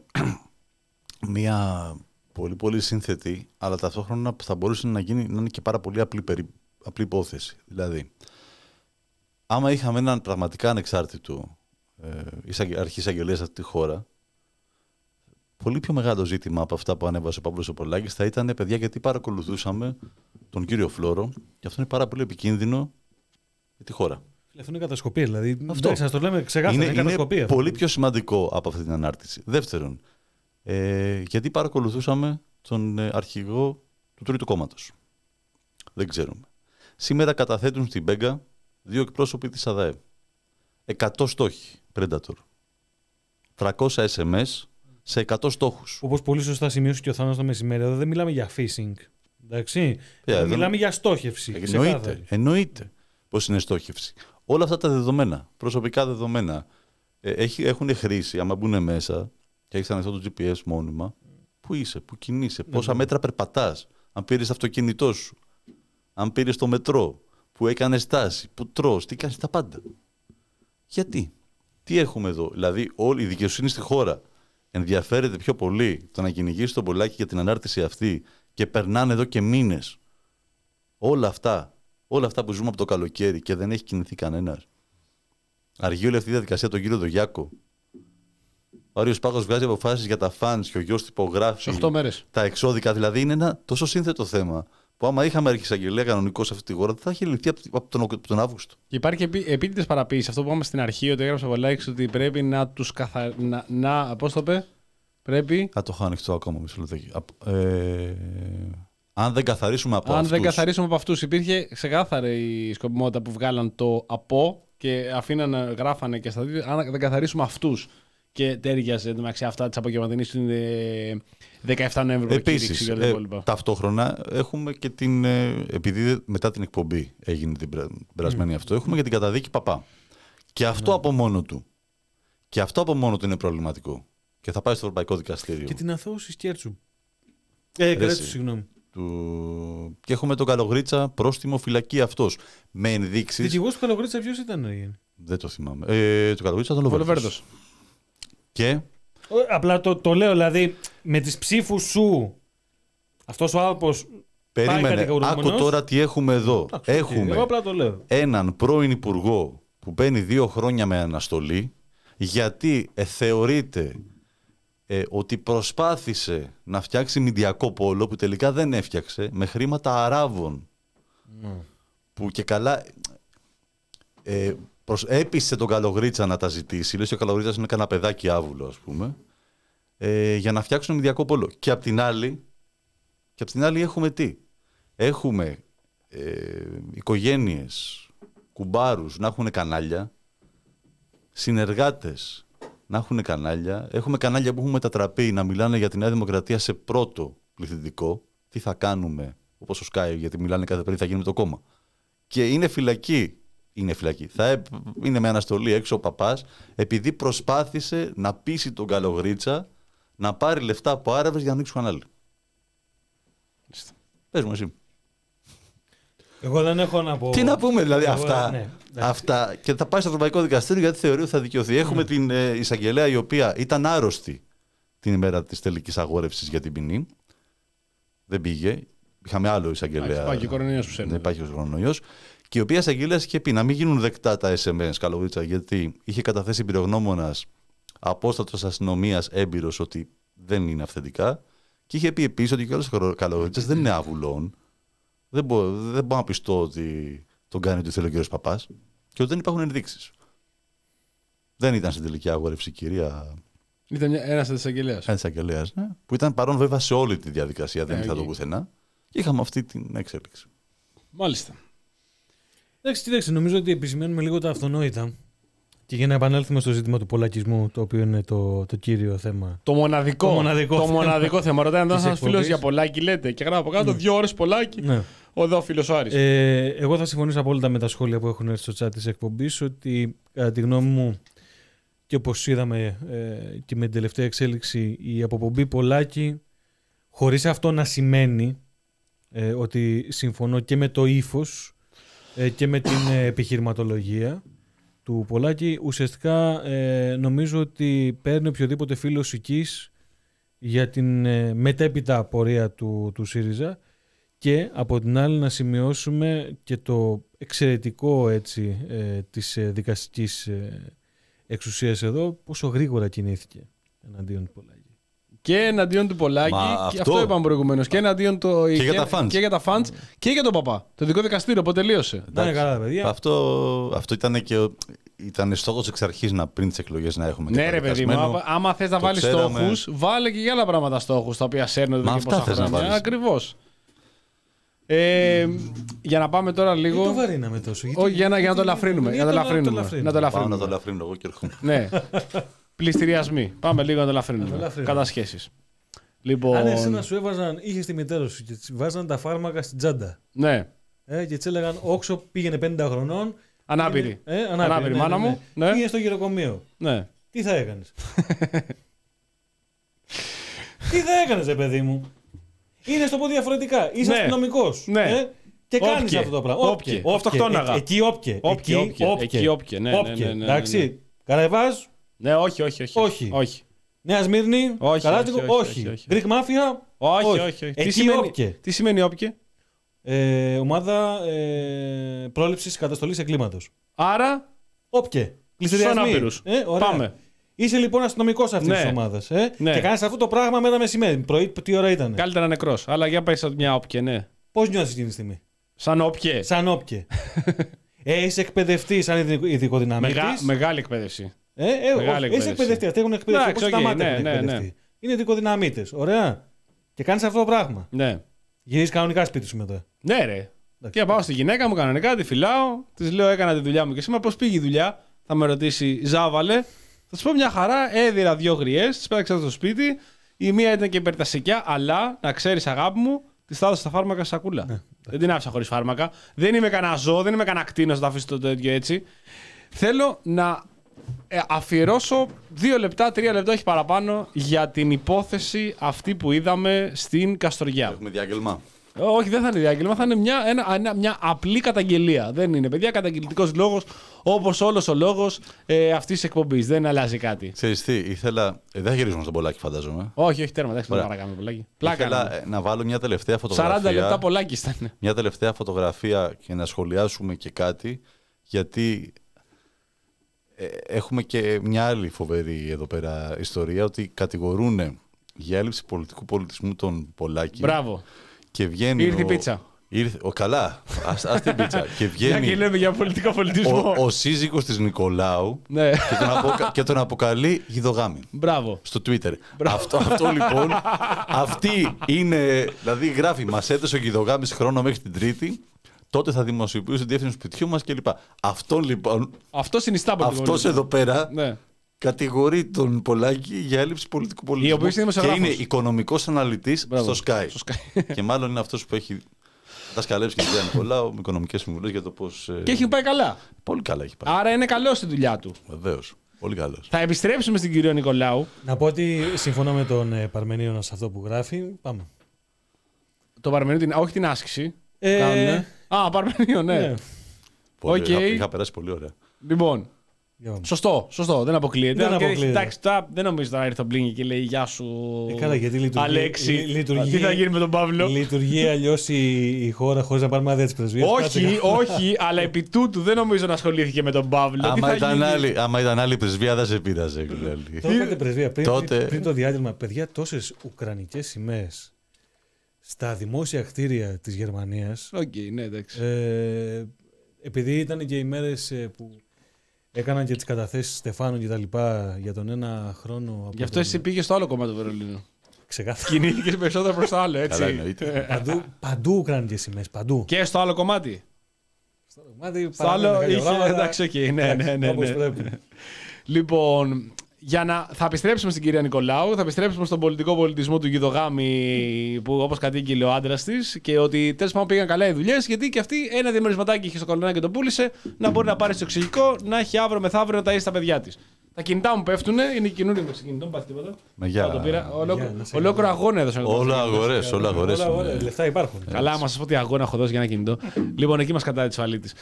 C: μια πολύ πολύ σύνθετη, αλλά ταυτόχρονα θα μπορούσε να, γίνει, να είναι και πάρα πολύ απλή, περί, απλή υπόθεση. Δηλαδή, άμα είχαμε έναν πραγματικά ανεξάρτητο ε, αρχή εισαγγελίας σε αυτή τη χώρα, πολύ πιο μεγάλο ζήτημα από αυτά που ανέβασε ο Παύλος Οπολάκης θα ήταν, παιδιά, γιατί παρακολουθούσαμε τον κύριο Φλόρο και αυτό είναι πάρα πολύ επικίνδυνο για τη χώρα. Αυτό
A: είναι κατασκοπία, δηλαδή. Αυτό. Εντάξει, να το λέμε ξεκάθαρα. Είναι, είναι κατασκοπία.
C: Είναι πολύ πιο σημαντικό από αυτή την ανάρτηση. Δεύτερον, ε, γιατί παρακολουθούσαμε τον ε, αρχηγό του Τρίτου Κόμματος. Δεν ξέρουμε. Σήμερα καταθέτουν στην Μπέγκα δύο εκπρόσωποι της ΑΔΑΕ. εκατό στόχοι Predator. τριακόσια ες εμ ες σε εκατό στόχους.
A: Όπως πολύ σωστά σημείωσε και ο Θάνος το μεσημέρι, εδώ δεν μιλάμε για phishing. Εντάξει. Yeah, εδώ μιλάμε δεν... για στόχευση.
C: Εννοείται. Εννοείται πως είναι στόχευση. Όλα αυτά τα δεδομένα, προσωπικά δεδομένα, ε, έχουν χρήση, άμα μπουν μέσα και έχεις ανοιχτό το τζι πι ες μόνιμα, πού είσαι, πού κινείσαι, ναι, πόσα ναι. μέτρα περπατάς, αν πήρες το αυτοκίνητό σου, αν πήρες το μετρό, που έκανες στάση, που τρως, τι κάνεις, τα πάντα. Γιατί, τι έχουμε εδώ, δηλαδή όλη η δικαιοσύνη στη χώρα ενδιαφέρεται πιο πολύ το να κυνηγήσει τον Πολάκη για την ανάρτηση αυτή και περνάνε εδώ και μήνες όλα αυτά. Όλα αυτά που ζούμε από το καλοκαίρι και δεν έχει κινηθεί κανένας. Αργεί όλη αυτή η διαδικασία τον κύριο Δογιάκο. Ο Άριος Πάγος βγάζει αποφάσεις για τα φανς και ο γιος τυπογράφει
B: οκτώ μέρες.
C: Τα εξώδικα. Δηλαδή είναι ένα τόσο σύνθετο θέμα που άμα είχαμε αρχισαγγελία κανονικό σε αυτή τη χώρα θα είχε λυθεί από τον, από τον Αύγουστο.
B: Και υπάρχει επί, επίτηδες παραποίηση. Αυτό που είπαμε στην αρχή, ότι έγραψε ο Βαλάκης ότι πρέπει να τους καθαρίσει. Να, να, πώς το είπε? Πρέπει.
C: Θα το έχω ανοιχτό ακόμα μισό λεπτάκι. Ε, αν δεν καθαρίσουμε από
B: αν
C: αυτούς.
B: δεν καθαρίσουμε από αυτούς. Υπήρχε ξεκάθαρη η σκοπιμότητα που βγάλαν το από και αφήναν, γράφανε και στα δύο. Αν δεν καθαρίσουμε αυτούς. Και τέριαζε μεταξύ αυτά τη απογευματινή του δεκαεφτά Νοέμβρη.
C: Επίσης, ε, ταυτόχρονα έχουμε και την. Ε, επειδή μετά την εκπομπή έγινε την περασμένη mm. αυτό, έχουμε και την καταδίκη Παπά. Και αυτό mm. από μόνο του. Και αυτό από μόνο του είναι προβληματικό. Και θα πάει στο Ευρωπαϊκό Δικαστήριο.
A: Και την αθώωση Σκέρτσου. Ε, Κρέτσου, συγγνώμη.
C: Του... Και έχουμε τον Καλογρίτσα πρόστιμο φυλακή αυτός. Με ενδείξεις.
A: Δικηγόρος του Καλογρίτσα ποιος ήταν, ε?
C: Δεν το θυμάμαι. Ε, του Καλογρίτσα ήταν ο Λοβέρδος. Και.
A: Απλά το, το λέω, δηλαδή με τις ψήφους σου αυτός ο άνθρωπος.
C: Περίμενε, άκου τώρα τι έχουμε εδώ. Άξι, έχουμε
A: εγώ απλά το λέω.
C: Έναν πρώην υπουργό που μπαίνει δύο χρόνια με αναστολή γιατί ε, θεωρείται ε, ότι προσπάθησε να φτιάξει μηντιακό πόλο που τελικά δεν έφτιαξε με χρήματα Αράβων. Mm. Που και καλά ε, προς, έπεισε τον Καλογρίτσα να τα ζητήσει. Λες ότι ο Καλογρίτσας είναι κανένα παιδάκι άβουλο, ας πούμε, ε, για να φτιάξουν μηντιακό πόλο. Και απ' την άλλη, και απ' την άλλη έχουμε τι. Έχουμε ε, οικογένειες, κουμπάρους να έχουν κανάλια, συνεργάτες να έχουν κανάλια. Έχουμε κανάλια που έχουν μετατραπεί να μιλάνε για τη Νέα Δημοκρατία σε πρώτο πληθυντικό. Τι θα κάνουμε, όπως ο Sky, γιατί μιλάνε κάθε πρωί, θα γίνουμε το κόμμα. Και είναι φυλακή. Είναι φυλακή. Θα είναι με αναστολή έξω ο παπάς, επειδή προσπάθησε να πείσει τον Καλογρίτσα να πάρει λεφτά από Άραβες για να ανοίξει κανάλι. Πες μου εσύ.
A: Εγώ δεν έχω να πω.
C: Τι να πούμε δηλαδή. Εγώ, αυτά,
A: ναι,
C: αυτά. Και θα πάει στο Ευρωπαϊκό Δικαστήριο γιατί θεωρεί ότι θα δικαιωθεί. Mm. Έχουμε την ε, εισαγγελέα η οποία ήταν άρρωστη την ημέρα της τελικής αγόρευσης για την ποινή. Δεν πήγε. Είχαμε άλλο εισαγγελέα.
B: Υπάρχει ο κορονοϊός που ξέρει.
C: Δεν υπάρχει ο κορονοϊός. Και η οποία εισαγγελέα είχε πει να μην γίνουν δεκτά τα ες εμ ες Καλογρίτσα, γιατί είχε καταθέσει εμπειρογνώμονας απόστατος αστυνομίας έμπειρος ότι δεν είναι αυθεντικά. Και είχε πει επίσης ότι ο Καλογρίτσας δεν είναι άβουλον. Δεν μπορώ, δεν μπορώ να πιστώ ότι τον κάνει ό,τι θέλει ο κ. Παπάς και ότι δεν υπάρχουν ενδείξεις. Δεν ήταν στην τελική αγόρευση η κυρία.
B: Ήταν ένας εισαγγελέας.
C: Ένας εισαγγελέας, ναι, που ήταν παρόν βέβαια σε όλη τη διαδικασία, δεν ήρθα
B: okay.
C: το πουθενά. Και είχαμε αυτή την εξέλιξη.
B: Μάλιστα.
A: Εντάξει, κοίταξε, νομίζω ότι επισημαίνουμε λίγο τα αυτονόητα. Και για να επανέλθουμε στο ζήτημα του πολλακισμού, το οποίο είναι το, το κύριο θέμα.
B: Το μοναδικό,
A: το μοναδικό
B: το
A: θέμα.
B: Μοναδικό θέμα. Ρωτάει αν ήταν φίλο για πολλάκι, λέτε. Και γράφω κάτω
A: ναι.
B: δύο ώρες πολλάκι. Ναι. Ο εδώ φίλος ο Άρης.
A: Ε, εγώ θα συμφωνήσω απόλυτα με τα σχόλια που έχουν έρθει στο chat της εκπομπής, ότι κατά τη γνώμη μου, και όπως είδαμε ε, και με την τελευταία εξέλιξη, η αποπομπή πολλάκι, χωρίς αυτό να σημαίνει ε, ότι συμφωνώ και με το ύφος ε, και με την ε, επιχειρηματολογία του Πολάκη, ουσιαστικά ε, νομίζω ότι παίρνει οποιοδήποτε φίλος οικής για την ε, μετέπειτα πορεία του, του ΣΥΡΙΖΑ, και από την άλλη να σημειώσουμε και το εξαιρετικό έτσι, ε, της ε, δικαστικής ε, εξουσίας εδώ, πόσο γρήγορα κινήθηκε εναντίον του Πολάκη.
B: Και εναντίον του Πολάκη, και αυτό, αυτό είπαμε προηγουμένως, και εναντίον το,
C: και,
B: και,
C: για τα fans.
B: και για τα fans και για τον Παπά. Το δικό δικαστήριο που τελείωσε.
A: Εντάξει, καλά, παιδιά.
C: Αυτό, αυτό ήταν και ήταν στόχος εξ αρχής να, πριν τις εκλογές να έχουμε.
B: Ναι, ρε παιδί μου, άμα θες να βάλεις στόχους, βάλε και για άλλα πράγματα στόχους τα οποία σέρνονται εκεί πόσα χρόνια. Ακριβώς. Ε, για να πάμε τώρα λίγο.
A: Δεν το βαρύναμε τόσο.
B: Όχι, για να, για να το ελαφρύνουμε. Για να το ελαφρύνουμε. Να το ελαφρύνουμε.
C: Να το ελαφρύνω εγώ και έρχομαι.
B: Ναι. Πληστηριασμοί. Πάμε λίγο να το ελαφρύνουμε. Κατασχέσεις. Λοιπόν...
A: Αν εσύ να σου έβαζαν, είχε τη μητέρα σου και τη βάζαν τα φάρμακα στην τσάντα.
B: Ναι.
A: Ε, και τη έλεγαν όξο πήγαινε πενήντα χρονών.
B: Ανάπηρη.
A: Ε, ανάπηρη, ανάπηρη ναι, μάνα ναι, ναι. μου. Ναι. Πήγαινε στο γυροκομείο.
B: Ναι.
A: Τι θα έκανες. Τι θα έκανες, παιδί μου. Είναι στο πω διαφορετικά. Είσαι ναι. αστυνομικός.
B: Ναι.
A: Ε, και κάνεις αυτό το πράγμα.
B: Όπκε. Αυτοκτόναγα.
A: Εκεί όπκε.
B: Εκεί όπκε.
A: Εντάξει. Καραϊβάζ.
B: Ναι, όχι, όχι.
A: Όχι.
B: όχι.
A: Νέα Σμύρνη.
B: Όχι.
A: Καράτικο. Όχι. Γκρικ Μάφια.
B: Όχι, όχι. Τι σημαίνει, τι σημαίνει όπκε.
A: Ε, ομάδα ε, πρόληψης καταστολής εγκλήματος.
B: Άρα.
A: Όπκε.
B: Πληστηριασμοί.
A: Ε,
B: Πάμε.
A: Είσαι λοιπόν αστυνομικός αυτής
B: ναι.
A: της ομάδας. Ε?
B: Ναι.
A: Και κάνεις αυτό το πράγμα με ένα μεσημέρι. Πρωί, τι ώρα ήταν.
B: Καλύτερα νεκρός. Αλλά για πες μια όπκε, ναι.
A: Πώς νιώθεις εκείνη τη στιγμή.
B: Σαν όπκε.
A: Σαν όπκε. ε, είσαι εκπαιδευτής σαν ειδικοδυναμίτης.
B: Μεγα, μεγάλη εκπαίδευση.
A: Ε, ε,
B: μεγάλη
A: όχι, είσαι εκπαιδευτής. Αυτοί έχουν εκπαιδευτεί. Πώς
B: okay,
A: τα μάτια
B: ναι,
A: έχουν
B: ναι,
A: εκπαιδευτεί.
B: Ναι.
A: είναι δικοδυναμίτες. Ωραία. Και κάνεις αυτό το πράγμα.
B: Ναι.
A: Γυρίζεις κανονικά σπίτι σου μετά.
B: Ναι, ρε. Και πάω στη γυναίκα μου κανονικά, τη φυλάω, τη λέω: έκανα τη δουλειά μου και σήμερα πώς πήγε η δουλειά. Θα με ρωτήσει, ζάβαλε. Θα σου πω μια χαρά, έδιρα δύο γριές, τις πέταξα στο σπίτι. Η μία ήταν και υπερτασικιά, αλλά να ξέρεις, αγάπη μου, τη θα έδωσα τα φάρμακα σε σακούλα. Ναι. Δεν την άφησα χωρίς φάρμακα. Δεν είμαι κανένα ζώο, δεν είμαι κανένα κτήνος να τα αφήσω το τέτοιο έτσι. Θέλω να αφιερώσω δύο λεπτά, τρία λεπτά, όχι παραπάνω, για την υπόθεση αυτή που είδαμε στην Καστοριά.
C: Έχουμε διάγγελμα.
B: Όχι, δεν θα είναι διάγγελμα, θα είναι μια, ένα, μια απλή καταγγελία. Δεν είναι, παιδιά, καταγγελτικός λόγος, όπως όλος ο λόγος ε, αυτής της εκπομπής. Δεν αλλάζει κάτι.
C: Ξέρεις τι, ήθελα. Ε, δεν θα γυρίζουμε στον Πολάκη, φαντάζομαι.
B: Όχι, όχι, τέρμα, εντάξει, δεν θα κάνουμε Πολάκη. Πλάκα.
C: Ήθελα να βάλω μια τελευταία φωτογραφία.
B: σαράντα λεπτά Πολάκη ήταν.
C: Μια τελευταία φωτογραφία και να σχολιάσουμε και κάτι, γιατί ε, έχουμε και μια άλλη φοβερή εδώ πέρα ιστορία, ότι κατηγορούν για έλλειψη πολιτικού πολιτισμού τον Πολάκη.
B: Μπράβο.
C: Και βγαίνει
B: ήρθε
C: ο...
B: η πίτσα.
C: Ήρθε... Ο, καλά, ας, ας την πίτσα. Και βγαίνει
B: και λέμε για πολιτικό πολιτισμό.
C: Ο, ο σύζυγος της Νικολάου
B: ναι.
C: και, τον αποκα... και τον αποκαλεί γιδογάμι.
B: Μπράβο.
C: Στο Twitter. Αυτό, αυτό λοιπόν, αυτή είναι, δηλαδή γράφει, μας έδωσε ο γιδογάμις χρόνο μέχρι την Τρίτη, τότε θα δημοσιοποιήσει τη διεύθυνση του σπιτιού μας κλπ. Αυτό λοιπόν,
B: αυτό συνιστά πολιτικό.
C: Αυτός εδώ πέρα,
B: ναι.
C: κατηγορεί τον Πολάκη για έλλειψη πολιτικού πολιτισμού και είναι οικονομικός αναλυτής στο Sky.
B: στο Sky.
C: Και μάλλον είναι αυτός που έχει δασκαλέψει και την Γιάννη Νικολάου με οικονομικές συμβουλές για το πώς.
B: Και έχει πάει καλά.
C: Πολύ καλά έχει πάει.
B: Άρα είναι καλός στη δουλειά του.
C: Βεβαίως. Πολύ καλός.
B: Θα επιστρέψουμε στην κυρία Νικολάου.
A: Να πω ότι συμφωνώ με τον ε, Παρμενίωνα σε αυτό που γράφει. Πάμε.
B: Το Παρμενίωνα, την... όχι την άσκηση.
A: Ε...
B: Κάνουνε. Α, Παρμενίω, ναι. ναι.
C: Πολύ,
B: okay.
C: είχα, είχα περάσει πολύ ωραία.
B: Λοιπόν. Σωστό, σωστό, δεν αποκλείεται.
A: Δεν, αποκλείεται.
B: Εντάξει, τα, δεν νομίζω να έρθει ο Μπλίνγκη και λέει γεια σου.
A: Ε, καλά, γιατί λειτουργεί,
B: Αλέξη.
A: Λειτουργεί,
B: τι θα γίνει με τον Παύλο.
A: Λειτουργεί αλλιώς η, η χώρα χωρίς να πάρουμε άδεια της πρεσβείας.
B: Όχι, όχι, αλλά επί τούτου δεν νομίζω να ασχολήθηκε με τον Παύλο.
C: Άμα, ήταν άλλη, άμα ήταν άλλη πρεσβεία, δεν σε πείραζε.
A: Το είπατε πρεσβεία. Πριν,
C: Τότε...
A: πριν το διάλειμμα, παιδιά, τόσες ουκρανικές σημαίες στα δημόσια κτίρια της Γερμανίας.
B: Okay, ναι, εντάξει.
A: Ε, επειδή ήταν και οι μέρες που έκαναν και τις καταθέσεις Στεφάνου και τα λοιπά για τον ένα χρόνο.
B: Γι' αυτό
A: τον...
B: εσύ πήγες στο άλλο κομμάτι του Βερολίνου.
A: Ξεκάθαρα.
B: Κινήθηκες περισσότερο προς το άλλο, έτσι.
A: παντού, παντού ουκρανικές σημαίες, παντού.
B: Και στο άλλο κομμάτι.
A: Στο κομμάτι
B: στο άλλο είχε, εντάξει, okay, ναι, ναι, ναι, ναι. Λοιπόν, για να, θα επιστρέψουμε στην κυρία Νικολάου, θα επιστρέψουμε στον πολιτικό πολιτισμό του Γιδογάμι, που όπως κατήγγειλε ο άντρας της, και ότι τέλος πάντων πήγαν καλά οι δουλειές, γιατί και αυτή ένα διαμερισματάκι είχε στο κολονάκι και το πούλησε, να μπορεί να πάρει στο εξωτερικό, να έχει αύριο μεθαύριο να ταΐσει τα παιδιά της. Τα κινητά μου πέφτουνε, είναι καινούριο το κινητό, μην πάθει τίποτα.
C: Μεγιά.
B: Το πήρα. Ολόκληρο αγώνα έδωσαν.
C: Όλα αγορές, όλα αγορές.
A: Λεφτά υπάρχουν.
B: Καλά, μας πω τι αγώνα έχω δώσει για ένα κινητό. Λοιπόν, εκεί μας κατάδει τη σφαλή της.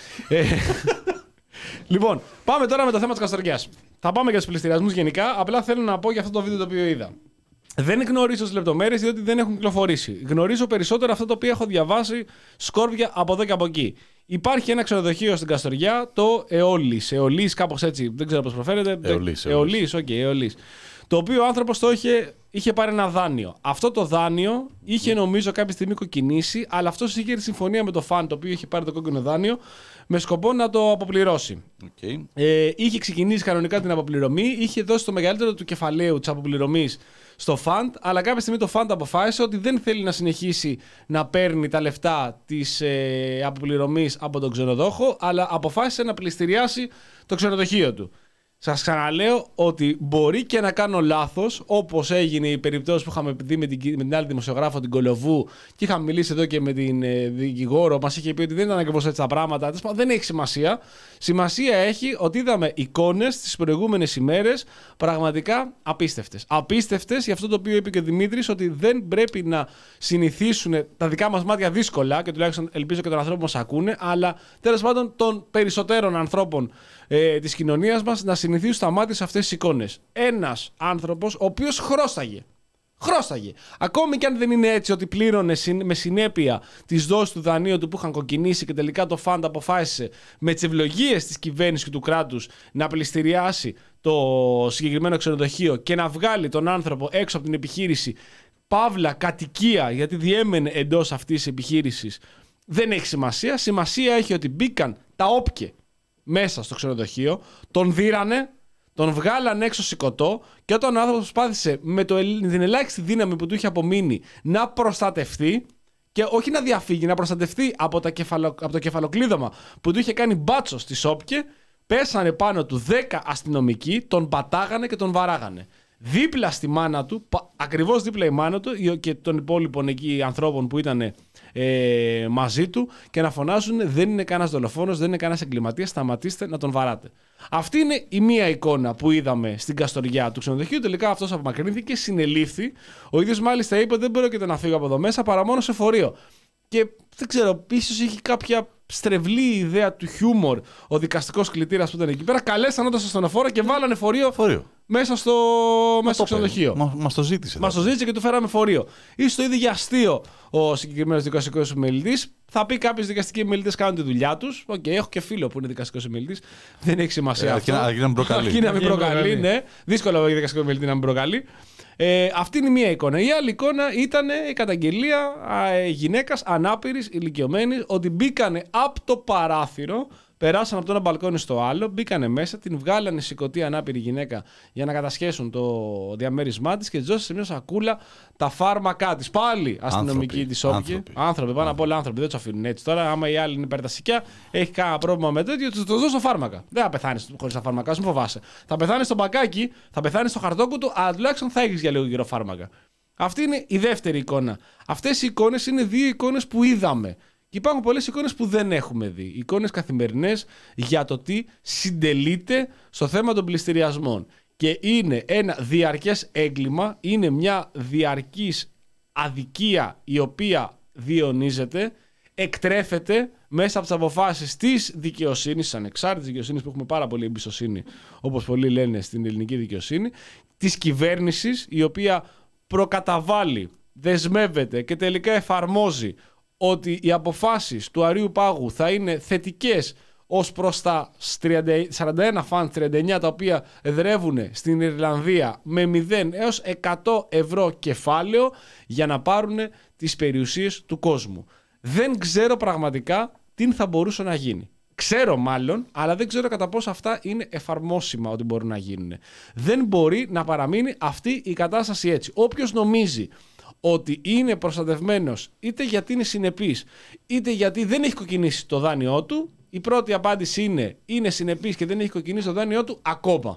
B: Λοιπόν, πάμε τώρα με το θέμα της Καστοριάς. Θα πάμε για τους πληστηριασμούς γενικά. Απλά θέλω να πω για αυτό το βίντεο το οποίο είδα. Δεν γνωρίζω τις λεπτομέρειες διότι δεν έχουν κυκλοφορήσει. Γνωρίζω περισσότερο αυτό το οποίο έχω διαβάσει σκόρπια από εδώ και από εκεί. Υπάρχει ένα ξενοδοχείο στην Καστοριά, το Αιώλης. Αιώλης, κάπως έτσι, δεν ξέρω πώς προφέρεται.
C: Αιώλης.
B: Αιώλης, οκ, Αιώλης. Το οποίο ο άνθρωπος το είχε, είχε πάρει ένα δάνειο. Αυτό το δάνειο είχε νομίζω κάποια στιγμή κοκκινήσει, αλλά αυτός είχε συμφωνία με το φαν το οποίο είχε πάρει το κόκκινο δάνειο με σκοπό να το αποπληρώσει.
C: Okay.
B: Ε, είχε ξεκινήσει κανονικά την αποπληρωμή, είχε δώσει το μεγαλύτερο του κεφαλαίου της αποπληρωμής στο φαντ, αλλά κάποια στιγμή το φαντ αποφάσισε ότι δεν θέλει να συνεχίσει να παίρνει τα λεφτά της ε, αποπληρωμής από τον ξενοδόχο, αλλά αποφάσισε να πληστηριάσει το ξενοδοχείο του. Σας ξαναλέω ότι μπορεί και να κάνω λάθος, όπως έγινε η περιπτώση που είχαμε δει με την, με την άλλη δημοσιογράφο, την Κολοβού, και είχαμε μιλήσει εδώ και με την ε, δικηγόρο. Μας είχε πει ότι δεν ήταν ακριβώς έτσι τα πράγματα. Δεν έχει σημασία. Σημασία έχει ότι είδαμε εικόνες τις προηγούμενες ημέρες πραγματικά απίστευτες. Απίστευτες για αυτό το οποίο είπε και ο Δημήτρης, ότι δεν πρέπει να συνηθίσουν τα δικά μας μάτια δύσκολα, και τουλάχιστον ελπίζω και των ανθρώπων που μας ακούνε, αλλά τέλος πάντων των περισσότερων ανθρώπων ε, της κοινωνίας μας να συνηθίσουν στα μάτια σε αυτές τις εικόνες. Ένας άνθρωπος ο οποίος χρώσταγε. Χρώσταγε. Ακόμη και αν δεν είναι έτσι ότι πλήρωνε με συνέπεια τις δόσεις του δανείου του που είχαν κοκκινήσει και τελικά το φαντ αποφάσισε με τις ευλογίες της κυβέρνησης και του κράτους να πληστηριάσει το συγκεκριμένο ξενοδοχείο και να βγάλει τον άνθρωπο έξω από την επιχείρηση, παύλα κατοικία, γιατί διέμενε εντός αυτής της επιχείρησης, δεν έχει σημασία. Σημασία έχει ότι μπήκαν τα όπκε μέσα στο ξενοδοχείο, τον δίρανε, Τον βγάλαν έξω σηκωτό και όταν ο άνθρωπος προσπάθησε με το, την ελάχιστη δύναμη που του είχε απομείνει να προστατευτεί και όχι να διαφύγει, να προστατευτεί από, τα κεφαλο, από το κεφαλοκλείδωμα που του είχε κάνει μπάτσο στη Σόπκε, πέσανε πάνω του δέκα αστυνομικοί, τον πατάγανε και τον βαράγανε. Δίπλα στη μάνα του, ακριβώς δίπλα η μάνα του και των υπόλοιπων εκεί ανθρώπων που ήταν ε, μαζί του και να φωνάζουν δεν είναι κανένας δολοφόνος, δεν είναι κανένας εγκληματίας, σταματήστε να τον βαράτε. Αυτή είναι η μία εικόνα που είδαμε στην καστοριά του ξενοδοχείου. Τελικά αυτός απομακρύνθηκε, συνελήφθη. Ο ίδιος μάλιστα είπε δεν μπορώ και να φύγω από εδώ μέσα παρά μόνο σε φορείο. Και δεν ξέρω, ίσως είχε κάποια στρεβλή ιδέα του χιούμορ ο δικαστικός κλητήρας που ήταν εκεί πέρα. Καλέσαν όντως ασθενοφόρο και βάλανε φορείο, φορείο. μέσα στο, μέσα στο ξενοδοχείο.
C: Μα μας το ζήτησε.
B: Μας το ζήτησε και του φέραμε φορείο. Ίσως το είδε για αστείο ο συγκεκριμένος δικαστικός επιμελητής. Θα πει κάποιος δικαστικοί επιμελητές κάνουν τη δουλειά τους. Οκ, okay, έχω και φίλο που είναι δικαστικός επιμελητής. Δεν έχει σημασία. Ε, αυτό.
C: Αρκεί να μην προκαλεί.
B: Αρκεί να μην προκαλεί, ναι. Δύσκολο για δικαστικό επιμελητή να μην προκαλεί. Ε, αυτή είναι η μία εικόνα. Η άλλη εικόνα ήταν η καταγγελία ε, γυναίκας ανάπηρης, ηλικιωμένης, ότι μπήκανε από το παράθυρο, περάσαν από το ένα μπαλκόνι στο άλλο, μπήκανε μέσα, την βγάλανε σηκωτή ανάπηρη γυναίκα για να κατασχέσουν το διαμέρισμά της και της δώσανε σε μια σακούλα τα φάρμακά της. Πάλι αστυνομική της όποιοι. Άνθρωποι. άνθρωποι, πάνω απ' όλα άνθρωποι. Δεν τους αφήνουν έτσι τώρα. Άμα η άλλη είναι υπερτασικιά, έχει κανένα πρόβλημα με τέτοιο, του το δώσω φάρμακα. Δεν θα πεθάνει χωρίς τα φάρμακά σου, μην φοβάσαι. Θα πεθάνει στο μπακάκι, θα πεθάνει στο χαρτόκουτο, αλλά τουλάχιστον θα έχει για λίγο καιρό φάρμακα. Αυτή είναι η δεύτερη εικόνα. Αυτές οι εικόνες είναι δύο εικόνες που είδαμε. Και υπάρχουν πολλές εικόνες που δεν έχουμε δει. Εικόνες καθημερινές για το τι συντελείται στο θέμα των πληστηριασμών. Και είναι ένα διαρκές έγκλημα, είναι μια διαρκής αδικία η οποία διονύζεται, εκτρέφεται μέσα από τις αποφάσεις της δικαιοσύνης, της ανεξάρτητης δικαιοσύνης που έχουμε πάρα πολύ εμπιστοσύνη, όπως πολλοί λένε στην ελληνική δικαιοσύνη, της κυβέρνησης η οποία προκαταβάλει, δεσμεύεται και τελικά εφαρμόζει ότι οι αποφάσεις του Αρείου Πάγου θα είναι θετικές ως προς τα σαράντα ένα φαντ, τριάντα εννιά τα οποία εδρεύουν στην Ιρλανδία με μηδέν έως εκατό ευρώ κεφάλαιο για να πάρουν τις περιουσίες του κόσμου. Δεν ξέρω πραγματικά τι θα μπορούσε να γίνει. Ξέρω μάλλον, αλλά δεν ξέρω κατά πόσο αυτά είναι εφαρμόσιμα ότι μπορούν να γίνουν. Δεν μπορεί να παραμείνει αυτή η κατάσταση έτσι. Όποιος νομίζει ότι είναι προστατευμένος είτε γιατί είναι συνεπής είτε γιατί δεν έχει κοκκινήσει το δάνειό του, η πρώτη απάντηση είναι είναι συνεπής και δεν έχει κοκκινήσει το δάνειό του ακόμα.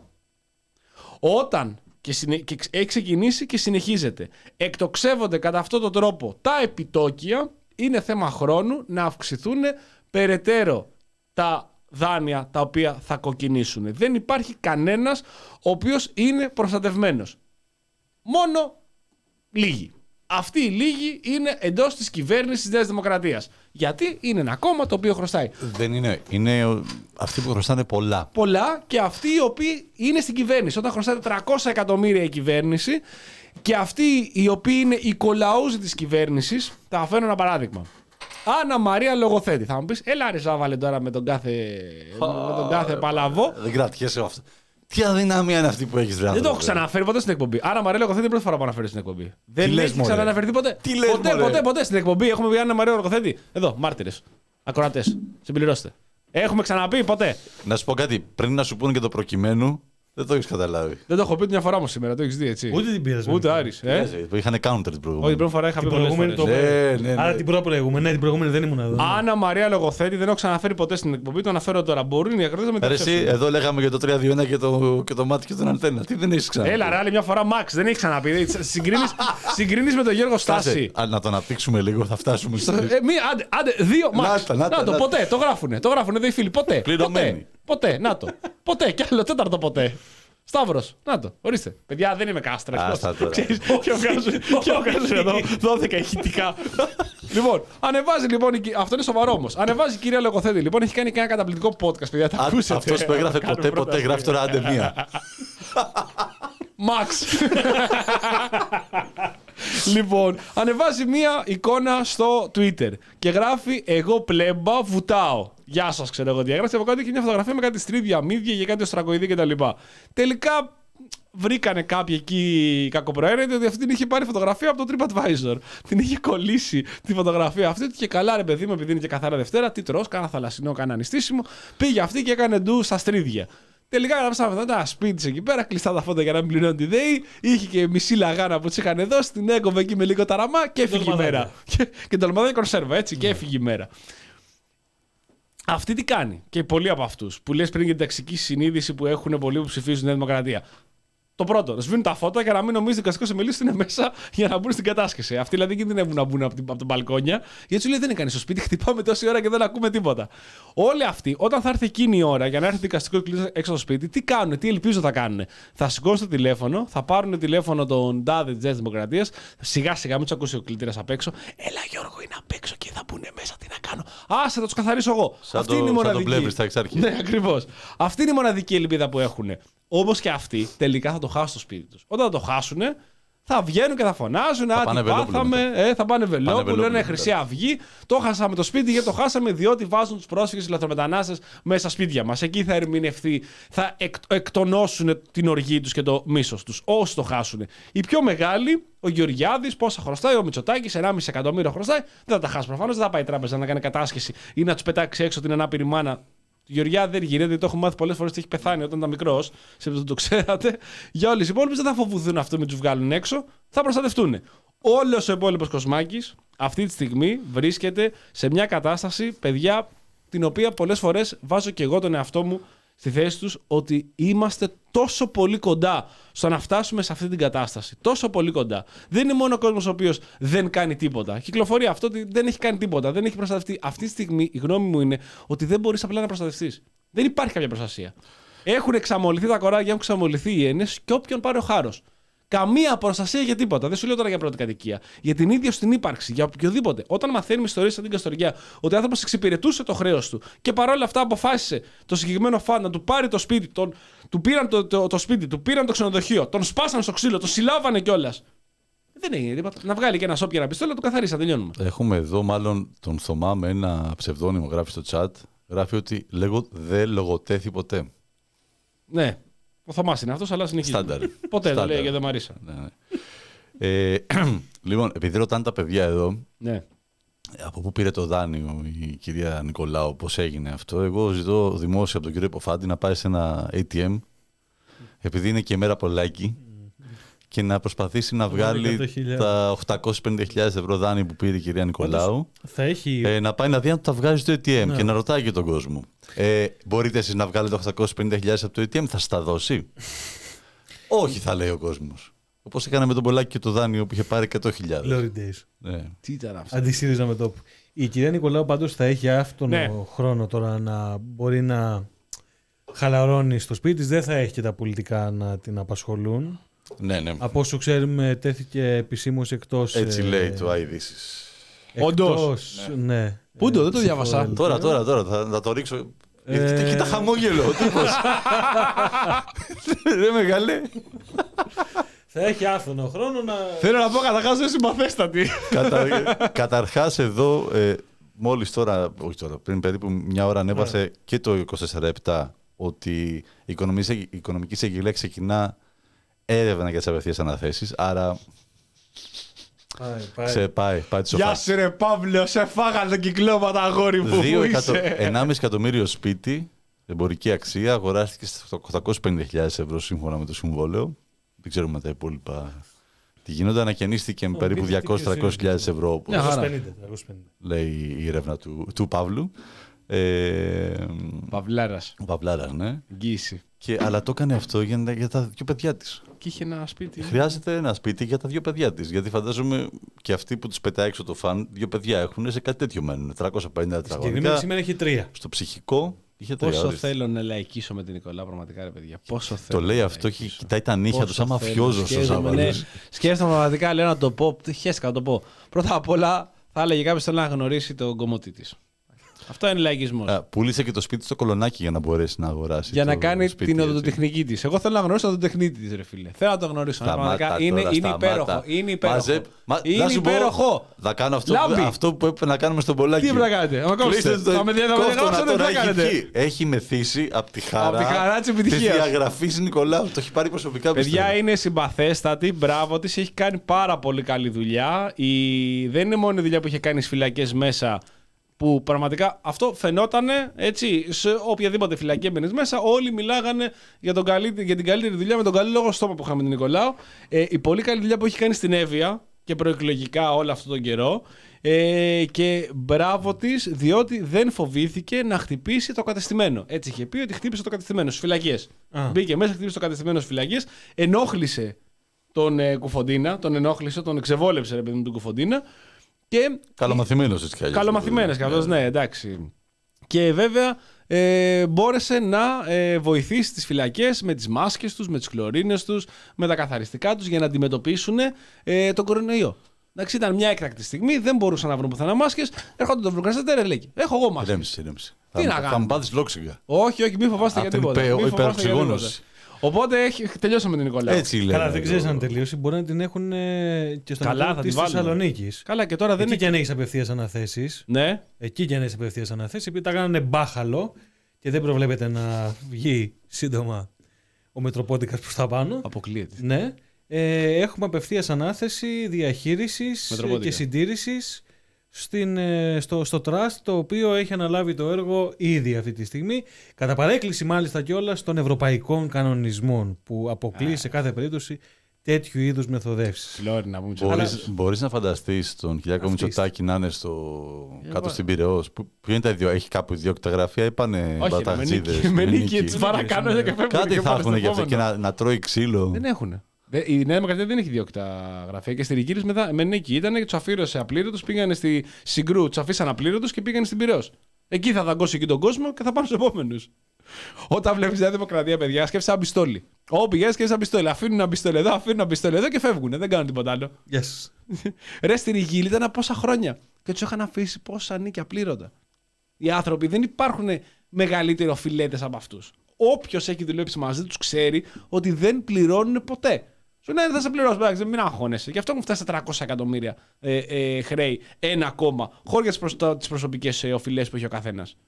B: Όταν και, συνε... και έχει ξεκινήσει και συνεχίζεται, εκτοξεύονται κατά αυτόν τον τρόπο τα επιτόκια, είναι θέμα χρόνου να αυξηθούν περαιτέρω τα δάνεια τα οποία θα κοκκινήσουν. Δεν υπάρχει κανένας ο οποίος είναι προστατευμένος. Μόνο λίγοι. Αυτοί οι λίγοι είναι εντός της κυβέρνησης της Νέας Δημοκρατίας. Γιατί είναι ένα κόμμα το οποίο χρωστάει.
C: Δεν είναι. Είναι αυτοί που χρωστάνε πολλά.
B: Πολλά και αυτοί οι οποίοι είναι στην κυβέρνηση. Όταν χρωστάει τριακόσια εκατομμύρια η κυβέρνηση και αυτοί οι οποίοι είναι οι κολαούζοι της κυβέρνησης, θα φέρω ένα παράδειγμα. Άννα Μαρία Λογοθέτη. Θα μου πεις, έλα ρε Ζάβαλε τώρα με τον κάθε, με τον κάθε παλαβό.
C: Δεν κρατιέσαι αυτό. Τι αδυναμία είναι αυτή που έχεις βρει.
B: Δεν το έχω ξαναφέρει ποτέ στην εκπομπή. Άρα Μαρία Λογοθέτη είναι πρώτη φορά που αναφέρει στην εκπομπή. Δεν έχει ξαναναφερθεί ποτέ.
C: Τι λες,
B: ποτέ, ποτέ, ποτέ στην εκπομπή. Έχουμε πει Άννα Μαρία Λογοθέτη. Εδώ, μάρτυρες. Ακροατές. Συμπληρώστε. Έχουμε ξαναπεί ποτέ.
C: Να σου πω κάτι. Πριν να σου πούνε και το προκειμένου, δεν το έχεις καταλάβει.
B: Δεν το έχω πει μια φορά μου σήμερα. Το έχεις δει έτσι.
A: Ούτε την πήρες.
B: Ούτε Άρης. Ε?
C: Είχαν counter την προηγούμενη.
B: Όχι, την πρώτη φορά είχα πει πολλές φορές.
A: Το... Ναι, ναι, ναι. Άρα την προηγούμενη. Ναι, την προηγούμενη δεν ήμουν εδώ.
B: Άννα Μαρία Λογοθέτη δεν έχω ξαναφέρει ποτέ στην εκπομπή. Το αναφέρω τώρα. Μπορούν οι ακροατές να μεταφράσουν.
C: Εδώ λέγαμε για το τρία δύο ένα και το, και το μάτι και τον αντένα. Τι δεν έχεις ξαναπεί.
B: Έλα, ρε, άλλη μια φορά Max. Δεν έχει ξαναπεί. Συγκρίνεις με τον Γιώργο Στάση.
C: Να το αναπτύξουμε λίγο, θα φτάσουμε στο.
B: Άντε, δύο Max. Να το, ποτέ. Το γράφουνε. Το γράφουνε εδώ οι φίλοι. Ποτέ. Ποτέ. Να το. Ποτέ. Κι άλλο τέταρτο ποτέ. Σταύρος, να το, ορίστε. Παιδιά, δεν είμαι κάστρα. Ξέρεις, ποιο βγάζουν εδώ δώδεκα ηχητικά. Λοιπόν, ανεβάζει λοιπόν. Αυτό είναι σοβαρό όμως. Ανεβάζει η κυρία Λογοθέτη. Λοιπόν, έχει κάνει και ένα καταπληκτικό podcast, παιδιά. Τα ακούσετε.
C: Αυτός που έγραφε ποτέ, ποτέ γράφει τώρα άντε μία.
B: Μαξ. Λοιπόν, ανεβάζει μία εικόνα στο Twitter και γράφει εγώ πλέμπα βουτάω. Γεια σας, ξέρω εγώ τι έγραψε. Από κάτω και μια φωτογραφία με κάτι στρίδια, μύδια και κάτι οστρακοειδή κτλ. Τελικά βρήκανε κάποιοι εκεί κακοπροαίρετοι ότι αυτή την είχε πάρει φωτογραφία από το TripAdvisor. Την είχε κολλήσει τη φωτογραφία αυτή. Και καλά, ρε παιδί μου, επειδή είναι και καθαρά Δευτέρα, τι τρως, κάνα θαλασσινό, κάνα νηστίσιμο. Πήγε αυτή και έκανε ντου στα στρίδια. Τελικά γράψαμε ένα σπίτι εκεί πέρα, κλειστά τα φώτα για να μην πληρώνει τη ΔΕΗ. Είχε και μισή λαγάνα που τη είχαν δώσει, την έκοβε εκεί με λίγο ταραμά και έφυγε η μέρα. Και, και το λαμβάνει κονσέρβα, έτσι, και έφυγε η μέρα. Αυτή τι κάνει, και πολλοί από αυτούς που λες πριν για την ταξική συνείδηση που έχουν πολλοί που ψηφίζουν Νέα Δημοκρατία. Το πρώτο, να σβήνουν τα φώτα για να μην νομίζει δικαστικό εμελής είναι μέσα για να μπουν στην κατάσχεση. Αυτοί δηλαδή κινδυνεύουν να μπουν από, την, από τον μπαλκόνια, γιατί σου λέει δεν είναι κανείς στο σπίτι, χτυπάμε τόση ώρα και δεν ακούμε τίποτα. Όλοι αυτοί, όταν θα έρθει εκείνη η ώρα για να έρθει δικαστικό κλειδί έξω από το σπίτι, τι κάνουν, τι ελπίζω θα κάνουν. Θα σηκώσουν το τηλέφωνο, θα πάρουν τηλέφωνο τον τάδε τη Νέα Δημοκρατία, σιγά σιγά μην του ακούσει ο κλητήρας απ' έξω. Έλα Γιώργο, είναι απ' έξω και θα μπουν μέσα, τι να κάνω. Άσε, θα του καθαρίσω εγώ.
C: Σαν
B: Αυτή
C: το,
B: είναι η μοναδική.
C: Σαν το βλέπεις στα εξάρχεια.
B: Ναι, ακριβώς. Αυτή είναι η μοναδική ελπίδα που έχουν. Όμως και αυτοί τελικά θα το χάσουν στο σπίτι τους. Όταν το χάσουν, θα βγαίνουν και θα φωνάζουν. Α, τι πάθαμε. Ε, θα πάνε Βελόπουλο, λένε Χρυσή Αυγή. Το χάσαμε το σπίτι γιατί το χάσαμε διότι βάζουν τους πρόσφυγες και λαθρομετανάστες μέσα στα σπίτια μας. Εκεί θα ερμηνευτεί, θα εκ, εκτονώσουν την οργή τους και το μίσος τους. Όσοι το χάσουν. Οι πιο μεγάλοι, ο Γεωργιάδης, πόσα χρωστάει, ο Μητσοτάκης, ενάμιση εκατομμύριο χρωστάει. Δεν θα τα χάσει προφανώς, δεν θα πάει η τράπεζα να κάνει κατάσχεση ή να τους πετάξει έξω την ανάπηρη μάνα. Το Γεωργιά δεν γίνεται, γιατί το έχω μάθει πολλές φορές ότι έχει πεθάνει όταν ήταν μικρός. Σε αυτό το ξέρατε. Για όλες οι υπόλοιπες δεν θα φοβηθούν αυτό, μην τους βγάλουν έξω, θα προστατευτούν. Όλος ο υπόλοιπος κοσμάκης αυτή τη στιγμή βρίσκεται σε μια κατάσταση, παιδιά, την οποία πολλές φορές βάζω και εγώ τον εαυτό μου στη θέση τους, ότι είμαστε τόσο πολύ κοντά στο να φτάσουμε σε αυτή την κατάσταση. Τόσο πολύ κοντά. Δεν είναι μόνο ο κόσμος ο οποίος δεν κάνει τίποτα. Κυκλοφορεί αυτό ότι δεν έχει κάνει τίποτα, δεν έχει προστατευτεί. Αυτή τη στιγμή η γνώμη μου είναι ότι δεν μπορείς απλά να προστατευτείς. Δεν υπάρχει κάποια προστασία. Έχουν εξαμολυθεί τα κοράκια, έχουν εξαμολυθεί οι έννοιες και όποιον πάρει ο χάρος. Καμία προστασία για τίποτα. Δεν σου λέω τώρα για πρώτη κατοικία. Για την ίδια στην ύπαρξη, για οποιοδήποτε. Όταν μαθαίνουμε ιστορίες σαν την Καστοριά, ότι ο άνθρωπος εξυπηρετούσε το χρέος του και παρόλα αυτά αποφάσισε το συγκεκριμένο φαν να του πάρει το σπίτι, τον, του πήραν το, το, το σπίτι, του πήραν το ξενοδοχείο, τον σπάσαν στο ξύλο, το συλλάβανε κιόλας. Δεν έγινε τίποτα. Να βγάλει και ένα σόπια ένα πιστόλι, να του καθαρίσει, να τελειώνουμε. Έχουμε
C: εδώ μάλλον τον Θωμά με ένα ψευδόνυμο, γράφει στο chat. Γράφει ότι λέγω, δεν λογοτέθη ποτέ.
B: Ναι. Ο Θωμάς είναι αυτός, αλλά συνεχίζει.
C: Στάνταρ.
B: Ποτέ δεν λέει και δεν μ' αρέσει.
C: Ναι, ναι. Ε, λοιπόν, επειδή ρωτάνε τα παιδιά εδώ,
B: ναι.
C: από πού πήρε το δάνειο η κυρία Νικολάου, πώς έγινε αυτό, εγώ ζητώ δημόσια από τον κύριο Υποφάντη να πάει σε ένα έι τι εμ, επειδή είναι και μέρα πολλάκι, και να προσπαθήσει να βγάλει τα οκτακόσιες πενήντα χιλιάδες ευρώ δάνειο που πήρε η κυρία Νικολάου.
A: Θα έχει...
C: ε, να πάει να δει αν τα βγάζει στο έι τι εμ,
A: ναι.
C: και να ρωτάει και τον κόσμο. Ε, μπορείτε εσείς να βγάλετε οκτακόσιες πενήντα χιλιάδες από το έι τι εμ, θα σας τα δώσει? Όχι, θα λέει ο κόσμος. Όπως έκανε με τον Πολάκη και το δάνειο που είχε πάρει εκατό χιλιάδες.
A: Glory days.
C: Ναι.
B: Τι ήταν αυτό?
A: Αντισύριζα με τόπο. Η κυρία Νικολάου πάντως θα έχει αυτόν
B: ναι.
A: χρόνο τώρα να μπορεί να χαλαρώνει στο σπίτι της. Δεν θα έχει και τα πολιτικά να την απασχολούν.
C: Ναι, ναι.
A: Από όσο ξέρουμε τέθηκε επισήμως εκτός...
C: Έτσι
A: ε,
C: λέει το iDesis.
B: Όντως.
A: Ναι. ναι.
B: Πού το, δεν το διάβασα.
C: Τώρα, τώρα, τώρα, θα, θα το ρίξω.
A: Ε...
C: Κοίτα χαμόγελο, ο τύπος. Δεν μεγάλε.
A: Θα έχει άφθονο χρόνο να...
B: Θέλω να πω καταρχάς δεν συμπαθέστατη.
C: Κατα... Καταρχάς εδώ, ε, μόλις τώρα, όχι τώρα, πριν περίπου μια ώρα ανέβασε και το είκοσι τέσσερα επτά ότι η Οικονομική Εισαγγελία ξεκινά έρευνα για τις απευθείας αναθέσεις, άρα
A: πάει, πάει.
C: Σε πάει, πάει τη
B: Γεια σου ρε Παύλο, σε φάγανε τα κυκλώματα αγόρι μου.
C: ενάμιση εκατομμύριο σπίτι, εμπορική αξία, αγοράστηκε στις οκτακόσιες πενήντα χιλιάδες ευρώ σύμφωνα με το συμβόλαιο. Δεν ξέρουμε τα υπόλοιπα τι γίνονται. Ανακαινίστηκε με περίπου διακόσιες με τριακόσιες χιλιάδες ευρώ, όπως λέει η έρευνα του, του Παύλου. Ε,
B: Παυλάρας.
C: Ο Παυλάρας, ναι.
B: Εγγύηση.
C: Και, αλλά το έκανε αυτό για, για τα δύο παιδιά της.
B: Και είχε ένα σπίτι.
C: Χρειάζεται ένα σπίτι για τα δύο παιδιά της. Γιατί φαντάζομαι και αυτοί που τους πετάει έξω το φαν, δύο παιδιά έχουν, σε κάτι τέτοιο μένουν. τριακόσια πενήντα τετραγωνικά.
A: Σήμερα έχει τρία.
C: Στο ψυχικό είχε τρία.
B: Πόσο
C: ορίστε.
B: θέλω να λαϊκίσω με την Νικολά, πραγματικά ρε παιδιά. Πόσο θέλω.
C: Το λέει αυτό και κοιτάει τα νύχια του σαν μαφιόζο ο Σάββατος.
B: Σκέφτομαι πραγματικά, λέω να το πω. Χαίστηκα να το πω. Πρώτα απ' όλα θα έλεγε κάποιο θέλει να γνωρίσει τον κομμωτή της. Αυτό είναι λαϊκισμός.
C: Πούλησε και το σπίτι στο Κολονάκι για να μπορέσει να αγοράσει.
B: Για
C: το
B: να κάνει
C: σπίτι,
B: την οδοτεχνική της. Εγώ θέλω να γνωρίσω τον τεχνίτη της, ρε φίλε. Θέλω να το γνωρίσω.
C: Σταμάτα,
B: είναι,
C: τώρα,
B: είναι υπέροχο. Είναι υπέροχο.
C: Μαζε... Μα...
B: Είναι υπέροχο.
C: Θα κάνω αυτό, που, αυτό που έπρεπε να κάνουμε στον Πολάκη.
B: Τι έπρεπε να κάνετε? Θα με κόψετε. Θα με διαγράψετε.
C: Έχει μεθύσει από τη χαρά,
B: από τη χαρά της επιτυχίας.
C: Τη διαγραφή Νικολάου. Το έχει πάρει προσωπικά.
B: Παιδιά,
C: πιστεύω.
B: είναι συμπαθέστατη. Μπράβο της. Έχει κάνει πάρα πολύ καλή δουλειά. Η... Δεν είναι μόνο η δουλειά που είχε κάνει στις φυλακές μέσα. Που πραγματικά αυτό φαινότανε έτσι, σε οποιαδήποτε φυλακή έμπαινες μέσα, όλοι μιλάγανε για, τον καλύ, για την καλύτερη δουλειά με τον καλό λόγο στόμα που είχαμε τον Νικολάου. Ε, η πολύ καλή δουλειά που έχει κάνει στην Εύβοια και προεκλογικά όλο αυτόν τον καιρό. Ε, και μπράβο της, διότι δεν φοβήθηκε να χτυπήσει το κατεστημένο. Έτσι είχε πει ότι χτύπησε το κατεστημένο στις φυλακές. Μπήκε μέσα, χτύπησε το κατεστημένο στις φυλακές, ενόχλησε τον ε, Κουφοντίνα, τον ενόχλησε, τον εξεβόλεψε ρε παιδί μου τον Κουφοντίνα. Και...
C: Καλομαθημένος έτσι κι αλλιώς.
B: Καλομαθημένος κι αυτός, ναι, εντάξει. Και βέβαια ε, μπόρεσε να ε, βοηθήσει τις φυλακές με τις μάσκες τους, με τις χλωρίνες τους, με τα καθαριστικά τους για να αντιμετωπίσουν ε, τον κορονοϊό. Εντάξει, ήταν μια έκτακτη στιγμή, δεν μπορούσαν να βρουν πουθενά μάσκες. Έρχονταν τον βρουκαστέρ, λέει: έχω εγώ μάσκες.
C: Ρέμισε, ρέμισε.
B: Τι
C: θα,
B: να κάνω.
C: Θα μου πάθεις λόγξιγα.
B: Όχι, όχι, μην φοβάστε για τίποτα.
C: Υπεροξυγόνωση.
B: Οπότε έχει, τελειώσαμε την Νικολάου.
C: Έτσι λέει.
A: Καλά, δεν ξέρεις αν τελείωσε. Μπορεί να την έχουν ε, και στον
B: Καλά,
A: τη Θεσσαλονίκη.
B: Καλά, και τώρα δεν
A: εκεί
B: είναι.
A: και αν έχει απευθείας αναθέσεις.
B: Ναι.
A: Εκεί και αν έχει απευθείας αναθέσεις, επειδή τα κάνανε μπάχαλο και δεν προβλέπεται να βγει σύντομα ο Μετροπόντικας προς τα πάνω.
B: Αποκλείεται.
A: Ναι. Ε, έχουμε απευθείας ανάθεση διαχείρισης και συντήρησης στην, στο, στο Trust, το οποίο έχει αναλάβει το έργο ήδη αυτή τη στιγμή, κατά παρέκκληση μάλιστα κιόλας των ευρωπαϊκών κανονισμών που αποκλεί σε κάθε περίπτωση τέτοιου είδους μεθοδεύσεις.
B: Λόρι, να πούμε.
C: Μπορείς, μπορείς να φανταστείς τον Κυριάκο Μητσοτάκη να είναι στο, κάτω στην Πειραιώς. Ποιο είναι τα ίδια, έχει κάπου ιδιόκτητα γραφεία ή πάνε μπαταχτζίδες.
B: Με νίκη, τις παρακάνω και φεύγουν.
C: Κάτι θα έχουν για αυτό και να, να τρώει ξύλο.
B: Δεν έχουν. Η Νέα Δημοκρατία δεν έχει ιδιόκτητα γραφεία και στη Ρικύρης με, με νίκη ήταν και του αφήρωσε απλήρωτους, πήγανε στη Συγκρού, του αφήσαν απλήρωτους και πήγανε στην Πειραιώς. Εκεί θα δαγκώσει εκεί τον κόσμο και θα πάνε στους επόμενους. Όταν βλέπεις Νέα Δημοκρατία, παιδιά, σκέφτεσαι ένα πιστόλι. Όπου πηγαίνεις σκέφτεσαι ένα πιστόλι. Αφήνουν ένα πιστόλι εδώ, αφήνουν ένα πιστόλι εδώ και φεύγουν. Δεν κάνουν τίποτα άλλο.
A: Yes.
B: Ρε στη Ρικύρη ήταν πόσα χρόνια και του είχαν αφήσει πόσα νίκια απλήρωτα. Οι άνθρωποι δεν υπάρχουν μεγαλύτεροι οφειλέτες από αυτούς. Όποιος έχει δουλέψει μαζί τους ξέρει ότι δεν πληρώνουν ποτέ. Σου λέει θα σε πληρώσω, εντάξει, μην αγχώνεσαι. Γι' αυτό έχουν φτάσει στα τριακόσια εκατομμύρια ε, ε, χρέη, ένα ακόμα, χωρίς τις, προσ, τις προσωπικές ε, οφειλές που έχει ο καθένας.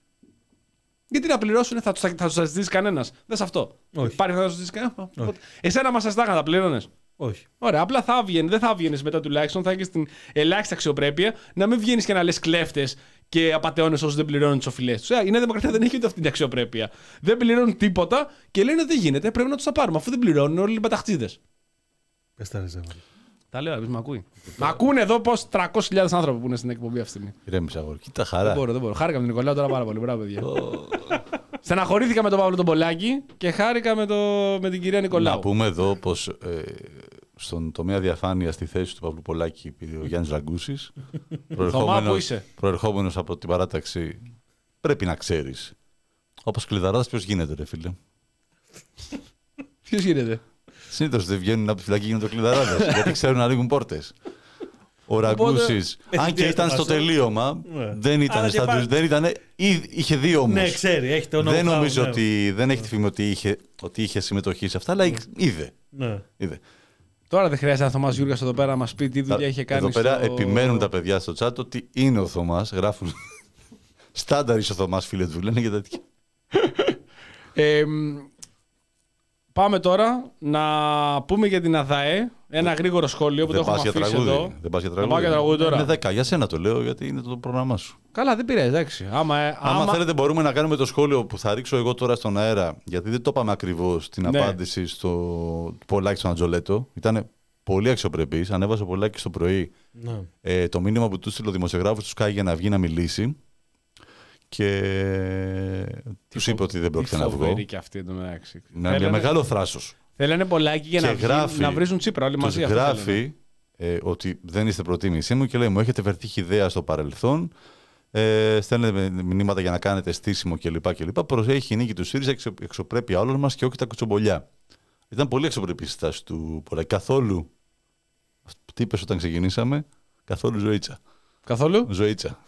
B: Γιατί να πληρώσουν, θα τους, θα τους ζητήσει κανένας. Δεν σε αυτό.
A: Όχι.
B: Πάρει, θα τους ζητήσει κανένας. Εσένα μας αστάγα, θα πλήρωνες.
A: Όχι.
B: Ωραία, απλά θα βγαίνει, δεν θα βγαίνει μετά τουλάχιστον, θα έχει την ελάχιστη αξιοπρέπεια να μην βγαίνει και να λες κλέφτες και απατεώνες όσους δεν πληρώνουν τις οφειλές τους. Η Νέα Δημοκρατία δεν έχει ούτε αυτή την αξιοπρέπεια. Δεν πληρώνουν τίποτα και λένε δεν γίνεται, πρέπει να τους τα πάρουμε. Αφού δεν πληρώνουν, όλοι οι μπαταχτζίδες.
A: Πες τα ρεζεύω.
B: Τα λέω, με ακούει. Μ' ακούνε εδώ πως τριακόσιες χιλιάδες άνθρωποι που είναι στην εκπομπή αυτή τη στιγμή.
C: Ηρέμησε αγόρι, κοίτα χαρά.
B: Δεν μπορώ, δεν μπορώ. Χάρηκα με τον Νικολάου τώρα πάρα πολύ. Μπράβο, παιδιά. Στεναχωρήθηκα με τον Παύλο τον Πολάκη και χάρηκα με, το, με την κυρία Νικολάου.
C: Να πούμε εδώ πως ε, στον τομέα διαφάνεια στη θέση του Παύλου Πολάκη πήρε ο Γιάννης Ραγκούσης. προερχόμενος, προερχόμενος από την παράταξη, πρέπει να ξέρεις. Όπως κλειδαράς, ποιος γίνεται, ρε φίλε.
B: Ποιος γίνεται.
C: Συνήθως δεν βγαίνουν από τη φυλακή γίνονται κλειδαράδες, γιατί ξέρουν να ανοίγουν πόρτες. Ο Ραγκούσης, αν και ήταν στο τελείωμα, δεν ήταν στα τρεις, δεν ήταν, είχε δει όμως.
A: Ναι, ξέρει, έχει το know-how.
C: Δεν νομίζω ότι, δεν έχει τη φήμη ότι είχε, ότι είχε συμμετοχή σε αυτά, αλλά είδε.
A: Ναι.
C: είδε.
B: Τώρα δεν χρειάζεται ένα Θωμάς Γιούργας εδώ πέρα να μας πει τι δουλειά είχε κάνει.
C: Εδώ πέρα
B: στο...
C: επιμένουν τα παιδιά στο chat ότι είναι ο Θωμάς, γράφουν. Στάνταρ είσαι ο Θωμάς, φίλε του, λένε και τέτοια.
B: ε, Πάμε τώρα να πούμε για την ΑΔΑΕ. Ένα γρήγορο σχόλιο που
C: δεν
B: το έχουμε αφήσει εδώ.
C: Δεν πας για τραγούδι.
B: Θα πάω για τραγούδι τώρα.
C: Είναι δέκα. Για σένα το λέω, γιατί είναι το πρόγραμμά σου.
B: Καλά, δεν πειράζει, εντάξει. Άμα,
C: άμα... άμα θέλετε, μπορούμε να κάνουμε το σχόλιο που θα ρίξω εγώ τώρα στον αέρα, γιατί δεν το είπαμε ακριβώς την ναι. απάντηση στο Πολάκη στον Αντζολέτο. Ήταν πολύ αξιοπρεπής. Ανέβασε ο Πολάκης το πρωί
A: ναι.
C: ε, το μήνυμα που του στείλε ο δημοσιογράφος του Sky για να βγει να μιλήσει. Και τους είπε ότι δεν πρόκειται να βγω.
B: Και αυτή εντωμεταξύ.
C: Με Θέλανε... μεγάλο θράσος.
B: Θέλανε Πολάκη για να, γράφει, βγει, να βρίζουν Τσίπρα όλοι μαζί.
C: Γράφει ε, ότι δεν είστε προτίμησή μου και λέει μου έχετε φερθεί ιδέα στο παρελθόν. Ε, στέλνετε μηνύματα για να κάνετε στήσιμο κλπ. κλπ. Προσέχει η νίκη του ΣΥΡΙΖΑ, εξωπρέπεια όλων μας και όχι τα κουτσομπολιά. Ήταν πολύ αξιοπρεπή η στάση του Πολάκη. Καθόλου. Τι είπες όταν ξεκινήσαμε, καθόλου ζωήτσα.
B: Καθόλου.
C: Ζωήτσα.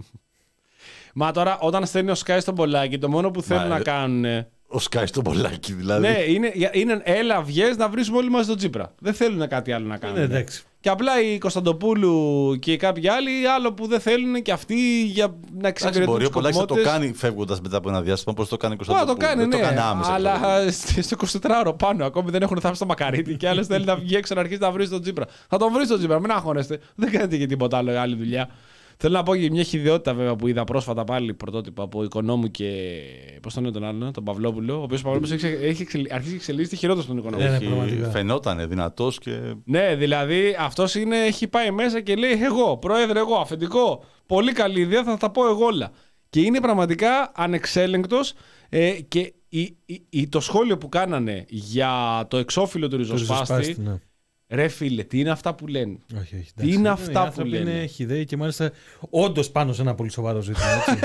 B: Μα τώρα όταν στέλνει ο Σκάι στον Πολάκη, το μόνο που θέλουν Μα, να κάνουν.
C: Ο Σκάι στον Πολάκη δηλαδή.
B: Ναι, είναι, είναι έλα βγες να βρίσουμε όλοι μαζί τον Τσίπρα. Δεν θέλουν κάτι άλλο να κάνουν.
A: Ναι, εντάξει.
B: Και απλά η Κωνσταντοπούλου και κάποιοι άλλοι, άλλο που δεν θέλουν και αυτοί για να εξυπηρετούν.
C: Μπορεί ο Πολάκης να το κάνει φεύγοντας μετά από ένα διάστημα, όπως το κάνει η Κωνσταντοπούλου.
B: Το κάνει,
C: δεν
B: ναι,
C: το κάνει άμεσα.
B: Αλλά στο εικοσιτετράωρο πάνω ακόμη δεν έχουν θάψει στο μακαρίτι και άλλος θέλει να βγει έξω να αρχίσει να βρει τον Τσίπρα. Θα τον βρει τον Τσίπρα, μην αγχώνεστε. Δεν κάνετε και τίποτα άλλο άλλη δουλειά. Θέλω να πω για μια χυδαιότητα βέβαια που είδα πρόσφατα πάλι πρωτότυπα από Οικονόμου και. Πώς τον είναι τον άλλον, τον Παυλόπουλο. Ο οποίος Παυλόπουλος έχει, έχει εξελ... αρχίσει να εξελίσσεται χειρότερο στον Οικονόμου.
C: Έχει... Φαινότανε δυνατός και.
B: Ναι, δηλαδή αυτός έχει πάει μέσα και λέει: εγώ, πρόεδρε, εγώ, αφεντικό. Πολύ καλή ιδέα, θα τα πω εγώ όλα. Και είναι πραγματικά ανεξέλεγκτος ε, και η, η, η, το σχόλιο που κάνανε για το εξώφυλλο του ριζοσπάστη. Ναι. Ρε φίλε, τι είναι αυτά που λένε.
A: Όχι, όχι,
B: τι είναι αυτά που λένε.
A: Είναι χυδαίοι και μάλιστα όντως πάνω σε ένα πολύ σοβαρό ζήτημα.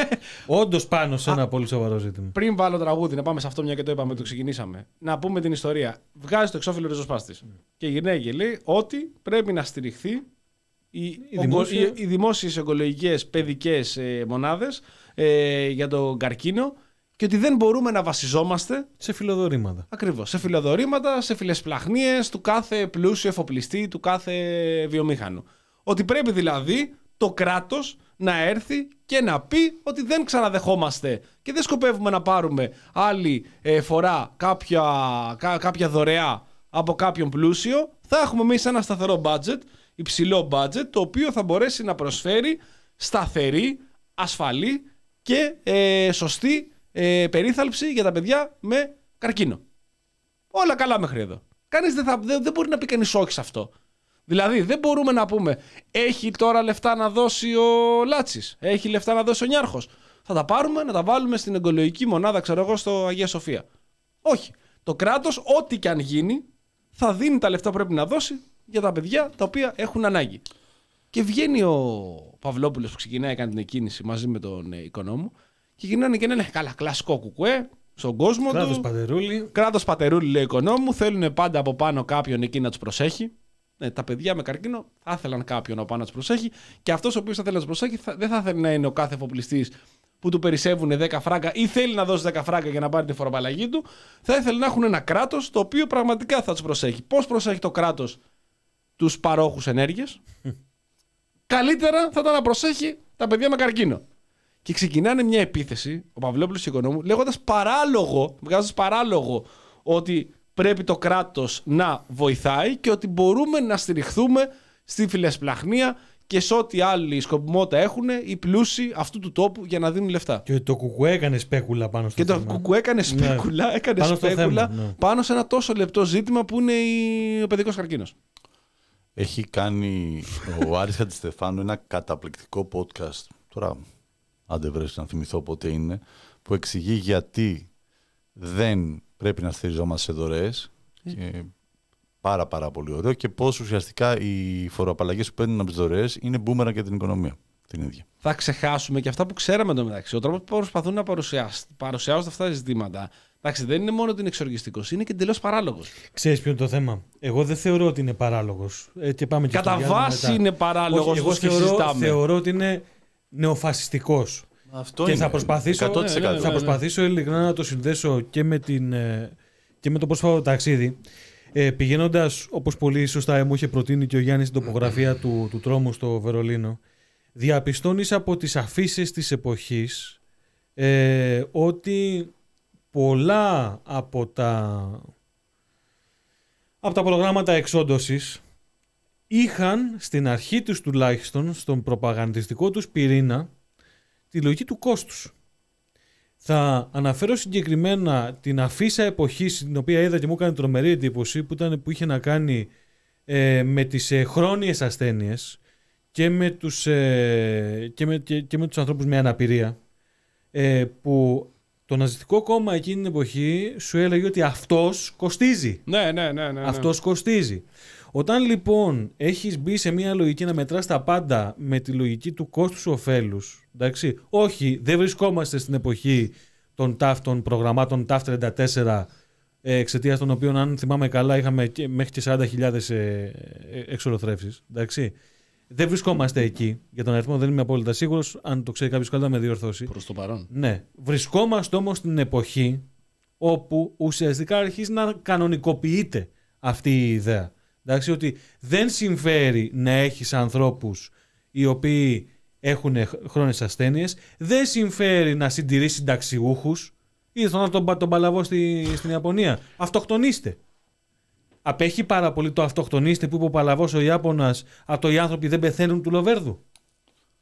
A: Όντως πάνω σε ένα πολύ σοβαρό ζήτημα.
B: Πριν βάλω τραγούδι, να πάμε σε αυτό μια και το είπαμε, το ξεκινήσαμε. Να πούμε την ιστορία. Βγάζει το εξώφυλλο ριζοσπάστη. Mm. Και γυρνάει και λέει ότι πρέπει να στηριχθεί οι, οι, δημόσια... οι, οι δημόσιες οικολογικές παιδικές ε, μονάδες ε, για τον καρκίνο. Και ότι δεν μπορούμε να βασιζόμαστε
A: σε φιλοδορήματα.
B: Ακριβώς. Σε φιλοδορήματα, σε φιλεσπλαχνίες του κάθε πλούσιου εφοπλιστή, του κάθε βιομήχανου. Ότι πρέπει δηλαδή το κράτος να έρθει και να πει ότι δεν ξαναδεχόμαστε και δεν σκοπεύουμε να πάρουμε άλλη ε, φορά κάποια, κά, κάποια δωρεά από κάποιον πλούσιο. Θα έχουμε εμείς ένα σταθερό budget, υψηλό budget, το οποίο θα μπορέσει να προσφέρει σταθερή, ασφαλή και ε, σωστή Ε, περίθαλψη για τα παιδιά με καρκίνο. Όλα καλά μέχρι εδώ. Κανείς δεν, θα, δεν, δεν μπορεί να πει κανείς όχι σε αυτό. Δηλαδή δεν μπορούμε να πούμε έχει τώρα λεφτά να δώσει ο Λάτσης, έχει λεφτά να δώσει ο Νιάρχος. Θα τα πάρουμε να τα βάλουμε στην ογκολογική μονάδα, ξέρω εγώ, στο Αγία Σοφία. Όχι. Το κράτος, ό,τι και αν γίνει, θα δίνει τα λεφτά που πρέπει να δώσει για τα παιδιά τα οποία έχουν ανάγκη. Και βγαίνει ο Παυλόπουλος που ξεκινάει, κάνει την εκκίνηση μαζί με τον ε, Οικονόμου. Και γυρνάνε και λένε καλά, κλασικό κουκουέ στον κόσμο
A: κράτος
B: του.
A: Πατερούλη.
B: Κράτος πατερούλη, λέει Οικονόμου. Θέλουν πάντα από πάνω κάποιον εκεί να τους προσέχει. Ναι, τα παιδιά με καρκίνο θα ήθελαν κάποιον από πάνω να τους προσέχει. Και αυτός ο οποίος θα θέλει να τους προσέχει θα, δεν θα θέλει να είναι ο κάθε εφοπλιστής που του περισσεύουν δέκα φράγκα ή θέλει να δώσει δέκα φράγκα για να πάρει τη φοροαπαλλαγή του. Θα ήθελε να έχουν ένα κράτος το οποίο πραγματικά θα τους προσέχει. Πώς προσέχει το κράτος τους παρόχους ενέργειας? Καλύτερα θα ήταν να προσέχει τα παιδιά με καρκίνο. Και ξεκινάνε μια επίθεση, ο Παυλόπουλος και ο Οικονόμου, λέγοντας παράλογο, βγάζοντας παράλογο ότι πρέπει το κράτος να βοηθάει και ότι μπορούμε να στηριχθούμε στη φιλεσπλαχνία και σε ό,τι άλλη σκοπιμότητα έχουν οι πλούσιοι αυτού του τόπου για να δίνουν λεφτά.
A: Και το κουκουέ έκανε σπέκουλα πάνω στο
B: και θέμα. Και το κουκουέ έκανε σπέκουλα, ναι. έκανε πάνω σπέκουλα θέμα, ναι. πάνω σε ένα τόσο λεπτό ζήτημα που είναι ο παιδικός καρκίνος.
C: Έχει κάνει ο Άρης Χατζηστεφάνου ένα καταπληκτικό podcast. Τώρα, αν δεν βρέσει να θυμηθώ πότε είναι, που εξηγεί γιατί δεν πρέπει να στηριζόμαστε σε δωρεές. Mm. Και πάρα πάρα πολύ ωραίο. Και πώς ουσιαστικά οι φοροαπαλλαγές που παίρνουν από τις δωρεές είναι μπούμερα για την οικονομία την ίδια.
B: Θα ξεχάσουμε και αυτά που ξέραμε εντωμεταξύ. Ο τρόπος που προσπαθούν να παρουσιάζουν αυτά τα ζητήματα. Εντάξει, δεν είναι μόνο την εξοργιστικός, είναι και εντελώς παράλογος.
A: Ξέρεις ποιο είναι το θέμα? Εγώ δεν θεωρώ ότι είναι παράλογος. Ε, και πάμε και
B: κατά βάση μετά. Είναι παράλογος.
A: Εγώ θεωρώ, θεωρώ ότι είναι νεοφασιστικός.
C: Αυτό
A: και
C: είναι.
A: θα προσπαθήσω,
C: εκατό τοις εκατό.
A: θα προσπαθήσω ειλικρινά να το συνδέσω και με, την, και με το πρόσφατο ταξίδι. Ε, πηγαίνοντας, όπως πολύ σωστά μου είχε προτείνει και ο Γιάννης στην τοπογραφία του, του τρόμου στο Βερολίνο, διαπιστώνεις από τις αφίσες της εποχής ε, ότι πολλά από τα, από τα προγράμματα εξόντωσης είχαν στην αρχή τους τουλάχιστον στον προπαγανδιστικό τους πυρήνα τη λογική του κόστους. Θα αναφέρω συγκεκριμένα την αφίσα εποχής την οποία είδα και μου έκανε τρομερή εντύπωση που, ήταν, που είχε να κάνει ε, με τις ε, χρόνιες ασθένειες και με τους, ε, και με, και, και με τους ανθρώπους με αναπηρία ε, που το ναζιστικό κόμμα εκείνη την εποχή σου έλεγε ότι αυτός κοστίζει.
B: Ναι, ναι, ναι, ναι, ναι.
A: Αυτός κοστίζει. Όταν λοιπόν έχεις μπει σε μια λογική να μετράς τα πάντα με τη λογική του κόστους ωφέλους, εντάξει, όχι, δεν βρισκόμαστε στην εποχή των ταφ, των προγραμμάτων ταφ τριάντα τέσσερα, εξαιτίας των οποίων, αν θυμάμαι καλά, είχαμε και, μέχρι και σαράντα χιλιάδες ε, ε, εξολοθρεύσεις, εντάξει. Δεν βρισκόμαστε εκεί. Για τον αριθμό δεν είμαι απόλυτα σίγουρος. Αν το ξέρει κάποιος καλά, με διορθώσει.
B: Προς το παρόν.
A: Ναι. Βρισκόμαστε όμως στην εποχή όπου ουσιαστικά αρχίζει να κανονικοποιείται αυτή η ιδέα. Εντάξει, ότι δεν συμφέρει να έχεις ανθρώπους οι οποίοι έχουν χρόνιες ασθένειες, δεν συμφέρει να συντηρείς συνταξιούχους. Είδες τον, τον, τον παλαβό στη, στην Ιαπωνία. Αυτοκτονήστε. Απέχει πάρα πολύ το αυτοκτονήστε που είπε ο παλαβός ο Ιάπωνας από το οι άνθρωποι δεν πεθαίνουν του Λοβέρδου.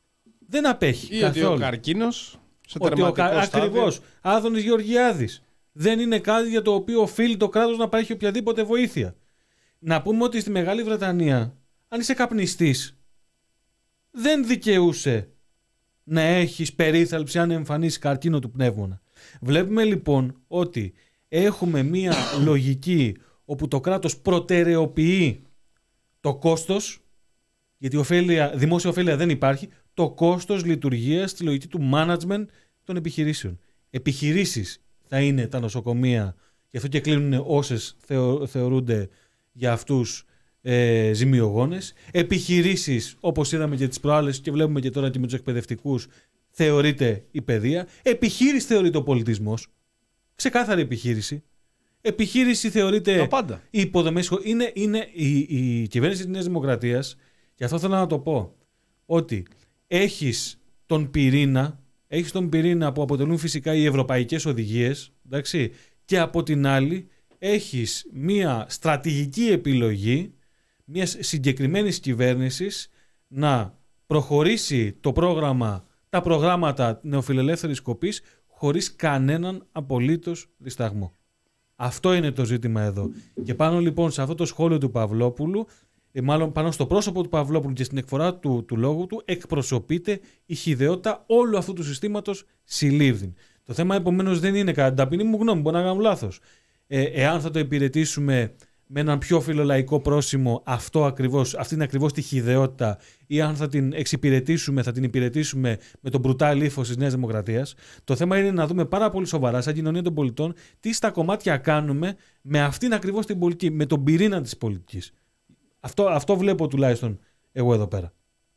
A: Δεν απέχει.
B: Ή
A: καθόλου.
B: ότι ο καρκίνος σε
A: Ότι ο
B: τερματικό
A: κα...
B: στάδιο.
A: Ακριβώς. Άδωνης Γεωργιάδης. Δεν είναι κάτι για το οποίο οφείλει το κράτος να παρέχει οποιαδήποτε βοήθεια. Να πούμε ότι στη Μεγάλη Βρετανία, αν είσαι καπνιστής, δεν δικαιούσε να έχεις περίθαλψη αν εμφανίσει καρκίνο του πνεύμονα. Βλέπουμε λοιπόν ότι έχουμε μία λογική όπου το κράτος προτεραιοποιεί το κόστος, γιατί ωφέλεια, δημόσια ωφέλεια δεν υπάρχει, το κόστος λειτουργίας στη λογική του management των επιχειρήσεων. Επιχειρήσεις θα είναι τα νοσοκομεία, γι' αυτό και κλείνουν όσες θεω, θεωρούνται για αυτούς ε, ζημιογόνες. Επιχειρήσεις, όπως είδαμε και τις προάλλες και βλέπουμε και τώρα και με τους εκπαιδευτικούς, θεωρείται η παιδεία. Επιχείρηση θεωρείται ο πολιτισμός. Ξεκάθαρη επιχείρηση. Επιχείρηση θεωρείται οι υποδομές. Είναι, είναι η, η κυβέρνηση της Νέας Δημοκρατίας, και αυτό θέλω να το πω, ότι έχεις τον πυρήνα, έχεις τον πυρήνα που αποτελούν φυσικά οι ευρωπαϊκές οδηγίες, εντάξει, και από την άλλη έχεις μία στρατηγική επιλογή μιας συγκεκριμένης κυβέρνησης να προχωρήσει το πρόγραμμα, τα προγράμματα νεοφιλελεύθερης κοπής χωρίς κανέναν απολύτως δισταγμό. Αυτό είναι το ζήτημα εδώ. Και πάνω λοιπόν σε αυτό το σχόλιο του Παυλόπουλου, μάλλον πάνω στο πρόσωπο του Παυλόπουλου και στην εκφορά του, του λόγου του, εκπροσωπείται η χυδαιότητα όλου αυτού του συστήματος συλλήβδην. Το θέμα επομένως δεν είναι, κατά την ταπεινή μου γνώμη, μπορεί να κάνω λάθος, ε, εάν θα το υπηρετήσουμε με έναν πιο φιλολαϊκό πρόσημο αυτό ακριβώς, αυτή είναι ακριβώς τη χυδαιότητα, ή αν θα την εξυπηρετήσουμε, θα την υπηρετήσουμε με τον μπρουτάλ ύφος της Νέας Δημοκρατίας. Το θέμα είναι να δούμε πάρα πολύ σοβαρά, σαν κοινωνία των πολιτών, τι στα κομμάτια κάνουμε με αυτήν ακριβώς την πολιτική, με τον πυρήνα της πολιτικής. Αυτό, αυτό βλέπω τουλάχιστον εγώ εδώ πέρα.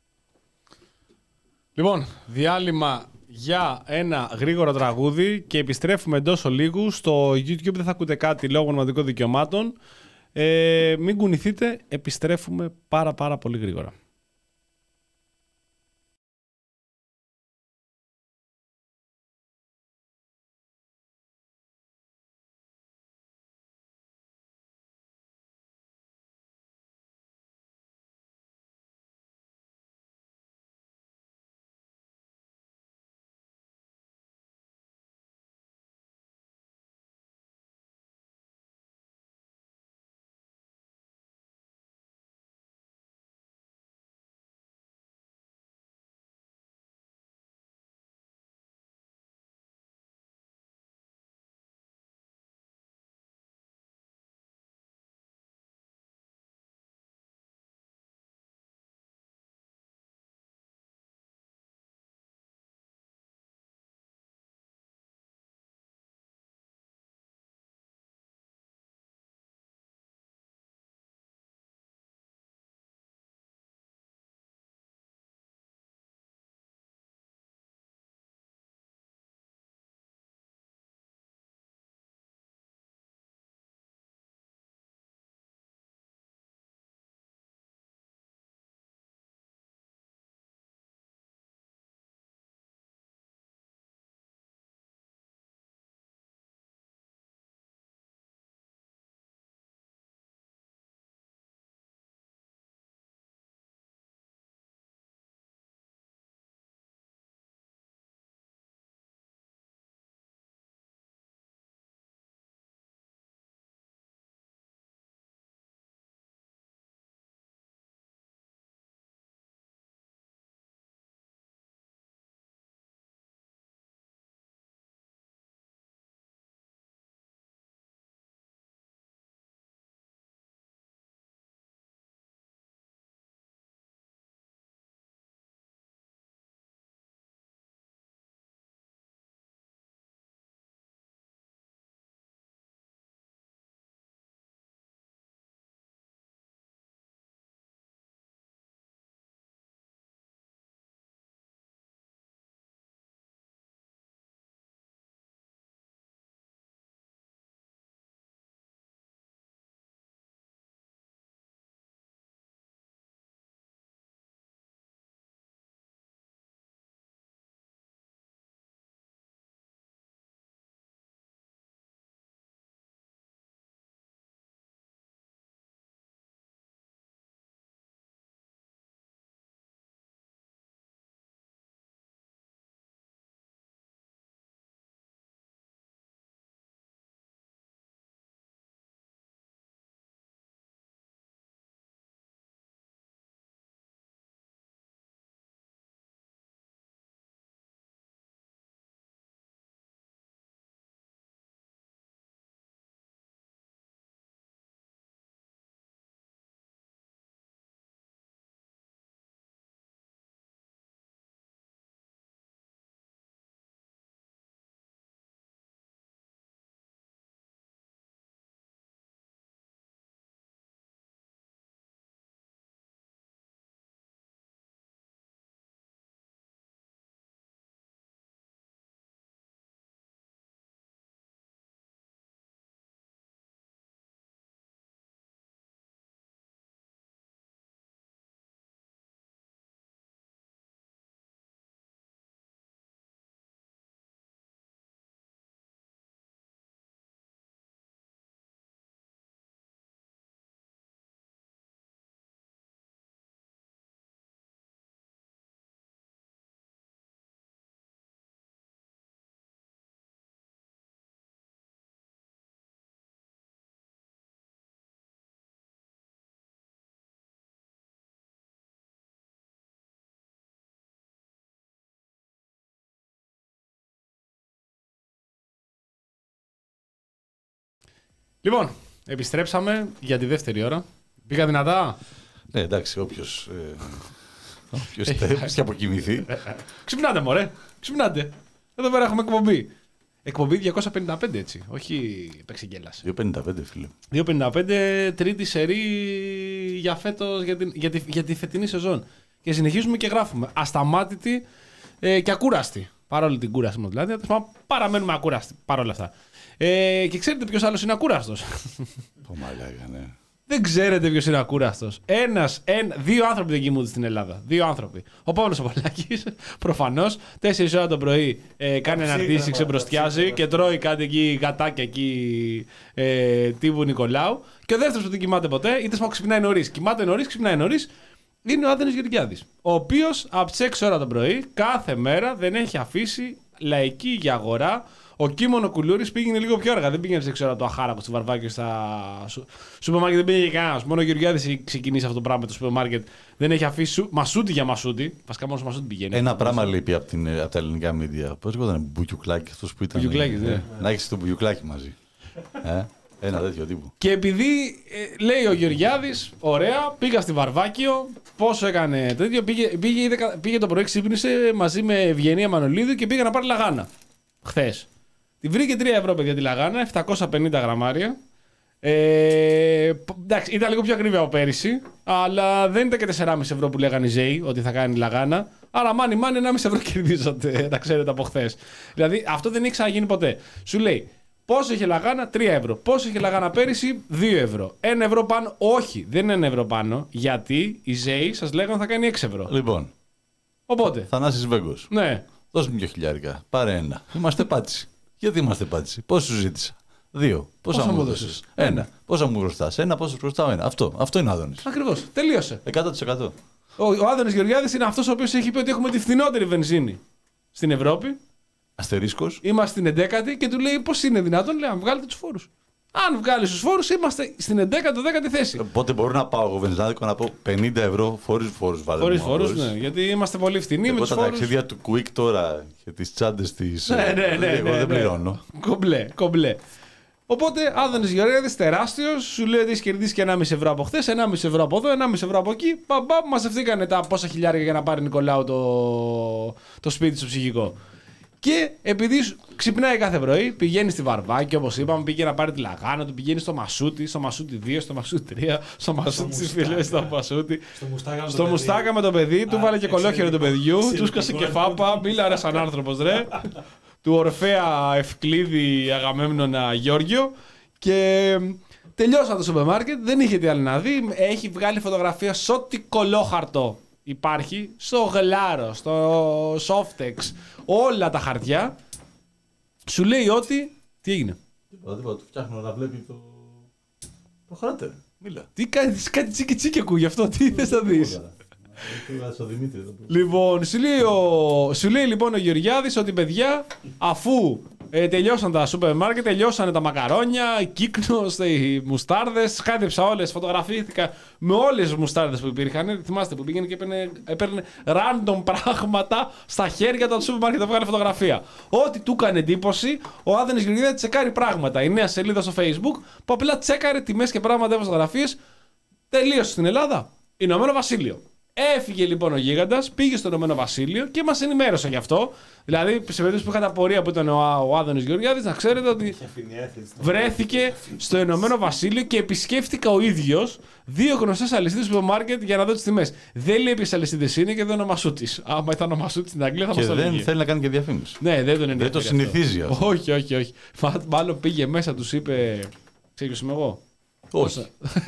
B: Λοιπόν, διάλειμμα για ένα γρήγορο τραγούδι και επιστρέφουμε εντός ολίγου. Στο YouTube δεν θα ακούτε κάτι λόγω ονομαστικών δικαιωμάτων. Ε, μην κουνηθείτε, επιστρέφουμε πάρα πάρα πολύ γρήγορα. Λοιπόν, επιστρέψαμε για τη δεύτερη ώρα. Πήγα δυνατά.
C: Ναι, εντάξει, όποιος, ε, όποιος θέλει αποκοιμηθεί.
B: Ξυπνάτε, μωρέ. Ξυπνάτε. Εδώ πέρα έχουμε εκπομπή. Εκπομπή διακόσια πενήντα πέντε, έτσι. Όχι επεξεγγέλαση.
C: διακόσια πενήντα πέντε, φίλε.
B: διακόσια πενήντα πέντε, τρίτη σερί για φέτος, για, την, για, τη, για τη φετινή σεζόν. Και συνεχίζουμε και γράφουμε. Ασταμάτητη ε, και ακούραστη. Παρόλη την κούραση μου δηλαδή. Παραμένουμε ακούραστοι παρόλα αυτά. Ε, και ξέρετε ποιος άλλος είναι ακούραστος?
C: Πω μαλάκα, ναι.
B: Δεν ξέρετε ποιος είναι ακούραστος. Ένας, ένα, δύο άνθρωποι δεν κοιμούνται στην Ελλάδα. Δύο άνθρωποι. Ο Παύλος Απολάκης, προφανώς, τέσσερις ώρα το πρωί ε, κάνει αναρτήσεις, ξεμπροστιάζει και τρώει κάτι εκεί, γατάκια εκεί, ε, τύπου Νικολάου. Και ο δεύτερος που δεν κοιμάται ποτέ, είτε σπάω ξυπνάει νωρίς. Κοιμάται νωρίς, ξυπνάει νωρίς. Είναι ο Άδωνης Γεωργιάδης. Ο οποίος από τις έξι ώρα το πρωί, κάθε μέρα δεν έχει αφήσει λαϊκή για αγορά. Ο Κίμωνο Κουλούρης πήγαινε λίγο πιο αργά. Δεν πήγαινε στις έξι ώρα το αχάρακο στο Βαρβάκιο στα σούπερ μάρκετ. Δεν πήγαινε κανένας. Μόνο ο Γεωργιάδης έχει ξεκινήσει αυτό το πράγμα με το σούπερ μάρκετ. Δεν έχει αφήσει μασούτι για μασούτι. Βασικά μόνο μασούτι πηγαίνει.
C: Ένα πράγμα λείπει από, την, από τα ελληνικά μίντια. Πώς λέγονταν, Μπουγιουκλάκι αυτός που ήταν.
B: Μπουγιουκλάκι, ναι.
C: Να έχεις το Μπουγιουκλάκι μαζί. ε, ένα τέτοιο τύπο.
B: Και επειδή ε, λέει ο Γεωργιάδης, ωραία, πήγα στη Βαρβάκιο. Πόσο έκανε τέτοιο. Πήγε, πήγε, πήγε, πήγε το πρωί, ξύπνησε μαζί με Ευγενία Μανολίδου και πήγε να πάρει λαγάνα. Χθες. Τη βρήκε τρία ευρώ, παιδιά, τη λαγάνα, επτακόσια πενήντα γραμμάρια. Ε, εντάξει, ήταν λίγο πιο ακριβή από πέρυσι, αλλά δεν ήταν και τέσσερα κόμμα πέντε ευρώ που λέγανε οι ΖΕΙ ότι θα κάνει λαγάνα. Άρα, μάνι, μάνι, ένα κόμμα πέντε ευρώ κερδίζατε, τα ξέρετε από χθες. Δηλαδή, αυτό δεν έχει ξαναγίνει ποτέ. Σου λέει, πόσο είχε λαγάνα, τρία ευρώ. Πόσο είχε λαγάνα πέρυσι, δύο ευρώ. ένα ευρώ πάνω, όχι, δεν είναι ένα ευρώ πάνω, γιατί οι ΖΕΙ σας λέγανε θα κάνει έξι ευρώ.
C: Λοιπόν,
B: οπότε.
C: Θανάσης Βέγκος.
B: Ναι.
C: Δώσ' μου δύο χιλιάρικα. Πάρε ένα. Είμαστε πάτσι. Γιατί είμαστε πάτσι? Πόσο σου ζήτησα? Δύο. Πόσα, πόσα μου έδωσες? Ένα. ένα. Πόσα μου χρωστάς? Ένα. Πόσα χρωστάω? Ένα. Αυτό. Αυτό είναι ο Άδωνης.
B: Ακριβώς. Τελείωσε.
C: εκατό τοις εκατό.
B: Ο, ο Άδωνης Γεωργιάδης είναι αυτός ο οποίος έχει πει ότι έχουμε τη φθηνότερη βενζίνη στην Ευρώπη.
C: Αστερίσκος.
B: Είμαστε στην εντέκατη και του λέει πώς είναι δυνατόν. Λέει, αν βγάλετε τους φόρους. Αν βγάλει τους φόρους, είμαστε στην εντέκατη, δέκατη θέση.
C: Οπότε μπορώ να πάω εγώ βενζινάδικο να πω πενήντα ευρώ χωρίς φόρους.
B: Χωρίς φόρους, ναι. Γιατί είμαστε πολύ φθηνοί.
C: Εγώ
B: με
C: τα
B: φόρους...
C: ταξίδια του Quick τώρα και τις τσάντες της.
B: Ναι, ναι, ναι.
C: Εγώ
B: ναι,
C: δεν
B: ναι.
C: πληρώνω.
B: Κομπλέ, κομπλέ. Οπότε, Άδωνης Γεωργιάδης τεράστιος, σου λέει ότι έχει κερδίσει και ένα κόμμα πέντε ευρώ από χθες, ένα κόμμα πέντε ευρώ από εδώ, ένα κόμμα πέντε ευρώ από εκεί. Παμπά, μαζευτήκανε τα πόσα χιλιάρια για να πάρει Νικολάου το, το σπίτι στο ψυχικό. Και επειδή ξυπνάει κάθε πρωί, πηγαίνει στη Βαρβάκη, όπως είπαμε, πήγε να πάρει τη λαγάνα του, πηγαίνει στο Μασούτι, στο Μασούτι δύο, στο Μασούτι τρία, στο Μασούτι στις φυλές, στο Μασούτι. Στο μουστάκα με το παιδί, του βάλε και κολόχερο του παιδιού, του σκάσε και φάπα, μίλα ρε σαν άνθρωπος ρε. Του Ορφέα Ευκλήδη Αγαμέμνονα Γιώργιο. Και τελειώσαν το σούπερ μάρκετ, δεν είχε τι άλλο να δει. Έχει βγάλει φωτογραφία σε ό,τι κολόχαρτο υπάρχει, στο γλάρο, στο Softex, όλα τα χαρτιά. Σου λέει ότι. Τι έγινε?
C: Τίποτα, τίποτα. Του φτιάχνω να βλέπει το. Προχωράτε. Μίλα.
B: Τι κάνει, κάτι τσίκι τσίκι ακούει αυτό, τι θες να δεις? Λοιπόν, σου λέει, ο, σου λέει λοιπόν ο Γεωργιάδης ότι παιδιά, αφού ε, τελειώσαν τα σούπερ μάρκετ, τελειώσανε τα μακαρόνια, οι κύκνος, οι μουστάρδες, χάιδεψα όλες, φωτογραφήθηκα με όλες τις μουστάρδες που υπήρχαν. Θυμάστε που πήγαινε και έπαιρνε, έπαιρνε random πράγματα στα χέρια του σούπερ μάρκετ, βγάλε φωτογραφία. Ό,τι του έκανε εντύπωση, ο Άδωνης Γεωργιάδης τσεκάρει πράγματα. Η νέα σελίδα στο Facebook που απλά τσέκαρε τιμές και πράγματα, φωτογραφίες. Τελείωσε στην Ελλάδα, Ηνωμένο Βασίλειο. Έφυγε λοιπόν ο γίγαντας, πήγε στο Ηνωμένο Βασίλειο και μας ενημέρωσε γι' αυτό. Δηλαδή, σε περίπτωση που είχατε απορία που ήταν ο, ο Άδωνης Γεωργιάδης, να ξέρετε ότι βρέθηκε στο Ηνωμένο Βασίλειο και επισκέφτηκα ο ίδιος δύο γνωστές αλυσίδες σούπερ μάρκετ για να δω τις τιμές. Δεν λέει ποιες αλυσίδες είναι και δεν είναι ο Μασούτης. Άμα ήταν ο Μασούτης στην Αγγλία θα μας το έλεγε.
C: Και δεν θέλει να κάνει και διαφήμιση.
B: Ναι, δεν τον
C: δεν το συνηθίζει αυτό.
B: Όχι, όχι, όχι. Μάλλον πήγε μέσα, τους είπε. Ξέρεις είμαι εγώ.
C: Όχι.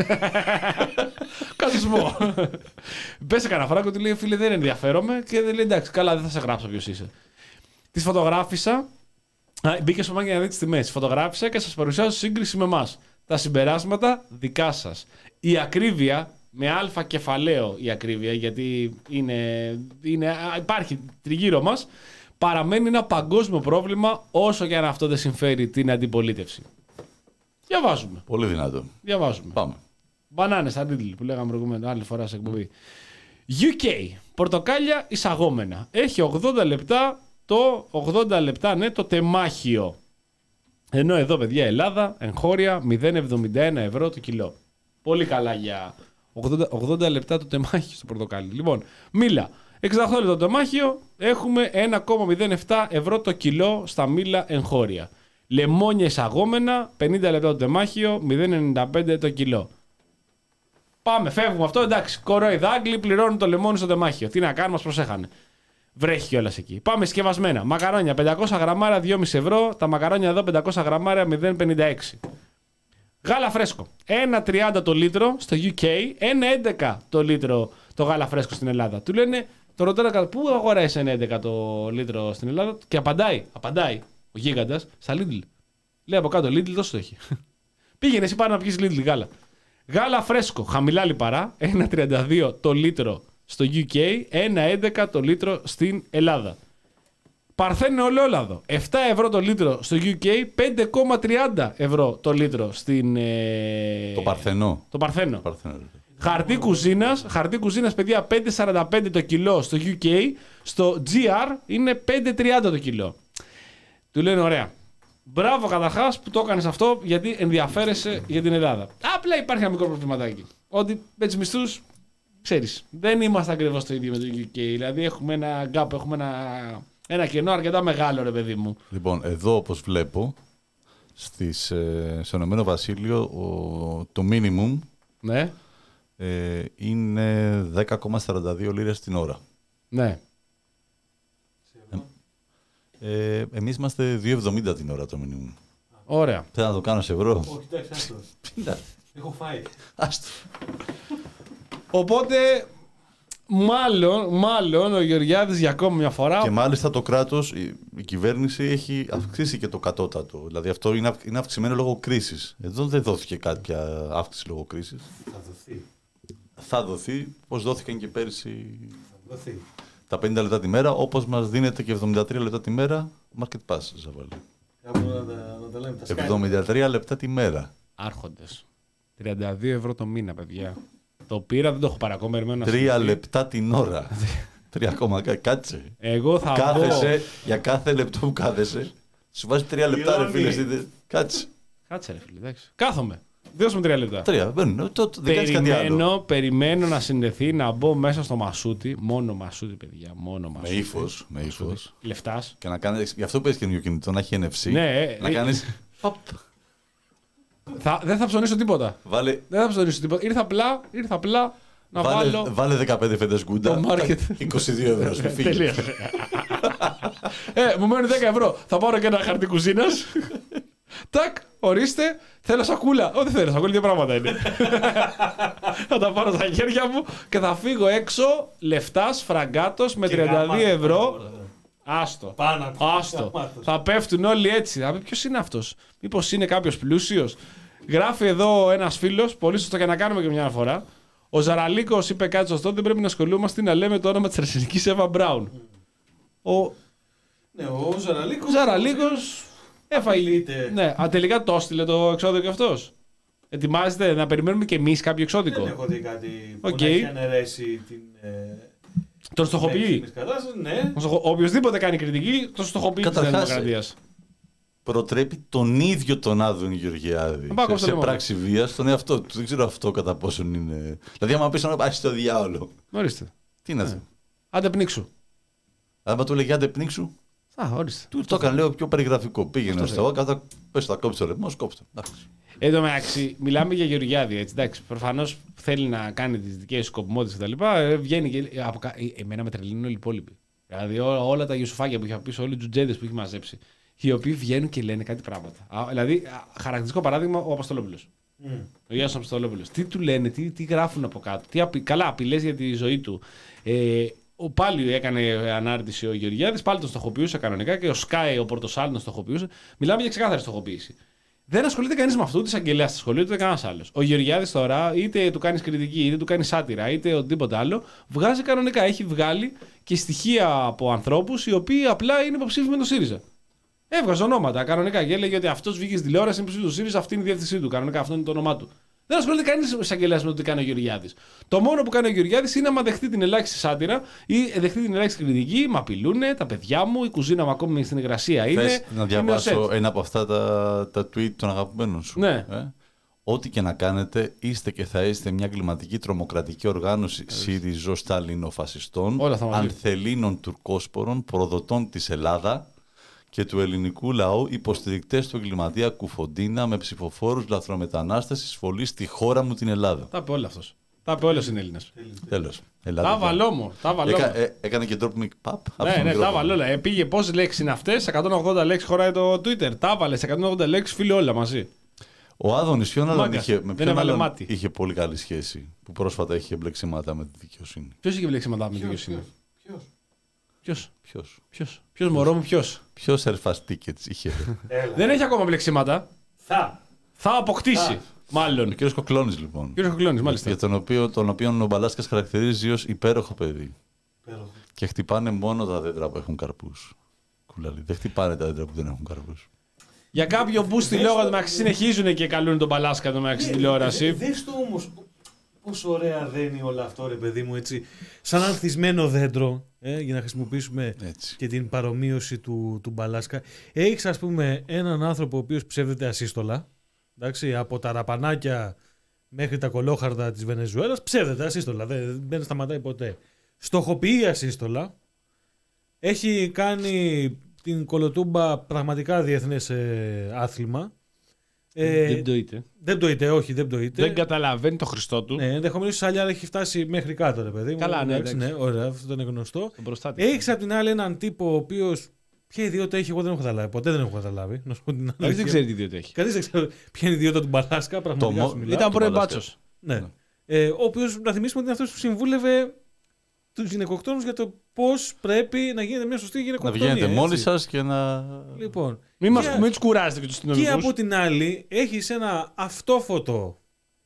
B: Κάτι σου πω. Πέσε κανένα φράγκο, του λέει φίλε δεν ενδιαφέρομαι και δεν λέει εντάξει, καλά δεν θα σε γράψω ποιος είσαι. Τις φωτογράφησα. Μπήκε στο μάγκη να δει τις τιμές. Φωτογράφησα και σας παρουσιάζω σύγκριση με εμάς. Τα συμπεράσματα δικά σας. Η ακρίβεια, με αλφα κεφαλαίο η ακρίβεια, γιατί είναι, είναι, υπάρχει τριγύρω μας, παραμένει ένα παγκόσμιο πρόβλημα όσο και αν αυτό δεν συμφέρει την αντιπολίτευση. Διαβάζουμε.
C: Πολύ δυνατό.
B: Διαβάζουμε.
C: Πάμε.
B: Μπανάνες, αντίτλοι που λέγαμε προηγουμένως, άλλη φορά σε εκπομπή. γιου κέι. Πορτοκάλια εισαγόμενα. Έχει ογδόντα λεπτά το, ογδόντα λεπτά, ναι, το τεμάχιο. Ενώ εδώ, παιδιά, Ελλάδα, εγχώρια μηδέν κόμμα εβδομήντα ένα ευρώ το κιλό. Πολύ καλά για ογδόντα, ογδόντα λεπτά το τεμάχιο στο πορτοκάλι. Λοιπόν, μήλα. εξήντα οκτώ λεπτά το τεμάχιο, έχουμε ένα κόμμα μηδέν επτά ευρώ το κιλό στα μήλα εγχώρια. Λεμόνια εισαγόμενα, πενήντα λεπτά το τεμάχιο, μηδέν κόμμα ενενήντα πέντε το κιλό. Πάμε, φεύγουμε αυτό, εντάξει. Κορόιδα Άγγλοι πληρώνουν το λεμόνι στο τεμάχιο. Τι να κάνουμε, μας προσέχανε. Βρέχει κιόλας εκεί. Πάμε συσκευασμένα. Μακαρόνια πεντακόσια γραμμάρια δυόμισι ευρώ. Τα μακαρόνια εδώ πεντακόσια γραμμάρια μηδέν κόμμα πενήντα έξι. Γάλα φρέσκο. ένα κόμμα τριάντα το λίτρο στο γιου κέι, ένα κόμμα έντεκα το λίτρο το γάλα φρέσκο στην Ελλάδα. Του λένε, το ρωτάνε πού αγοράζει ένα κόμμα έντεκα το λίτρο στην Ελλάδα και απαντάει, απαντάει ο γίγαντας στα Lidl. Λέει από κάτω, Lidl τόσο το έχει. Πήγαινε εσύ πάνω να πιεις Lidl γάλα. Γάλα φρέσκο, χαμηλά λιπαρά, ένα κόμμα τριάντα δύο το λίτρο στο γιου κέι, ένα κόμμα έντεκα το λίτρο στην Ελλάδα. Παρθένο ελαιόλαδο, επτά ευρώ το λίτρο στο γιου κέι, πέντε κόμμα τριάντα ευρώ το λίτρο στην... Ε...
C: Το Παρθενό.
B: Το Παρθένο.
C: Παρθενό.
B: Χαρτί κουζίνας, χαρτί κουζίνας, παιδιά, πέντε κόμμα σαράντα πέντε το κιλό στο γιου κέι, στο τζι αρ είναι πέντε κόμμα τριάντα το κιλό. Του λένε ωραία. Μπράβο καταρχάς που το έκανες αυτό γιατί ενδιαφέρεσαι για την Ελλάδα. Απλά υπάρχει ένα μικρό προβληματάκι. Ότι με τις μισθούς, ξέρεις, δεν είμαστε ακριβώς το ίδιο με το γιου κέι. Δηλαδή έχουμε ένα gap, έχουμε ένα, ένα κενό αρκετά μεγάλο, ρε παιδί μου.
C: Λοιπόν, εδώ όπως βλέπω, στις, ε, στο Ηνωμένο Βασίλειο ο, το minimum
B: Ναι.
C: ε, είναι δέκα κόμμα σαράντα δύο λίρες την ώρα.
B: Ναι.
C: Ε, εμείς είμαστε δύο κόμμα εβδομήντα την ώρα το minimum.
B: Ωραία.
C: Θέλω να το κάνω σε ευρώ.
A: Όχι, εντάξει, άστο. Έχω φάει.
C: Άστο.
B: Οπότε, μάλλον, μάλλον ο Γεωργιάδης για ακόμα μια φορά...
C: Και μάλιστα το κράτος, η, η κυβέρνηση έχει αυξήσει και το κατώτατο. Δηλαδή αυτό είναι, αυ, είναι αυξημένο λόγω κρίσης. Εδώ δεν δόθηκε κάποια αύξηση λόγω κρίσης.
A: Θα δοθεί.
C: Θα δοθεί, πώς δόθηκαν και πέρσι
A: Θα δοθεί.
C: τα πενήντα λεπτά τη μέρα, όπως μας δίνεται και εβδομήντα τρία λεπτά τη μέρα, market pass, Ζαβαλή.
A: Κάπου να τα, να τα λέμε. Τα
C: εβδομήντα τρία λεπτά τη μέρα.
B: Άρχοντες. τριάντα δύο ευρώ το μήνα, παιδιά. Το πήρα, δεν το έχω παρακόμμερμένο.
C: Τρία λεπτά την ώρα. Τρία ακόμα, κάτσε.
B: Εγώ θα
C: Κάθεσαι,
B: πω...
C: για κάθε λεπτό που κάθεσαι, σου βάζει τρία λεπτά, ρε φίλε. Είδε. Κάτσε.
B: Κάτσε ρε φίλε, εντάξει. Κάθομαι. Δώσουμε τρία λεπτά.
C: Τρία, μπαίνουν. Το, το, δεν κάνεις κάτι άλλο.
B: Περιμένω, περιμένω να συνδεθεί να μπω μέσα στο μασούτι. Μόνο μασούτι, παιδιά. Μόνο
C: Με
B: μασούτι.
C: ύφος. Με ύφος.
B: Λεφτάς.
C: Και να κάνεις, γι' αυτό παίζει καινούργιο κινητό, να έχει εν εφ σι.
B: Ναι,
C: να
B: ε,
C: κάνεις.
B: Θα, δεν θα ψωνίσω τίποτα.
C: Βάλε,
B: Δεν θα ψωνίσω τίποτα. Ήρθα απλά, ήρθα απλά να
C: βάλε,
B: βάλω.
C: βάλε δεκαπέντε φέτες γκούντα.
B: Το market.
C: είκοσι δύο ευρώ. Σου φύγει.
B: Τελεία. ε, μου μένει δέκα ευρώ. Θα πάρω και ένα χαρτί κουζίνας. Τάκ, ορίστε. Θέλω σακούλα. Όχι, δεν θέλω σακούλα, δύο πράγματα είναι. Θα τα πάρω στα χέρια μου και θα φύγω έξω λεφτάς, φραγκάτος με τριάντα δύο ευρώ. Άστο.
A: Πάνω.
B: Άστο. Θα πέφτουν όλοι έτσι. Θα πει ποιος είναι αυτός. Μήπως είναι κάποιος πλούσιος. Γράφει εδώ ένας φίλος, πολύ σωστό και να κάνουμε και μια φορά. Ο Ζαραλίκος είπε κάτι σωστό, δεν πρέπει να ασχολούμαστε να λέμε το όνομα της αρσενικής Εύα Μπράουν. Ο,
A: Ναι, ο Ζαραλίκος.
B: ο Ζαραλίκος έφαγε.
A: Απειλείται.
B: Ναι, α, τελικά το έστειλε το εξώδικο αυτός. Ετοιμάζεται να περιμένουμε και εμείς κάποιο εξώδικο.
A: Δεν έχω δει κάτι που
B: Οκ.
A: να έχει αναιρέσει την... Ε,
B: Τον στοχοποιεί.
A: της κατάστασης, ναι.
B: Οποιοςδήποτε κάνει κριτική, τον στοχοποιεί της
C: Καταρχάς,
B: Δημοκρατίας.
C: Προτρέπει τον ίδιο τον Άδων Γεωργιάδη
B: Πάω
C: σε,
B: κόψε
C: σε
B: το
C: πράξη βία στον εαυτό του. Δεν ξέρω αυτό κατά πόσον είναι. Δηλαδή, άμα πει να πάει στο διάολο.
B: Ορίστε.
C: Τι είναι αυτό.
B: Άντε πνίξου.
C: Άμα του λέγει άντε πνίξου,
B: Α, ορίστε.
C: του το έκανε λέω πιο περιγραφικό. Πήγαινε
B: Αυτό
C: στο εγώ, κατά πε θα κόψει το ρευμό, κόψτε.
B: Εν τω μεταξύ, μιλάμε για Γεωργιάδη. Έτσι, εντάξει, προφανώς θέλει να κάνει τις δικές του σκοπιμότητες κτλ. Ε, βγαίνει και. Από, κα- ε, εμένα με τρελαίνουν όλοι οι υπόλοιποι. Δηλαδή ό, όλα τα Ιουσουφάκια που είχε πει, όλοι οι τζουτζέδες που έχει μαζέψει. Οι οποίοι βγαίνουν και λένε κάτι πράγματα. Α, δηλαδή, α, χαρακτηριστικό παράδειγμα ο Αποστολόπουλος.
A: Mm.
B: Ο Γιάννης Αποστολόπουλος. Τι του λένε, τι, τι γράφουν από κάτω. Τι απει, καλά, απειλές για τη ζωή του. Ε, ο, πάλι έκανε ανάρτηση ο Γεωργιάδης, πάλι τον στοχοποιούσε κανονικά και ο Σκάι, ο Πορτοσάλ τον στοχοποιούσε. Μιλάμε για ξεκάθαρη στοχοποίηση. Δεν ασχολείται κανείς με αυτό, ούτε εισαγγελέα ασχολείται, ούτε κανένα άλλο. Ο Γεωργιάδης τώρα, είτε του κάνει κριτική, είτε του κάνει σάτυρα, είτε οτιδήποτε άλλο, βγάζει κανονικά. Έχει βγάλει και στοιχεία από ανθρώπους οι οποίοι απλά είναι υποψήφιοι με το ΣΥΡΙΖΑ. Έβγαζε ονόματα κανονικά και έλεγε ότι αυτό βγήκε στην τηλεόραση, είναι υποψήφιο του ΣΥΡΙΖΑ, αυτή είναι η διεύθυνσή του. Κανονικά αυτό είναι το όνομά του. Δεν ασχολείται κανείς εισαγγελέας με το τι κάνει ο Γεωργιάδης. Το μόνο που κάνει ο Γεωργιάδης είναι άμα δεχτεί την ελάχιστη σάτυρα ή δεχτεί την ελάχιστη κριτική. Μ' απειλούνε τα παιδιά μου, η κουζίνα μου ακόμη στην υγρασία είναι.
C: Θες να διαβάσω ένα από αυτά τα, τα tweet των αγαπημένων σου.
B: Ναι.
C: Ε? Ό,τι και να κάνετε, είστε και θα είστε μια κλιματική τρομοκρατική οργάνωση Συριζοσταλινοφασιστών, ανθελήνων τουρκόσπορων, προδοτών της Ελλάδα και του ελληνικού λαού, υποστηρικτές του εγκληματία Κουφοντίνα με ψηφοφόρους λαθρομετανάστες εισβολή στη χώρα μου την Ελλάδα.
B: Τα είπε όλα αυτός. Τα είπε όλα είναι Έλληνες.
C: Τέλος.
B: Τα βαλόμο.
C: Έκα, ε, έκανε και drop mic pap.
B: Ναι, ναι, τα βάλε όλα. Ε, πήγε πόσες λέξεις είναι αυτές, εκατόν ογδόντα λέξεις χωράει το Twitter. Τα βάλε σε εκατόν ογδόντα λέξεις, φίλοι όλα μαζί.
C: Ο Άδωνης ποιον άλλον είχε, με ποιον άλλον
B: μάτι.
C: είχε πολύ καλή σχέση που πρόσφατα είχε μπλεξίματα με τη δικαιοσύνη.
B: Ποιος είχε μπλεξίματα με τη δικαιοσύνη?
C: Ποιος?
B: Ποιος?
C: Ποιος?
B: Ποιος? Ποιος μωρό μου, ποιος?
C: Ποιος Airfast Tickets είχε?
B: Δεν έχει ακόμα μπλεξίματα.
A: Θα.
B: Θα αποκτήσει. Θα. Μάλλον.
C: Ο κύριος Κοκλώνης λοιπόν.
B: Ο κύριος Κοκλώνης, μάλιστα.
C: Για τον οποίο, τον οποίο ο Μπαλάσκας χαρακτηρίζει ως υπέροχο παιδί.
A: Υπέροχο.
C: Και χτυπάνε μόνο τα δέντρα που έχουν καρπούς. Κουλαλή. Δεν χτυπάνε τα δέντρα που δεν έχουν καρπούς.
B: Για κάποιο που στη λόγω του μεταξύ συνεχίζουν και καλούν τον Μπαλάσκα το μεταξύ στην τηλεόραση.
A: Δες το όμως πόσο ωραία δένει όλο αυτό, ρε παιδί μου, έτσι. Σαν ανθισμένο δέντρο, ε, για να χρησιμοποιήσουμε
C: έτσι.
A: Και την παρομοίωση του, του Μπαλάσκα. Έχεις, ας πούμε, έναν άνθρωπο ο οποίος ψεύδεται ασύστολα. Εντάξει, από τα ραπανάκια μέχρι τα κολόχαρτα της Βενεζουέλας, ψεύδεται ασύστολα. Δεν, δεν σταματάει ποτέ. Στοχοποιεί ασύστολα. Έχει κάνει την κολοτούμπα πραγματικά διεθνές ε, άθλημα.
B: Ε, δεν πτωείται.
A: Δεν πτωείται, όχι, δεν πτωείται.
B: Δεν καταλαβαίνει το Χριστό του.
A: Ναι, ενδεχομένως η Σαλιάρα έχει φτάσει μέχρι κάτω, ρε παιδί μου.
B: Καλά, ναι, εντάξει.
A: ναι, ωραία, αυτό είναι γνωστό.
B: Έχεις
A: απ' την άλλη έναν τύπο ο οποίος. Ποια ιδιότητα έχει, εγώ δεν έχω καταλάβει. Ποτέ δεν έχω καταλάβει.
B: Κανείς δεν ξέρει τι ιδιότητα έχει.
A: Κανείς δεν ξέρει ποια είναι η ιδιότητα του Μπαλάσκα. Πραγματικά
B: το... Ήταν πρώην μπάτσος.
A: Ναι. ναι. Ε, ο οποίος, να θυμίσουμε ότι είναι αυτός που συμβούλευε τους γυναικοκτόνους για το πώς πρέπει να γίνεται μια σωστή γυναικοκτονία.
C: Να βγαίνετε μόνοι σας και να.
A: Λοιπόν.
B: Μην, μας, μην τους κουράζετε και τους αστυνομικούς.
A: Και από την άλλη, έχεις ένα αυτόφωτο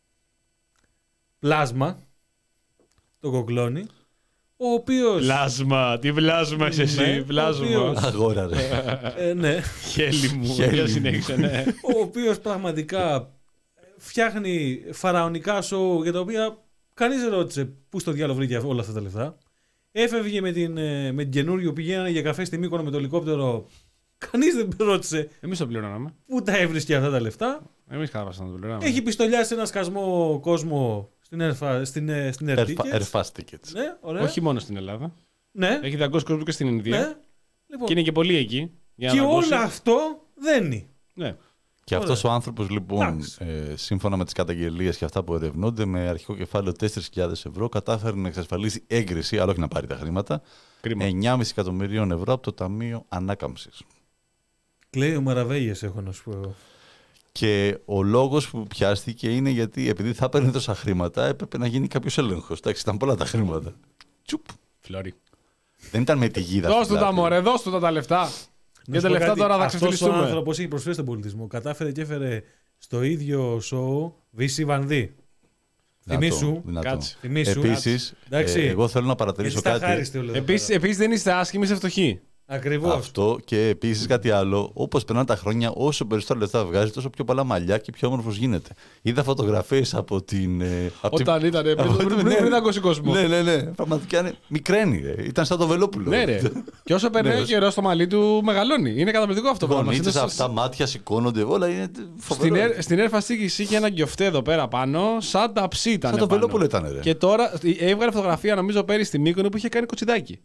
A: πλάσμα, το κοκλώνει. Ο οποίος.
B: Πλάσμα, τι πλάσμα είσαι εσύ, ναι, πλάσμα.
C: Οποίος... Αγόρα, ρε.
A: ε, ναι.
B: Χέλη μου, για συνέχισε, ναι.
A: Ο οποίος πραγματικά φτιάχνει φαραωνικά σοου για τα οποία κανείς δεν ρώτησε πού στο διάλογο βρήκε όλα αυτά τα λεφτά. Έφευγε με την, με την καινούριο, πηγαίνανε για καφέ στη Μύκονο με το ελικόπτερο. Κανείς δεν ρώτησε.
B: Εμείς το πληρώναμε.
A: Πού τα έβρισκε αυτά τα λεφτά.
B: Εμείς κάθασαν να το πληρώναμε.
A: Έχει πιστολιάσει ένα σκασμό κόσμο στην Air στην, στην Air Tickets.
C: Airfast Tickets.
A: Ναι, ωραία.
B: Όχι μόνο στην Ελλάδα.
A: Ναι.
B: Έχει δαγκώσει κόσμο και στην Ινδία.
A: Ναι. Λοιπόν.
B: Και είναι και πολλοί εκεί. Για
A: και όλο αυτό δένει.
B: Ναι.
C: Και αυτός ο άνθρωπος λοιπόν, ε, σύμφωνα με τις καταγγελίες και αυτά που ερευνώνται, με αρχικό κεφάλαιο τέσσερις χιλιάδες ευρώ, κατάφερε να εξασφαλίσει έγκριση, αλλά όχι να πάρει τα χρήματα,
B: Κρίμα.
C: εννιά κόμμα πέντε εκατομμυρίων ευρώ από το Ταμείο Ανάκαμψης.
A: Κλαίει ο Μαραβέγιας, έχω να σου πω.
C: Και ο λόγος που πιάστηκε είναι γιατί επειδή θα παίρνει τόσα χρήματα, έπρεπε να γίνει κάποιος έλεγχος. Εντάξει, ήταν πολλά τα χρήματα. Τσουπ.
B: Φλόρι.
C: Δεν ήταν με τη γίδα.
B: Δώσ' του τα μωρέ, δώσ' του τα λεφτά. Και τα λεφτά τώρα θα ξεφτυλιστούμε.
A: Αυτός ο άνθρωπος έχει προσφέρει στον πολιτισμό. Κατάφερε και έφερε στο ίδιο σοου Βύση Βανδύ. Θυμήσου.
C: Επίσης, ε, εγώ θέλω να παρατηρήσω κάτι.
B: Επίσης δεν είστε άσχημοι, είστε φτωχοί.
A: Ακριβώς.
C: Αυτό και επίσης κάτι άλλο. Όπως περνάνε τα χρόνια, όσο περισσότερα λεφτά βγάζει, τόσο πιο πολλά μαλλιά και πιο όμορφος γίνεται. Είδα φωτογραφίες από την. Από
B: Όταν
C: την...
B: ήταν. Πριν δαγκώσει κόσμο.
C: Ναι, ναι, ναι. Πραγματικά είναι μικραίνει. Ρε. Ήταν σαν το Βελόπουλο.
B: Ναι, ρε. Και όσο περνάει ο καιρός το μαλλί του μεγαλώνει. Είναι καταπληκτικό αυτό το πράγμα.
C: Γονίτες, αυτά μάτια σηκώνονται. Όλα είναι φοβερό.
B: Στην Airfast Tickets είχε ένα γκιοφτέ εδώ πέρα πάνω, σαν τα ψή ήταν.
C: Σαν το Βελόπουλο ήταν, ρε.
B: Και τώρα έβγαλε φωτογραφία, νομίζω πέρυσι στη Μύκονο που είχε κάνει κοτσιδάκι.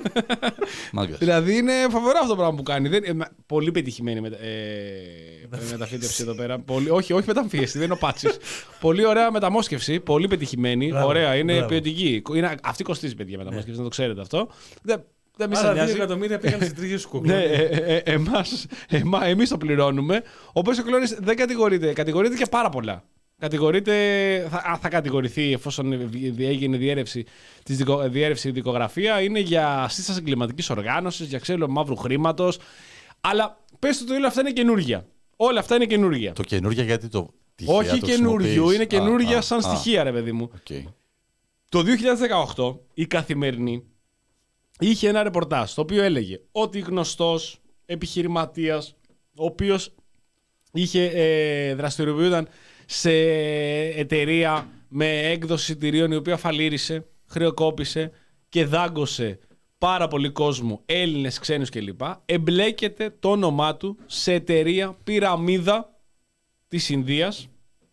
B: Δηλαδή είναι φοβερό αυτό το πράγμα που κάνει. Δεν, ε, πολύ πετυχημένη μετα, ε, μεταφύτευση εδώ πέρα. Πολύ, όχι, όχι μεταμφίεση, δεν είναι ο Πάτσης. Πολύ ωραία μεταμόσχευση, πολύ πετυχημένη. Μπράβο, ωραία, είναι μπράβο. Ποιοτική. Είναι, αυτή κοστίζει, παιδιά, μεταμόσχευση, ναι. Να το ξέρετε αυτό. Δεν, δεν
A: Άρα δύο εκατομμύρια πήγαν στις τρίχες του Κοκλώνη.
B: Ναι, ε, ε, ε, εμάς, εμά, εμείς το πληρώνουμε. Ο οποίος ο Κοκλώνης δεν κατηγορείται. Κατηγορείται και πάρα πολλά. Κατηγορείται, θα, θα κατηγορηθεί εφόσον έγινε διέρευση, της δικο, διέρευση δικογραφία, είναι για σύσταση εγκληματικής οργάνωσης, για ξέλο μαύρου χρήματος. Αλλά πες το, όλα αυτά είναι καινούργια. Όλα αυτά είναι καινούργια.
C: Το καινούργια γιατί το. Τυχαία,
B: όχι
C: το
B: καινούργιο, είναι καινούργια
C: α,
B: σαν
C: α,
B: στοιχεία, ρε παιδί μου.
C: Okay.
B: Το δύο χιλιάδες δεκαοκτώ η Καθημερινή είχε ένα ρεπορτάζ το οποίο έλεγε ότι γνωστός επιχειρηματίας, ο οποίος είχε ε, δραστηριοποιούνταν σε εταιρεία με έκδοση εισιτηρίων η οποία φαλήρισε, χρεοκόπησε και δάγκωσε πάρα πολύ κόσμο, Έλληνες, ξένους κλπ. Εμπλέκεται το όνομά του σε εταιρεία πυραμίδα της Ινδίας,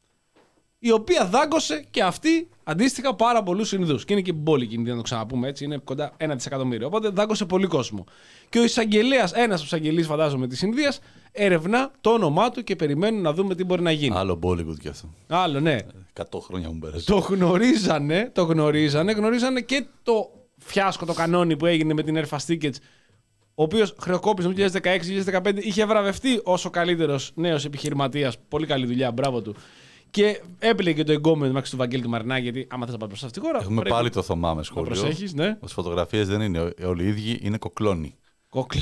B: η οποία δάγκωσε και αυτή αντίστοιχα πάρα πολλούς Ινδούς. Και είναι και μπόλικη η Ινδία, να το ξαναπούμε έτσι, είναι κοντά ένα δισεκατομμύριο. Οπότε δάγκωσε πολύ κόσμο. Και ο εισαγγελέας, ένας από τους εισαγγελείς, φαντάζομαι, της Ινδίας, ερευνά το όνομά του και περιμένουν να δούμε τι μπορεί να γίνει.
C: Άλλο Bollywood κι αυτό.
B: Άλλο, ναι.
C: εκατό χρόνια μου πέρασε.
B: Το γνωρίζανε, το γνωρίζανε, γνωρίζανε και το φιάσκο, το κανόνι που έγινε με την Airfast Tickets, ο οποίος χρεοκόπησε το δύο χιλιάδες δεκαέξι δύο χιλιάδες δεκαπέντε, είχε βραβευτεί ως ο καλύτερος νέος επιχειρηματίας. Πολύ καλή δουλειά, μπράβο του. Και έπλεγε το εγκόμενο μεταξύ του Βαγγέλη του Μαρινάκη, γιατί άμα θες να πάει μπροστά στη χώρα.
C: Έχουμε πάλι το Θωμά με σχόλιο.
B: Να προσέχεις, ναι.
C: Ως φωτογραφίες δεν είναι όλοι οι ίδιοι, είναι κοκλώνοι.
B: Κόκλο.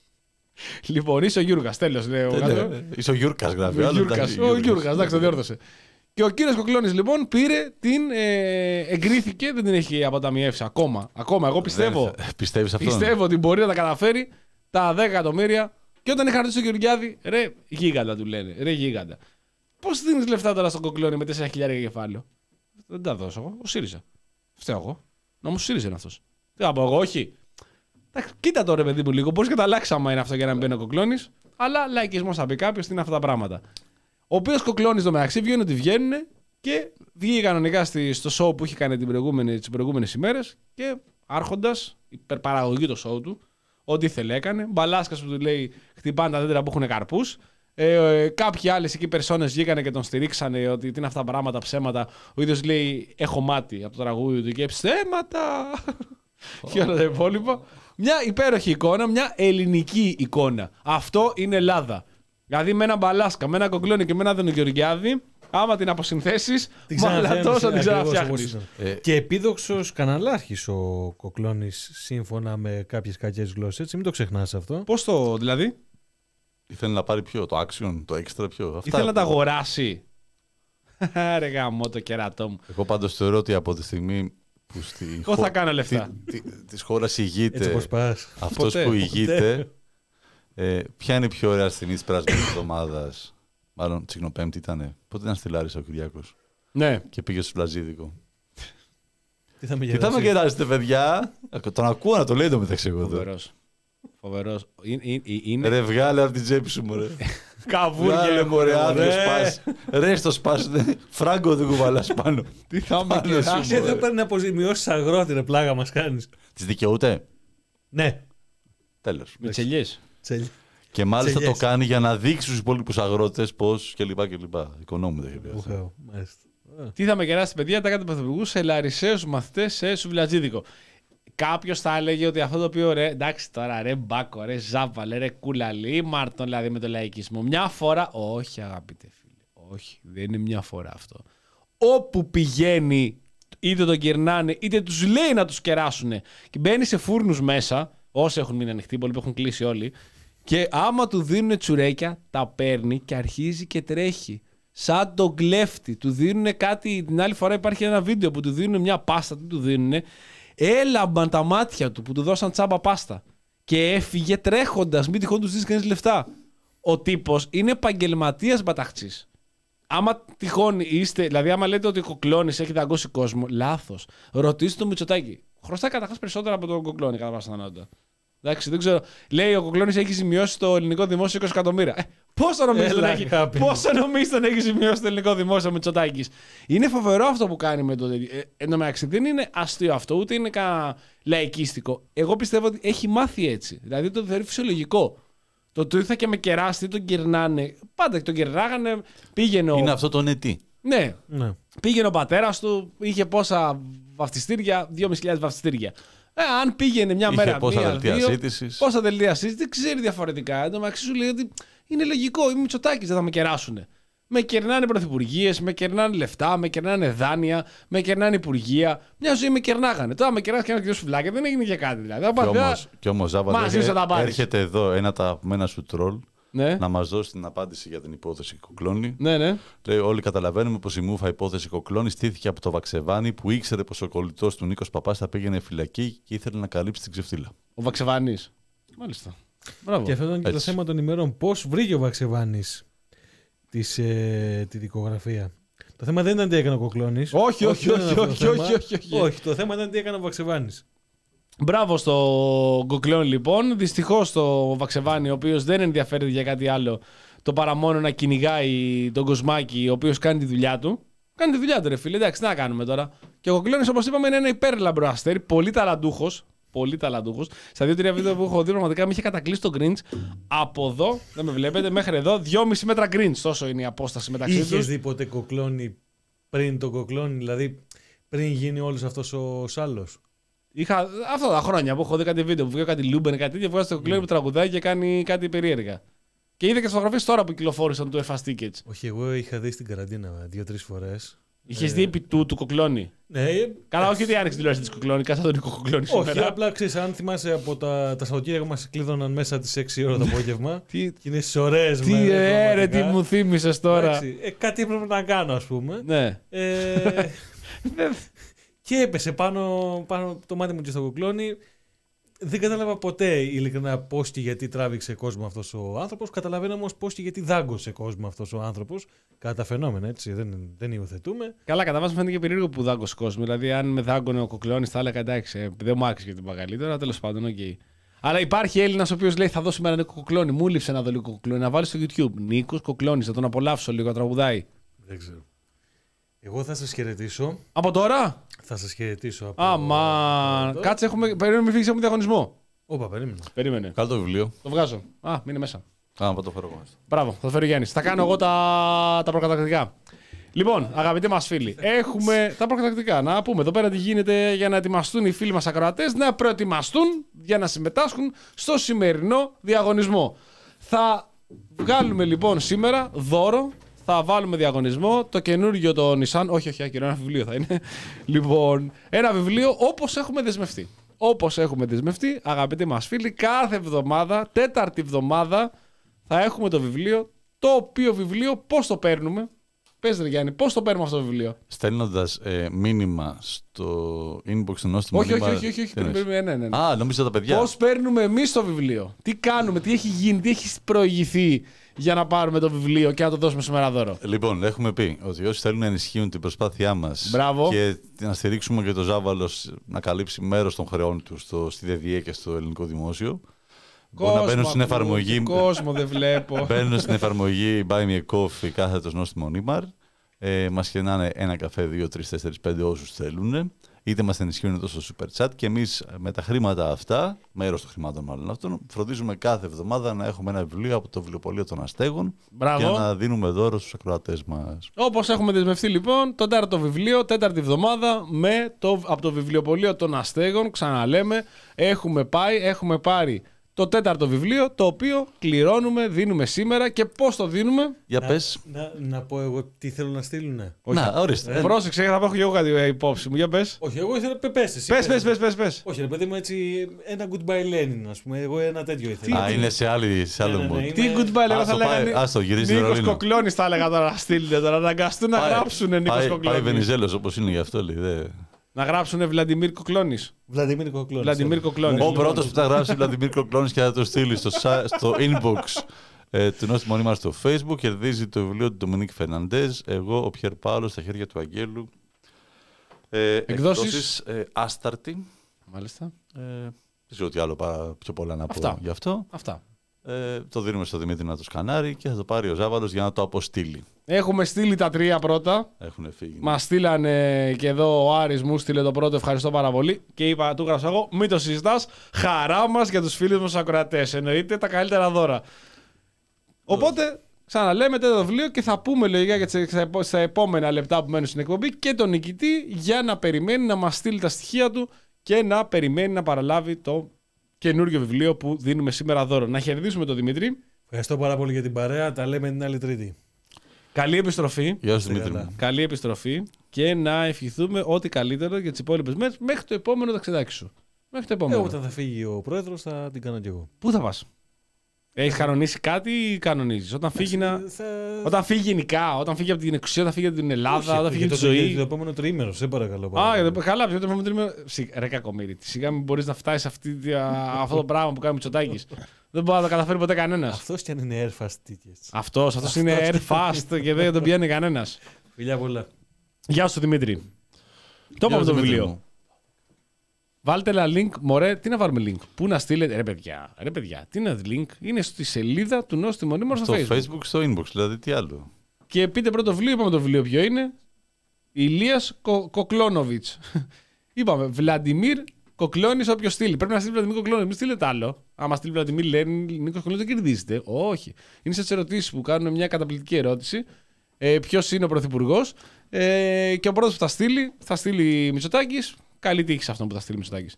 B: Λοιπόν, είσαι ο Γιούργας, τέλος. Λέει, ο
C: ναι, ναι. Είσαι ο Γιούρκας, γράφει.
B: Ο Γιούρκας, ο Γιούρκας, εντάξει, το διόρθωσε. Και ο κύριος Κοκλώνης λοιπόν πήρε την. Ε, εγκρίθηκε, δεν την έχει αποταμιεύσει ακόμα. Ακόμα, εγώ πιστεύω.
C: Δεν, πιστεύεις αυτόν?
B: Πιστεύω ότι μπορεί να τα καταφέρει τα δέκα εκατομμύρια. Και όταν είχα ρωτήσει τον Γεωργιάδη, ρε γίγαντα του λένε. Ρε γίγαντα. Πώς δίνεις λεφτά τώρα στον Κοκλώνη με τέσσερα χιλιάδες κεφάλαιο? Δεν τα δώσω εγώ. Ο ΣΥΡΙΖΑ. Φταίω εγώ. Νόμος του ΣΥΡΙΖΑ είναι αυτός. Τι θα πω εγώ, όχι. Κοίτα τώρα, παιδί μου, λίγο. Μπορεί και τα αλλάξει άμα είναι αυτό για να μην μπαίνει ο Κοκλώνης. Αλλά λαϊκισμό θα πει κάποιο, τι είναι αυτά τα πράγματα. Ο οποίος Κοκλώνης στο μεταξύ βγαίνει ότι βγαίνουν και βγήκε κανονικά στη, στο show που είχε κάνει τις προηγούμενες ημέρες και άρχοντας, υπερπαραγωγή το show του, ό,τι ήθελε έκανε. Μπαλάσκας που του λέει χτυπάνε τα δέντρα που έχουν καρπούς. Ε, ε, κάποιοι άλλες εκεί περσόνες βγήκανε και τον στηρίξανε ότι τι είναι αυτά τα πράγματα, ψέματα. Ο ίδιος λέει: έχω μάτι από το τραγούδι του και ψέματα. Και όλα τα υπόλοιπα. Μια υπέροχη εικόνα, μια ελληνική εικόνα. Αυτό είναι Ελλάδα. Δηλαδή με ένα Μπαλάσκα, με ένα Κοκλώνη και με ένα Δενογεωργιάδη, άμα την αποσυνθέσεις, μαλατός θα την ξαναφτιάχνεις.
A: Ε, και επίδοξος καναλάρχης ο Κοκλώνης, σύμφωνα με κάποιες κακές γλώσσες, έτσι, μην το ξεχνάς αυτό.
B: Πώς το, δηλαδή?
C: Ήθελε να πάρει ποιο, το action, το extra ποιο. Αυτά
B: ήθελε να τα αγοράσει. Ρε γαμώ το κερατό μου.
C: Εγώ πάντως θεωρώ ότι από τη στιγμή που στη
B: Εγώ θα κάνω λεφτά.
C: Τη, τη, της χώρας ηγείται αυτός
B: ποτέ,
C: που ηγείται. Ε, ποια είναι η πιο ωραία στιγμή της περασμένης εβδομάδας? Μάλλον Τσικνοπέμπτη ήτανε. Πότε ήταν στη Λάρισα ο Κυριάκος?
B: Ναι.
C: Και πήγε στο Βλαζίδικο.
A: Τι θα με
C: Τι θα με κεράσετε, παιδιά? Τον ακούω να το λέει το μεταξύ εγώ.
B: Φοβερός. Φοβερός. Είναι, είναι...
C: Ρε βγάλε από την τσέπη σου, μωρέ.
B: Καβούρια,
C: μωρέ, άδειο σπάς. Ρε στο σπάς, φράγκο δεν κουβαλάς πάνω.
B: Τι θα με κεράσει?
A: Δεν παίρνει αποζημιώσεις αγρότη, ρε πλάγα μας κάνεις.
C: Τις δικαιούται?
A: Ναι.
C: Τέλος.
B: Με τσελιές.
C: Και μάλιστα
A: Τσελιές.
C: το κάνει για να δείξει στους υπόλοιπους αγρότες πώς κλπ. κλπ. Οικονόμου δεν χρειάζεται.
B: Τι θα με κεράσει, παιδιά, τα κάτι πρωθυπουργού σε λαρισαίους μαθητές σε σουβλατζίδικο. Κάποιος θα έλεγε ότι αυτό το οποίο ρε, εντάξει τώρα, ρε Μπάκο, ρε Ζάπαλε, ρε Κούλαλη, Μάρτον δηλαδή με το λαϊκισμό. Μια φορά. Όχι, αγαπητέ φίλε. Όχι, δεν είναι μια φορά αυτό. Όπου πηγαίνει, είτε τον κερνάνε, είτε τους λέει να τους κεράσουν και μπαίνει σε φούρνους μέσα, όσοι έχουν μείνει ανοιχτοί, πολλοί που έχουν κλείσει όλοι. Και άμα του δίνουν τσουρέκια, τα παίρνει και αρχίζει και τρέχει. Σαν τον κλέφτη. Του δίνουν κάτι. Την άλλη φορά υπάρχει ένα βίντεο που του δίνουν μια πάστα. Τι του δίνουν? Έλαμπαν τα μάτια του που του δώσαν τσάμπα πάστα. Και έφυγε τρέχοντας. Μην τυχόν του δίνει κανείς λεφτά. Ο τύπος είναι επαγγελματίας μπαταχτσής. Άμα τυχόν είστε. Δηλαδή, άμα λέτε ότι ο Κοκλώνης έχει δαγκώσει κόσμο, λάθος. Ρωτήστε τον Μητσοτάκη. Χρωστάει καταρχάς περισσότερα από τον Κοκλώνη, κατά πάσα πιθανότητα. Εντάξει, δεν ξέρω. Λέει ο Κοκλώνης έχει ζημιώσει το ελληνικό δημόσιο είκοσι εκατομμύρια. Ε, πόσο νομίζεις τον έχει, πόσο νομίζεις τον έχει ζημιώσει το ελληνικό δημόσιο ο Μητσοτάκης? Είναι φοβερό αυτό που κάνει με το. Ε, εν τω μεταξύ δεν είναι αστείο αυτό, ούτε είναι κανένα λαϊκίστικο. Εγώ πιστεύω ότι έχει μάθει έτσι. Δηλαδή το θεωρεί φυσιολογικό. Το του ήρθα και με κεράστη, τον κερνάνε. Πάντα τον κερνάγανε. Πήγαινε ο...
C: Είναι αυτό το νετί.
B: Ναι.
A: ναι.
B: Πήγαινε ο πατέρας του, είχε πόσα βαφτιστήρια, δυόμισι χιλιάδες βαφτιστήρια. Ε, αν πήγαινε μια
C: Είχε
B: μέρα,
C: πόσα
B: μία,
C: δελτία
B: δύο,
C: σύντησης.
B: πόσα δελτία σύντησης, δεν ξέρει διαφορετικά. Εν τω μεταξύ σου λέει ότι είναι λογικό, οι Μητσοτάκης δεν θα με κεράσουν. Με κερνάνε πρωθυπουργίες, με κερνάνε λεφτά, με κερνάνε δάνεια, με κερνάνε υπουργεία. Μια ζωή με κερνάγανε. Τώρα με κερνάνε και ένα κύριο σουβλάκι, δεν έγινε και κάτι δηλαδή.
C: Κι όμως, κι όμως Ζάβα, έρχεται εδώ ένα από τα αγαπημένα σου τρόλ.
B: Ναι.
C: Να μας δώσει την απάντηση για την υπόθεση Κοκλώνη.
B: Ναι, ναι.
C: Λέει: όλοι καταλαβαίνουμε πως η μούφα υπόθεση Κοκλώνη στήθηκε από το Βαξεβάνι που ήξερε πως ο κολλητός του Νίκος Παπάς θα πήγαινε φυλακή και ήθελε να καλύψει την ξεφτύλα.
B: Ο Βαξεβάνης. Μάλιστα. Μπράβο.
A: Και αυτό ήταν και
C: Έτσι.
A: το θέμα των ημερών. Πώς βρήκε ο Βαξεβάνης της, ε, τη δικογραφία? Το θέμα δεν ήταν τι έκανε ο Κοκλώνης.
B: Όχι, όχι, όχι, όχι, όχι, όχι, όχι.
A: Όχι, το θέμα ήταν τι έκανε ο Βαξεβάνης.
B: Μπράβο στο Κοκλώνη λοιπόν. Δυστυχώς το Βαξεβάνη, ο οποίος δεν ενδιαφέρεται για κάτι άλλο, το παρά μόνο να κυνηγάει τον Κοσμάκη, ο οποίος κάνει τη δουλειά του. Κάνει τη δουλειά του, ρε φίλε. Εντάξει, τι να κάνουμε τώρα. Και ο Κοκλώνης, όπως είπαμε, είναι ένα υπέρλαμπρο αστέρι, πολύ ταλαντούχος. Πολύ ταλαντούχος. Στα δύο-τρία βίντεο που έχω δει, πραγματικά με είχε κατακλείσει το Grinch. Από εδώ, δεν με βλέπετε, μέχρι εδώ, δυόμισι μέτρα Grinch. Τόσο είναι η απόσταση μεταξύ τους.
A: Είχες δει ποτέ Κοκλώνη πριν τον Κοκλώνη, δηλαδή πριν γίνει όλος αυτός ο σάλος?
B: Είχα αυτά τα χρόνια που έχω δει κάτι βίντεο που βγαίνει κάτι Λούμπεν, κάτι τέτοιο, βγάζει το Κοκλώνη που τραγουδάει και κάνει κάτι περίεργα. Και είδα και τις φωτογραφίες τώρα που κυκλοφόρησαν του εφ έι Tickets.
A: Όχι, εγώ είχα δει στην καραντίνα δύο-τρεις φορές.
B: Είχε
A: Ε,
B: δει επί του, του Κοκλώνη.
A: Ναι,
B: Καλά, όχι ότι άνοιξε τηλεόραση τη Κοκλώνη, κάτσε τον Νίκο Κοκλώνη
A: όχι,
B: σήμερα.
A: απλά ξέρεις, αν θυμάσαι από τα, τα Σαββατοκύριακα μας κλείδωναν μέσα τις έξι ώρα το απόγευμα.
B: Τι,
A: Και είναι στις ωραίες
B: τι
A: μέρες,
B: ε, ρε, τι
A: πραγματικά.
B: μου θύμισες τώρα.
A: Εντάξει, ε, κάτι έπρεπε να κάνω, ας πούμε.
B: Ναι.
A: Ε, και έπεσε πάνω, πάνω το μάτι μου και στο Κοκλώνη. Δεν κατάλαβα ποτέ ειλικρινά πώς και γιατί τράβηξε κόσμο αυτός ο άνθρωπος. Καταλαβαίνω όμως πώς και γιατί δάγκωσε κόσμο αυτός ο άνθρωπος. Κατά τα φαινόμενα, έτσι. Δεν, δεν υιοθετούμε.
B: Καλά, κατά βάση φαίνεται και περίεργο που δάγκωσε κόσμο. Δηλαδή, αν με δάγκωνε ο Κοκλώνης, θα έλεγα εντάξει, ε, δεν μου άξιζε και την μεγαλύτερα, τέλος πάντων, οκ. Okay. Αλλά υπάρχει Έλληνας ο οποίος λέει: θα δώσω σήμερα Νίκο Κοκλώνη. Μου λείψε να δω λίγο Κοκλώνη. Να βάλει στο YouTube. Νίκος Κοκλώνης, θα τον απολαύσω λίγο, τραγουδάει.
A: Δεν ξέρω. Εγώ θα σας χαιρετήσω.
B: Από τώρα!
A: Θα σας χαιρετήσω από
B: Αμάν.
A: από εδώ.
B: Κάτσε, έχουμε. Περίμενε, μην φύγει από τον διαγωνισμό.
A: Όπα, περίμενα.
B: Περίμενε.
C: Κάλ' το βιβλίο.
B: Το βγάζω. Α, μείνε μέσα.
C: Α, θα το φέρω εγώ.
B: Μπράβο, θα το φέρει ο Γιάννης. Θα κάνω εγώ τα, τα προκατακτικά. Λοιπόν, αγαπητοί μας φίλοι, έχουμε τα προκατακτικά. Να πούμε εδώ πέρα τι γίνεται για να ετοιμαστούν οι φίλοι μας ακροατές, να προετοιμαστούν για να συμμετάσχουν στο σημερινό διαγωνισμό. Θα βγάλουμε λοιπόν σήμερα δώρο, θα βάλουμε διαγωνισμό το καινούργιο το Nissan. Όχι, όχι, άκυρο, ένα βιβλίο θα είναι. Λοιπόν, ένα βιβλίο όπως έχουμε δεσμευτεί. Όπως έχουμε δεσμευτεί, αγαπητοί μας φίλοι, κάθε εβδομάδα, τέταρτη εβδομάδα, θα έχουμε το βιβλίο. Το οποίο βιβλίο πώς το παίρνουμε? Πες ρε Γιάννη, πώς το παίρνουμε αυτό το βιβλίο?
C: Στέλνοντας ε, μήνυμα στο inbox του νόστιμου.
B: Όχι, όχι, όχι, όχι, όχι, ναι, ναι, ναι.
C: Α, νομίζω τα παιδιά.
B: Πώς παίρνουμε εμείς το βιβλίο? Τι κάνουμε, τι έχει γίνει, τι έχει προηγηθεί για να πάρουμε το βιβλίο και να το δώσουμε σήμερα δώρο?
C: Λοιπόν, έχουμε πει ότι όσοι θέλουν να ενισχύουν την προσπάθειά μας
B: Μπράβο.
C: και να στηρίξουμε και το Ζάβαλος να καλύψει μέρος των χρεών του στο, στη ΔΕΔΙΕ και στο ελληνικό δημόσιο, μπορεί να μπαίνουν στην εφαρμογή.
B: Κόσμο δεν βλέπω.
C: Μπαίνουν στην εφαρμογή Buy Me a Coffee κάθετος νόστιμο Νίμαρ. Ε, μας χαιρνάνε ένα καφέ, δύο, τρεις, τέσσερις, πέντε όσους θέλουν. Είτε μας ενισχύουν εδώ στο Super Chat και εμείς με τα χρήματα αυτά, μέρος των χρημάτων μάλλον αυτών, φροντίζουμε κάθε εβδομάδα να έχουμε ένα βιβλίο από το βιβλιοπωλείο των Αστέγων.
B: Μπράβο.
C: Και να δίνουμε δώρο στους ακροατές μας.
B: Όπως έχουμε δεσμευτεί λοιπόν, το τέταρτο βιβλίο, τέταρτη εβδομάδα με το, από το βιβλιοπωλείο των Αστέγων. Ξαναλέμε, έχουμε πάει, έχουμε πάρει το τέταρτο βιβλίο, το οποίο κληρώνουμε, δίνουμε σήμερα. Και πώς το δίνουμε?
C: Για
A: να,
C: πες.
A: Να, να πω εγώ τι θέλω να στείλουνε.
C: Να, ορίστε.
B: Ε, πρόσεξε, θα έχω και εγώ κάτι υπόψη μου. Για πες.
A: Όχι, εγώ ήθελα. Πες, εσύ,
B: Πες, πες, πες, πες, πες.
A: Όχι, ρε παιδί μου, έτσι ένα goodbye Lenin, ας πούμε. Εγώ ένα τέτοιο ήθελα.
C: Α, είναι σε, άλλη, σε άλλο
A: Ναι, ναι, ναι,
C: mood.
A: είναι-
B: Τι goodbye, λέγα,
C: Ας
B: θα
C: το πάει-
B: λέγανε.
C: ας το γυρίσει στο
B: Νίκος
C: Βερολίνο.
B: Κοκλώνης θα έλεγα τώρα να στείλετε τώρα. Να αναγκαστούν να
C: Πάει-
B: γράψουνε Νίκος
C: πάει- Πάει
B: Κοκλώνης.
C: Βενιζέλος όπως είναι γι' αυτό λέει. δε.
B: Να γράψουνε Βλαντιμίρ Κοκλώνης.
A: Βλαντιμίρ Κοκλώνης.
B: Βλαντιμίρ Κοκλώνης.
C: Ο πρώτος που θα γράψει Βλαντιμίρ Κοκλώνης και θα το στείλει στο, σα- στο inbox ε, του Νόστιμου Νίμαρ στο Facebook κερδίζει το βιβλίο του Ντομινίκ Φερναντέζ. Εγώ, ο Πιέρ Πάολος, στα χέρια του Αγγέλου. Ε,
B: Εκδόσεις.
C: ε, Άσταρτη.
B: Μάλιστα.
C: Ε, δεν ξέρω τι άλλο πάρα πιο πολλά να πω
B: Αυτά.
C: γι' αυτό.
B: Αυτά.
C: Ε, το δίνουμε στο Δημήτρη να το σκανάρει και θα το πάρει ο Ζάβαλος για να το αποστείλει.
B: Έχουμε στείλει τα τρία πρώτα.
C: Έχουν φύγει.
B: Μα στείλανε και εδώ ο Άρης μου στείλε το πρώτο. Ευχαριστώ πάρα πολύ. Και είπα, του γράψα εγώ, μην το συζητάς. Χαρά μας για τους φίλους μας ακροατές. Εννοείται τα καλύτερα δώρα. Οπότε, ξαναλέμε το βιβλίο και θα πούμε λογικά για τις- στα επόμενα λεπτά που μένουν στην εκπομπή και τον νικητή για να περιμένει να μας στείλει τα στοιχεία του και να περιμένει να παραλάβει το καινούργιο βιβλίο που δίνουμε σήμερα δώρο. Να χαιρετήσουμε τον Δημήτρη.
A: Ευχαριστώ πάρα πολύ για την παρέα. Τα λέμε την άλλη Τρίτη.
B: Καλή επιστροφή.
C: Γεια σου Δημήτρη
A: καλά.
C: μου.
B: Καλή επιστροφή και να ευχηθούμε ό,τι καλύτερο για τις υπόλοιπες μέρες μέχρι το επόμενο ταξιδάκι σου. Μέχρι το
A: Ε,
B: επόμενο.
A: όταν θα φύγει ο πρόεδρος θα την κάνω κι εγώ.
B: Πού θα πας? Έχεις κανονίσει κάτι ή κανονίζεις? Όταν φύγει, να...
A: Θα...
B: όταν φύγει γενικά, όταν φύγει από την εξουσία, όταν φύγει από την Ελλάδα,
A: Όχι,
B: όταν φύγει
A: για
B: από τη
A: το- για
B: ζωή.
A: το επόμενο τριήμερο, σε παρακαλώ.
B: Α,
A: παρακαλώ.
B: για το- καλά, πιο το επόμενο τρίμηνο. Σι- Ρε κακομοίρη, σιγά μην μπορείς να φτάσεις αυτή, α, αυτό το πράγμα που κάνει ο Μητσοτάκης. Δεν μπορεί να το καταφέρει ποτέ κανένας.
A: Αυτός κι αν είναι airfast tickets.
B: Αυτός, αυτός είναι air fast και δεν τον πιάνει κανένας.
A: Φιλιά πολλά.
B: Γεια σου Δημήτρη. Το είπαμε το βιβλίο. Βάλτε ένα link, μωρέ, τι να βάλουμε link. Πού να στείλετε, ρε παιδιά, ρε παιδιά, τι είναι link, είναι στη σελίδα του Νόστιμου Μονίμου στο Facebook.
C: Στο Facebook, στο inbox, δηλαδή τι άλλο.
B: Και πείτε πρώτο βιβλίο, είπαμε το βιβλίο ποιο είναι. Ηλίας Κο, Κοκλόνοβιτς. Είπαμε, Βλαντιμίρ Κοκλώνης, όποιο στείλει. Πρέπει να στείλει Βλαντιμίρ Κοκλώνης, μην στείλετε άλλο. Άμα στείλει Βλαντιμίρ Νίκο Κοκλώνης, δεν κερδίζετε. Όχι. Είναι σε ερωτήσεις που κάνουν μια καταπληκτική ερώτηση. Ε, Ποιο είναι ο πρωθυπουργός. Ε, και ο πρώτος που θα στείλει, θα στείλει Μητσοτάκης. Καλή τύχη σε αυτόν που θα στείλει Μητσοτάκης.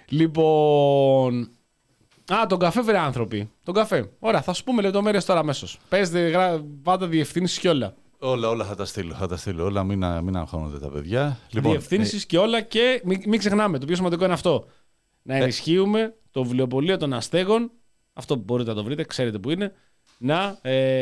B: Λοιπόν. Α, τον καφέ, βρε άνθρωποι. Τον καφέ. Ωραία, θα σου πούμε λεπτομέρειες τώρα αμέσως. Παίζετε, γρα... πάτε διευθύνσεις και όλα.
C: Όλα, όλα θα τα στείλω. Θα τα στείλω όλα, μην, μην αγχώνονται τα παιδιά. Λοιπόν,
B: διευθύνσεις ε... και όλα και μην, μην ξεχνάμε, το πιο σημαντικό είναι αυτό. Να ενισχύουμε ε... το βιβλιοπωλείο των Αστέγων. Αυτό μπορείτε να το βρείτε, ξέρετε που είναι. Να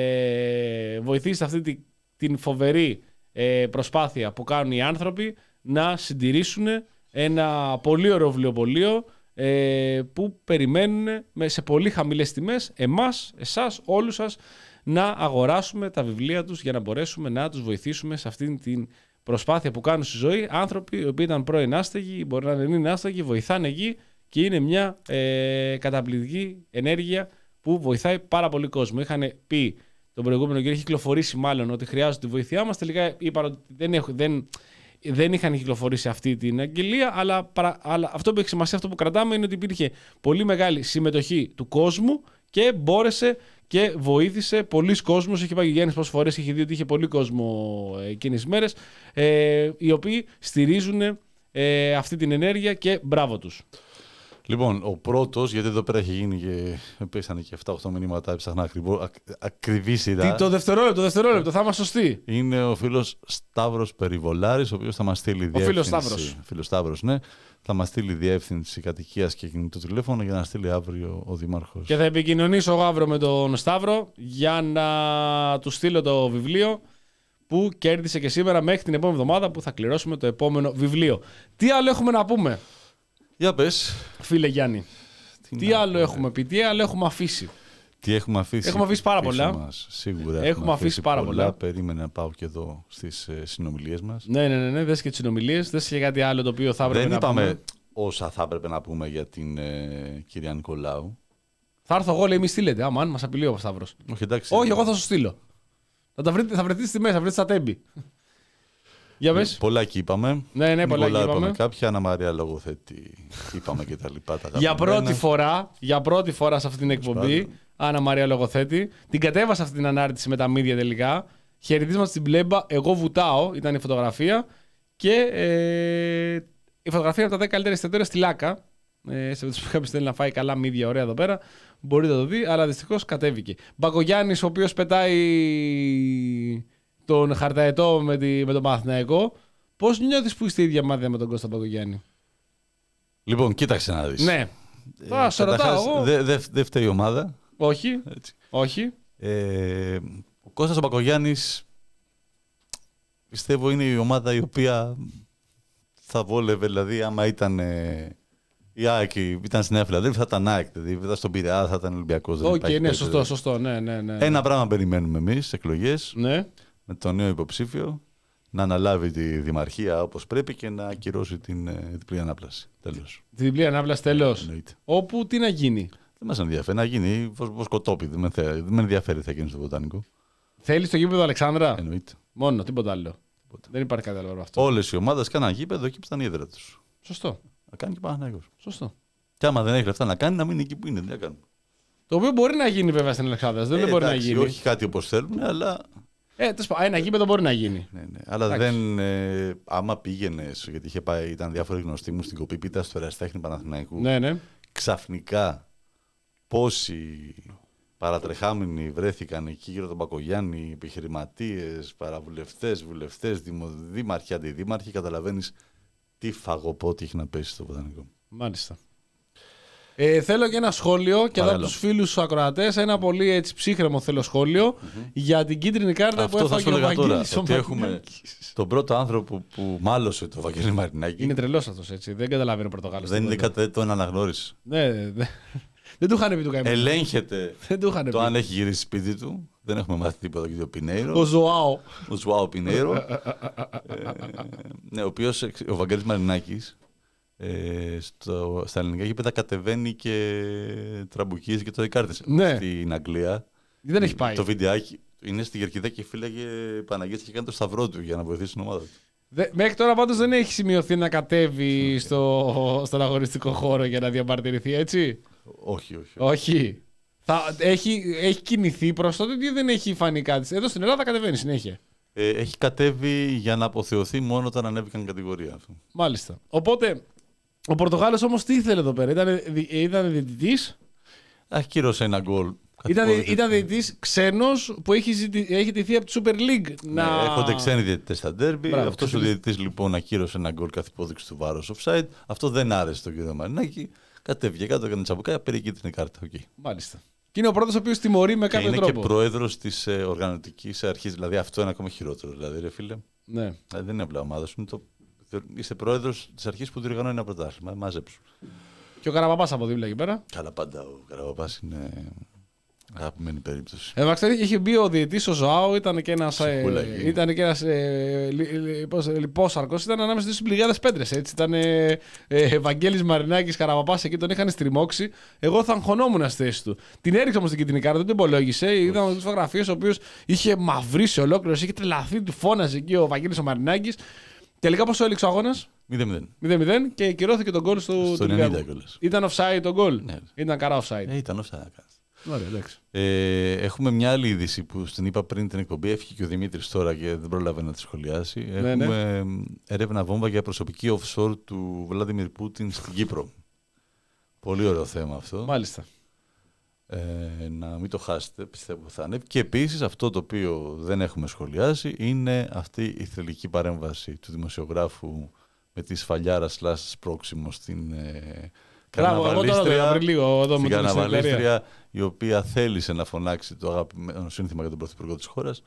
B: ε... βοηθήσετε αυτή τη, την φοβερή ε, προσπάθεια που κάνουν οι άνθρωποι να συντηρήσουν ένα πολύ ωραίο βιβλιοπωλείο ε, που περιμένουν με, σε πολύ χαμηλές τιμές εμάς, εσάς, όλους σας να αγοράσουμε τα βιβλία τους για να μπορέσουμε να τους βοηθήσουμε σε αυτήν την προσπάθεια που κάνουν στη ζωή. Άνθρωποι οι οποίοι ήταν πρώην άστεγοι, μπορεί να είναι άστεγοι, βοηθάνε εκεί και είναι μια ε, καταπληκτική ενέργεια που βοηθάει πάρα πολύ κόσμο. Είχαν πει τον προηγούμενο καιρό, έχει κυκλοφορήσει μάλλον ότι χρειάζονται τη βοήθειά μας. Τελικά είπαν ότι δεν, έχουν, δεν, δεν είχαν κυκλοφορήσει αυτή την αγγελία, αλλά, παρα, αλλά αυτό που έχει σημασία, αυτό που κρατάμε είναι ότι υπήρχε πολύ μεγάλη συμμετοχή του κόσμου και μπόρεσε και βοήθησε πολλοί κόσμος. Έχει πάει ο Γιάννης πόσες φορές, έχει δει ότι είχε πολύ κόσμο εκείνες τις μέρες, ε, οι οποίοι στηρίζουν ε, αυτή την ενέργεια και μπράβο τους.
C: Λοιπόν, ο πρώτος, γιατί εδώ πέρα έχει γίνει και πέσανε και εφτά οχτώ μηνύματα, έψαχνα ακριβώ, ακριβής είδα.
B: Τι, το δευτερόλεπτο, το δευτερόλεπτο, θα είμαστε σωστοί.
C: Είναι ο φίλος Σταύρος Περιβολάρης, ο οποίος θα μας στείλει διεύθυνση. Ο
B: φίλος Σταύρος.
C: Φίλος Σταύρος, ναι. Θα μας στείλει διεύθυνση κατοικίας και κινητό τηλέφωνο για να στείλει αύριο ο Δήμαρχος.
B: Και θα επικοινωνήσω εγώ αύριο με τον Σταύρο για να του στείλω το βιβλίο που κέρδισε και σήμερα μέχρι την επόμενη εβδομάδα που θα κληρώσουμε το επόμενο βιβλίο. Τι άλλο έχουμε να πούμε?
C: Για πες.
B: Φίλε Γιάννη, τι, τι άλλο πούμε. έχουμε πει, τι άλλο έχουμε αφήσει?
C: Τι έχουμε αφήσει?
B: Έχουμε αφήσει πάρα πολλά.
C: Μας. Σίγουρα
B: έχουμε, έχουμε αφήσει, αφήσει πάρα πολλά. πολλά.
C: Περίμενα να πάω και εδώ στις ε, συνομιλίες μας.
B: Ναι, ναι, ναι, ναι. Δες και τις συνομιλίες, δες και κάτι άλλο το οποίο θα έπρεπε
C: Δεν
B: να
C: είπαμε
B: πούμε.
C: όσα θα έπρεπε να πούμε για την ε, κυρία Νικολάου.
B: Θα έρθω εγώ, λέει, μη στείλετε. Άμα, μας απειλεί ο Σταύρος.
C: Όχι, εντάξει.
B: Όχι, εγώ θα σου στείλω. Θα, τα βρείτε, θα βρεθεί στη μέση, θα βρεθεί στα τέμπη. Για πες.
C: Πολλά εκεί είπαμε.
B: Ναι, ναι, πολλά εκεί είπαμε.
C: είπαμε. Κάποια Ανna Maria Λογοθέτη είπαμε και τα λοιπά. Τα
B: για, πρώτη φορά, για πρώτη φορά σε αυτή την εκπομπή, Ανna Maria Λογοθέτη. Την κατέβασα αυτή την ανάρτηση με τα μίδια τελικά. Χαιρετίσματα στην Πλέμπα. Εγώ βουτάω, ήταν η φωτογραφία. Και ε, η φωτογραφία είναι από τα δέκα καλύτερα εστιατόρια στη Λάκα. Ε, σε αυτούς που κάποιος θέλει να φάει καλά μύδια, ωραία εδώ πέρα, μπορείτε να το δει, αλλά δυστυχώς κατέβηκε. Μπακογιάννης, ο οποίος πετάει τον χαρταετό με, τη, με τον Παναθηναϊκό. Πώς νιώθεις που είστε ίδια μάτια με τον Κώστα Μπακογιάννη?
C: Λοιπόν, κοίταξε να δεις.
B: Ναι. Τώρα σε ρωτάω εγώ.
C: Δεν δε, δε φταίει η ομάδα.
B: Όχι.
C: Έτσι.
B: Όχι.
C: Ε, ο Κώστας ο Μπακογιάννης πιστεύω είναι η ομάδα η οποία θα βόλευε, δηλαδή άμα ήταν ε, η ΑΕΚ, ήταν στη Νέα Φιλαδέλφια, θα ήταν ΑΕΚ, δηλαδή ήταν στον Πειραιά, θα ήταν Ολυμπιακός.
B: Οκ, okay, ναι, σωστό, σωστό, ναι, ναι, ναι.
C: Ένα πράγμα περιμένουμε εμείς, εκλογές,
B: ναι. με
C: τον νέο υποψήφιο, να αναλάβει τη δημαρχία όπως πρέπει και να ακυρώσει την ε, διπλή ανάπλαση. Τέλος.
B: Τη διπλή ανάπλαση, τέλος.
C: Ε,
B: όπου τι να γίνει?
C: Δεν μας ενδιαφέρει, να γίνει βοσκοτόπι, δεν με, δεν με ενδιαφέρει θα γίνει στο Βοτανικό.
B: Θέλει το γήπεδο Αλεξάνδρα?
C: Εννοείται.
B: Μόνο, τίποτα άλλο. Τίποτα. Δεν υπάρχει κάτι άλλο από αυτό.
C: Όλες οι ομάδες κάναν γήπεδο εκεί που ήταν η έδρα τους.
B: Σωστό.
C: Να κάνει και Παναθηναϊκός.
B: Σωστό.
C: Και άμα δεν έχει λεφτά να κάνει, να μείνει εκεί που είναι. Τι κάνουμε.
B: Το οποίο μπορεί να γίνει βέβαια στην Αλεξάνδρα. Δεν
C: ε,
B: μπορεί
C: εντάξει,
B: να γίνει.
C: Όχι κάτι όπως θέλουν, αλλά.
B: Ε, ένα γήπεδο μπορεί να γίνει.
C: Ναι, ναι. Αλλά εντάξει. δεν. Ε, άμα πήγαινε, γιατί είχε πάει, ήταν διάφοροι γνωστοί μου στην Κοπίπητα, στο Ερασιτέχνη Παναθηναϊκού.
B: Ναι, ναι.
C: Ξαφνικά πόσοι παρατρεχάμενοι βρέθηκαν εκεί γύρω τον Μπακογιάννη, επιχειρηματίες, παραβουλευτές, βουλευτές, δήμαρχοι, αντιδήμαρχοι, καταλαβαίνεις τι φαγοπότη έχει να πέσει στο Βοτανικό.
B: Μάλιστα. Ε, θέλω και ένα σχόλιο και εδώ από τους φίλους ακροατές, ένα πολύ έτσι ψύχρεμο θέλω σχόλιο mm-hmm. για την κίτρινη κάρτα
C: αυτό
B: που έφαγε ο Βαγγέλης.
C: Ότι έχουμε τον πρώτο άνθρωπο που μάλωσε το Βαγγέλη Μαρινάκη.
B: Είναι τρελός αυτός, έτσι. Δεν καταλαβαίνει ο Πορτογάλος.
C: Δεν είναι κάτι, το αναγνώρισε.
B: Ναι, ναι. Δεν του είχαν πει του καημένου.
C: Ελέγχεται
B: Δεν του
C: το
B: πει.
C: αν έχει γυρίσει σπίτι του. Δεν έχουμε μάθει τίποτα για τον Πινέιρο.
B: Ο Ζωάο.
C: Ο Ζωάο Πινέιρο. ε, ναι, ο οποίος, ο Βαγγέλης Μαρινάκης, ε, στο, στα ελληνικά γήπεδα κατεβαίνει και τραμπουκίζει και το δεκάρτησε.
B: Ναι.
C: Στην Αγγλία.
B: Δεν έχει πάει.
C: Το βιντεάκι είναι στη Γερκίδα και φύλαγε Παναγίας και κάνει το σταυρό του για να βοηθήσει την ομάδα του.
B: Δε, μέχρι τώρα πάντως δεν έχει σημειωθεί να κατέβει στο, στον αγωνιστικό χώρο για να διαμαρτυρηθεί, έτσι.
C: Όχι, όχι.
B: Όχι. Θα, έχει, έχει κινηθεί προς τότε ή δεν έχει φανεί κάτι. Εδώ στην Ελλάδα κατεβαίνει συνέχεια.
C: Ε, έχει κατέβει για να αποθεωθεί μόνο όταν ανέβηκαν κατηγορία.
B: Μάλιστα. Οπότε, ο Πορτογάλος όμως τι ήθελε εδώ πέρα. Ήταν, ήταν διαιτητής.
C: Ακύρωσε ένα γκολ.
B: Ήταν, ήταν διαιτητής ξένος που έχει, ζητη, έχει τηθεί από τη Super League.
C: Ναι,
B: να...
C: Έχονται ξένοι διαιτητές στα ντέρμπι.
B: Μπράβο,
C: αυτός ο διαιτητής λοιπόν ακύρωσε ένα γκολ καθ' υπόδειξη του βάρους offside. Αυτό δεν άρεσε τον κύριο Μαρινάκη. Κατέβηκε κάτω, έκανε τσαμπουκά, πήρε κίτρινη κάρτα. Okay.
B: Μάλιστα. Και είναι ο πρώτος ο οποίος τιμωρεί με κάποιο
C: είναι
B: τρόπο.
C: Είναι και πρόεδρος της ε, οργανωτικής αρχής. Δηλαδή αυτό είναι ακόμα χειρότερο. Δηλαδή, ρε φίλε.
B: Ναι.
C: Δηλαδή, δεν είναι απλά ομάδα σου. Το... Είσαι πρόεδρος της αρχής που διοργανώνει ένα πρωτάθλημα. Μάζεψου.
B: Και ο Καραπαπάς από δίπλα εκεί πέρα.
C: Καλά, πάντα ο Καραπαπάς είναι αγαπημένη περίπτωση.
B: Ε, ξέρετε, είχε μπει ο διαιτής ο Ζωάο, ήταν και ένας, ε, ήταν και ένας ε, λιπόσαρκος, ήταν ανάμεσα στις πληγάδες πέτρες. Έτσι. Ήταν ε, ε, Βαγγέλης Μαρινάκης, Καραπαπάς, εκεί τον είχαν στριμώξει. Εγώ θα αγχωνόμουν στη θέση του. Την έριξε όμως την κίτρινη κάρτα, δεν την υπολόγισε. Είδαμε τις φωτογραφίες, ο οποίος είχε μαυρίσει ολόκληρος, είχε τρελαθεί, του φώναζε εκεί ο Βαγγέλης ο Μαρινάκης. Τελικά πόσο έλειξε ο αγώνας?
C: μηδέν μηδέν.
B: μηδέν μηδέν και κυρώθηκε τον γκολ στο
C: ενενήντα κιόλας.
B: Ήταν offside τον γκολ.
C: Ναι.
B: Ήταν καρά offside.
C: Ε, ήταν offside.
B: Ωραία, εντάξει.
C: Ε, έχουμε μια άλλη είδηση που στην είπα πριν την εκπομπή. Έφυγε και ο Δημήτρης τώρα και δεν πρόλαβε να τη σχολιάσει.
B: Ναι,
C: έχουμε
B: ναι.
C: έρευνα βόμβα για προσωπική offshore του Βλάντιμιρ Πούτιν στην Κύπρο. Πολύ ωραίο θέμα αυτό.
B: Μάλιστα.
C: Ε, να μην το χάσετε, πιστεύω θα ανέβει. Και επίσης αυτό το οποίο δεν έχουμε σχολιάσει είναι αυτή η θελική παρέμβαση του δημοσιογράφου με τη σφαλιάρα σλάς σπρώξιμο στην ε, καρναβαλίστρια, στην καρναβαλίστρια η οποία θέλησε να φωνάξει το αγαπημένο σύνθημα για τον πρωθυπουργό της χώρας.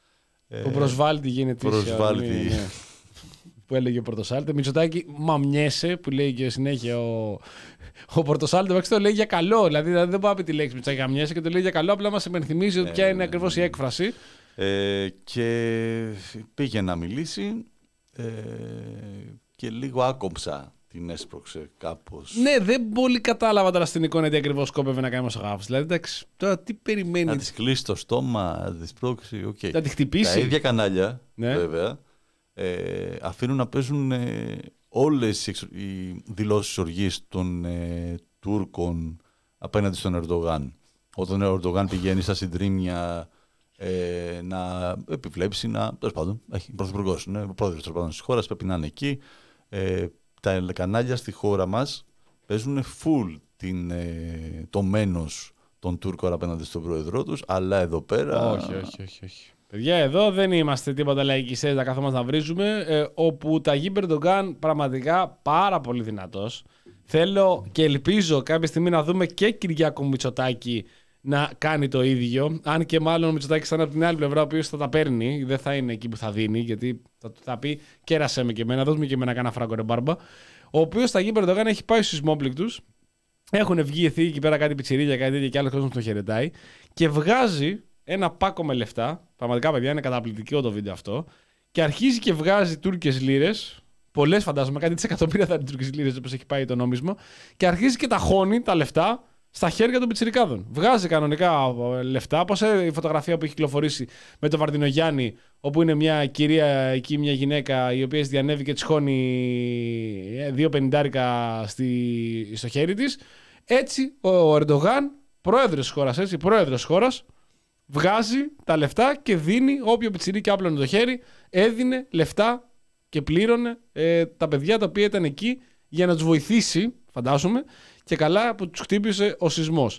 B: Ο προσβάλλτη γίνεται.
C: Προσβάλλτη.
B: Ναι. Που έλεγε ο Πορτοσάλτε. Μητσοτάκη, μαμιέσαι, που λέει και συνέχεια ο, ο Πορτοσάλτε. Εντάξει, το λέει για καλό. Δηλαδή δεν μπορεί να πει τη λέξη Μητσοτάκη, μαμιέσαι και το λέει για καλό. Απλά μας υπενθυμίζει ότι ποια είναι
C: ναι,
B: ακριβώς
C: ναι.
B: η έκφραση.
C: Ε, και πήγε να μιλήσει ε, και λίγο άκομψα την έσπρωξε κάπως.
B: Ναι, δεν πολύ κατάλαβα τώρα στην εικόνα τι ακριβώς σκόπευε να κάνει ο Σαγάφης. Δηλαδή, εντάξει, τώρα τι περιμένει.
C: Να της κλείσει το στόμα, να της πρόξει, οκ. Okay.
B: Να τη χτυπήσει.
C: Τα ίδια κανάλια,
B: ναι.
C: βέβαια, ε, αφήνουν να παίζουν ε, όλες οι, εξο... οι δηλώσεις οργής των ε, Τούρκων απέναντι στον Ερντογάν. Όταν ο Ερντογάν πηγαίνει στα συντρίμμια ε, να επιβλέψει, να. Τέλος πάντων, έχει πρωθυπουργός, είναι ο πρόεδρος της χώρας, πρέπει να είναι εκεί. Ε, τα κανάλια στη χώρα μας παίζουν full την, ε, το μένος των Τούρκων απέναντι στον πρόεδρό τους, αλλά εδώ πέρα.
B: Όχι, όχι, όχι. όχι. Παιδιά, εδώ δεν είμαστε τίποτα λαϊκιστές να καθόμαστε να βρίζουμε. Ε, όπου Ταγίπ Ερντογκάν πραγματικά πάρα πολύ δυνατός. Θέλω και ελπίζω κάποια στιγμή να δούμε και Κυριάκο Μητσοτάκη να κάνει το ίδιο. Αν και μάλλον ο Μητσοτάκης θα είναι από την άλλη πλευρά, ο οποίος θα τα παίρνει, δεν θα είναι εκεί που θα δίνει, γιατί θα, θα πει κέρασέ με και εμένα, δώσ' μου και εμένα κάνα φράγκο ρε μπάρμπα. Ο οποίος Ταγίπ Ερντογκάν έχει πάει στους σεισμόπληκτους. Έχουν βγει εκεί πέρα κάτι πιτσιρίλια, κάτι τέτοια και άλλο κόσμο τον χαιρετάει. Και βγάζει ένα πάκο με λεφτά. Πραγματικά, παιδιά, είναι καταπληκτικό το βίντεο αυτό. Και αρχίζει και βγάζει Τούρκες λίρες. Πολλές φαντάζομαι, κάτι δισεκατομμύρια θα είναι Τούρκες λίρες όπως έχει πάει το νόμισμα. Και αρχίζει και τα χώνει τα λεφτά στα χέρια των πιτσιρικάδων. Βγάζει κανονικά λεφτά. Όπως η φωτογραφία που έχει κυκλοφορήσει με τον Βαρδινογιάννη, όπου είναι μια κυρία εκεί, μια γυναίκα η οποία διανεύει και της χώνει δύο πενηντάρικα στη... στο χέρι της. Έτσι ο Ερντογάν, πρόεδρος της χώρας, έτσι, πρόεδρος της χώρας, βγάζει τα λεφτά και δίνει όποιο πιτσιρίκι άπλωνε το χέρι, έδινε λεφτά και πλήρωνε ε, τα παιδιά τα οποία ήταν εκεί για να τους βοηθήσει, φαντάζομαι, και καλά που τους χτύπησε ο σεισμός.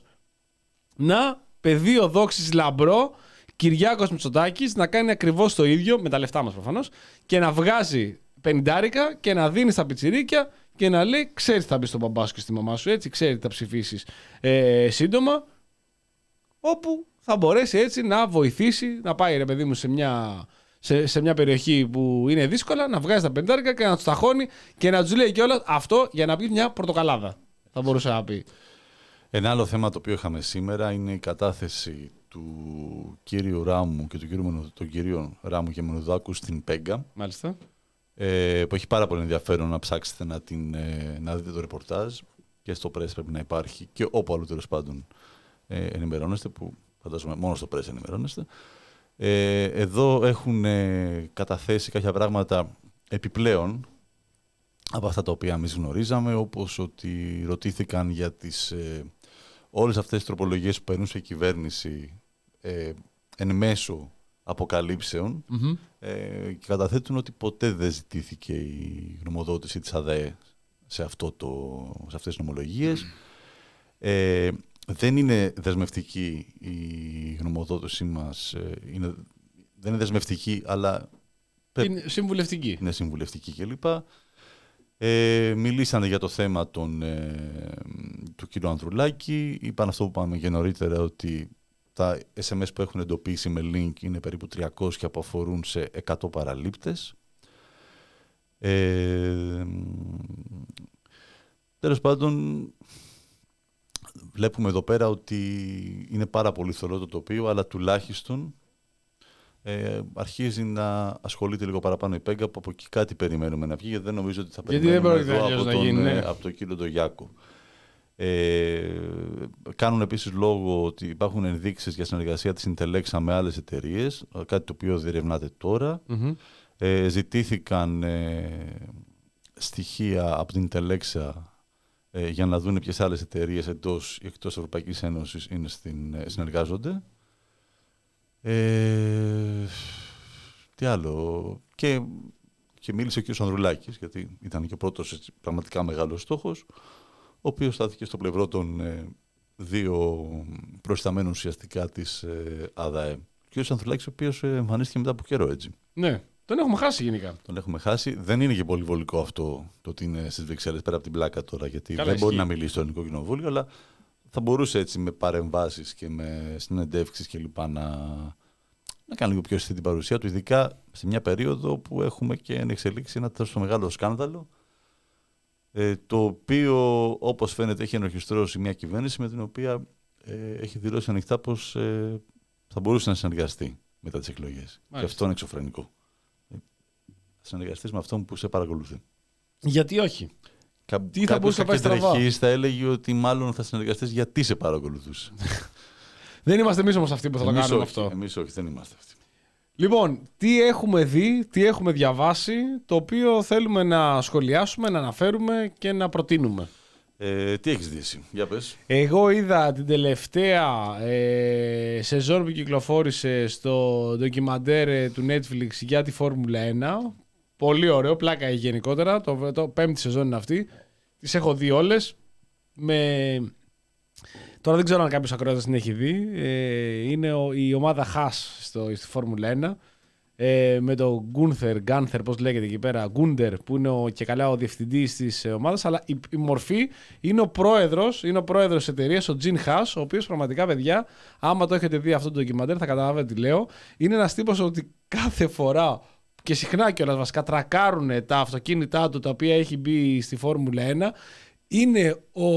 B: Να, πεδίο δόξης λαμπρό, Κυριάκος Μητσοτάκης να κάνει ακριβώς το ίδιο, με τα λεφτά μας προφανώς, και να βγάζει πενηντάρικα και να δίνει στα πιτσιρίκια και να λέει: ξέρεις, θα μπει στον μπαμπά σου και στη μαμά σου, έτσι, ξέρεις, θα ψηφίσεις ε, σύντομα. Όπου θα μπορέσει έτσι να βοηθήσει, να πάει ρε παιδί μου σε μια, σε, σε μια περιοχή που είναι δύσκολα, να βγάζει τα πενηντάρικα και να τους ταχώνει και να τους λέει κιόλας αυτό για να πει μια πορτοκαλάδα. Θα μπορούσε να πει.
C: Ένα άλλο θέμα το οποίο είχαμε σήμερα είναι η κατάθεση του κύριου Ράμου και του κύριου, των κυρίων Ράμου και Μενοδάκου στην Πέγκα.
B: Μάλιστα.
C: Ε, που έχει πάρα πολύ ενδιαφέρον να ψάξετε να, την, ε, να δείτε το ρεπορτάζ. Και στο Press πρέπει να υπάρχει και όπου αλλού τέλος πάντων ε, ενημερώνεστε, που φαντάζομαι μόνο στο Press ενημερώνεστε. Ε, εδώ έχουν ε, καταθέσει κάποια πράγματα επιπλέον από αυτά τα οποία εμείς γνωρίζαμε, όπως ότι ρωτήθηκαν για τις, ε, όλες αυτές τις τροπολογίες που περνούσε η κυβέρνηση ε, εν μέσω αποκαλύψεων mm-hmm. ε, και καταθέτουν ότι ποτέ δεν ζητήθηκε η γνωμοδότηση της ΑΔΕ σε, αυτό το, σε αυτές τις νομολογίες. Mm. Ε, δεν είναι δεσμευτική η γνωμοδότησή μας, ε, είναι, δεν είναι δεσμευτική, αλλά
B: είναι συμβουλευτική.
C: Είναι συμβουλευτική κλπ. Ε, μιλήσανε για το θέμα των, ε, του κ. Ανδρουλάκη, είπαν αυτό που είπαμε και νωρίτερα, ότι τα ες εμ ες που έχουν εντοπίσει με link είναι περίπου τριακόσια που αφορούν σε εκατό παραλήπτες. Ε, τέλος πάντων, βλέπουμε εδώ πέρα ότι είναι πάρα πολύ θολό το τοπίο, αλλά τουλάχιστον ε, αρχίζει να ασχολείται λίγο παραπάνω η Πέγκα, που από εκεί κάτι περιμένουμε να βγει, γιατί δεν νομίζω ότι θα περιμένουμε εδώ από, τον, γίνει, ναι. από τον κύριο Ντογιάκο. Ε, κάνουν επίσης λόγο ότι υπάρχουν ενδείξεις για συνεργασία της Intelexa με άλλες εταιρείες, κάτι το οποίο διερευνάται τώρα. Mm-hmm. Ε, ζητήθηκαν ε, στοιχεία από την Intelexa ε, για να δουν ποιες άλλες εταιρείες εντός ή εκτός Ευρωπαϊκής Ένωσης είναι στην, ε, συνεργάζονται. Ε, τι άλλο. Και, και μίλησε ο κ. Ανδρουλάκης, γιατί ήταν και ο πρώτος έτσι, πραγματικά μεγάλος στόχος, ο οποίος στάθηκε στο πλευρό των ε, δύο προϊσταμένων ουσιαστικά της ε, ΑΔΑΕ. Ο κ. Ανδρουλάκης, ο οποίος ε, εμφανίστηκε μετά από καιρό, έτσι.
B: Ναι, τον έχουμε χάσει γενικά.
C: Τον έχουμε χάσει. Δεν είναι και πολύ βολικό αυτό το ότι είναι στις Βρυξέλλες, πέρα από την πλάκα τώρα, γιατί καλά, δεν ισχύει. Μπορεί να μιλήσει στο Ελληνικό Κοινοβούλιο, αλλά θα μπορούσε έτσι με παρεμβάσεις και με συνεντεύξεις και λοιπά να, να κάνει λίγο πιο αισθητή την παρουσία του, ειδικά σε μια περίοδο που έχουμε και εν εξελίξει ένα τόσο μεγάλο σκάνδαλο, ε, το οποίο όπως φαίνεται έχει ενορχιστρώσει μια κυβέρνηση με την οποία ε, έχει δηλώσει ανοιχτά πως ε, θα μπορούσε να συνεργαστεί μετά τις εκλογές. Μάλιστα. Και αυτό είναι εξωφρενικό. Ε, συνεργαστείς με αυτόν που σε παρακολουθεί.
B: Γιατί όχι.
C: Κα...
B: Τι θα μπορούσε να πάει στραβά.
C: Θα έλεγε ότι μάλλον θα συνεργαστείς γιατί σε παρακολουθούσε.
B: Δεν είμαστε εμείς όμως αυτοί που θα
C: εμείς
B: το κάνουμε
C: όχι,
B: αυτό.
C: Εμείς όχι, δεν είμαστε αυτοί.
B: Λοιπόν, τι έχουμε δει, τι έχουμε διαβάσει, το οποίο θέλουμε να σχολιάσουμε, να αναφέρουμε και να προτείνουμε.
C: Ε, τι έχεις δει εσύ, για πες.
B: Εγώ είδα την τελευταία ε, σεζόν που κυκλοφόρησε στο ντοκιμαντέρ ε, του Netflix για τη Φόρμουλα ένα. Πολύ ωραίο, πλάκα γενικότερα. Το, το πέμπτη σεζόν είναι αυτή. Τις έχω δει όλες. Με... Τώρα δεν ξέρω αν κάποιος ακροατής την έχει δει. Ε, είναι ο, η ομάδα Haas στο, στη Φόρμουλα ένα. Ε, με τον Γκούνθερ, Γκάνθερ, πώς λέγεται εκεί πέρα, Γκούντερ, που είναι ο, και καλά ο διευθυντής της ομάδας. Αλλά η, η μορφή είναι ο πρόεδρος, είναι ο πρόεδρος της εταιρείας, ο Τζιν Χάς, ο οποίος πραγματικά, παιδιά, άμα το έχετε δει αυτό το ντοκιμαντέρ, θα καταλάβετε τι λέω. Είναι ένας τύπος ότι κάθε φορά και συχνά κιόλας βασικά τρακάρουν τα αυτοκίνητά του τα οποία έχει μπει στη Φόρμουλα ένα. Είναι ο,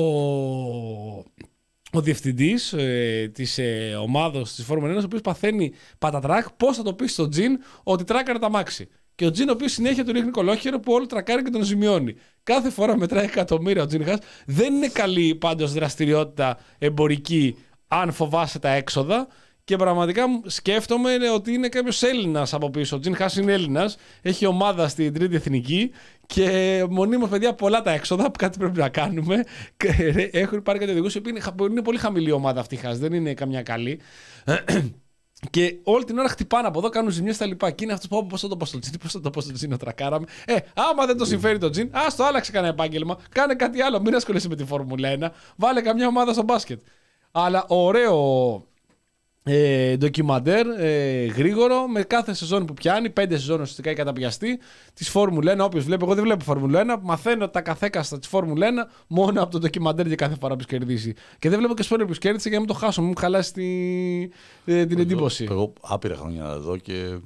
B: ο διευθυντής ε, της ε, ομάδος της Φόρμουλα ένα, ο οποίος παθαίνει πατατράκ πώς θα το πει στο Τζιν ότι τράκαρε τα μάξι. Και ο Τζιν, ο οποίος συνέχεια του ρίχνει κολόχερο που όλο τρακάρει και τον ζημιώνει. Κάθε φορά μετράει εκατομμύρια ο Τζιν Χάς. Δεν είναι καλή πάντως δραστηριότητα εμπορική αν φοβάσαι τα έξοδα. Και πραγματικά σκέφτομαι ότι είναι κάποιος Έλληνας από πίσω. Ο Τζιν Χάς είναι Έλληνας, έχει ομάδα στην Τρίτη Εθνική και μονίμως, παιδιά, πολλά τα έξοδα που κάτι πρέπει να κάνουμε. Έχουν πάρει κάτι οδηγούς, είναι πολύ χαμηλή ομάδα αυτή η Χάς, δεν είναι καμιά καλή. Και όλη την ώρα χτυπάνε από εδώ, κάνουν ζημιές στα λοιπά. Και είναι αυτός που πώς θα το πω στο Τζιν, πώς θα το πω στο Τζιν να τρακάραμε. Ε, άμα δεν το συμφέρει το Τζιν, ας το άλλαξε κανένα επάγγελμα, κάνε κάτι άλλο, μην ασχολείσαι με τη Φόρμουλα ένα, βάλε καμιά ομάδα στο μπάσκετ. Αλλά ωραίο. Ε, ντοκιμαντέρ ε, γρήγορο, με κάθε σεζόν που πιάνει, πέντε σεζόν ουσιαστικά η καταπιαστή της Φόρμουλα ένα. Όποιος βλέπει, εγώ δεν βλέπω Φόρμουλα ένα, μαθαίνω τα καθέκαστα της Φόρμουλα ένα μόνο από το ντοκιμαντέρ για κάθε φορά που κερδίσει. Και δεν βλέπω και σπόνιο που κέρδισε για να μην το χάσω, μου χαλάσει τη, ε, την εντύπωση.
C: Εγώ, εγώ άπειρα χρόνια να δω και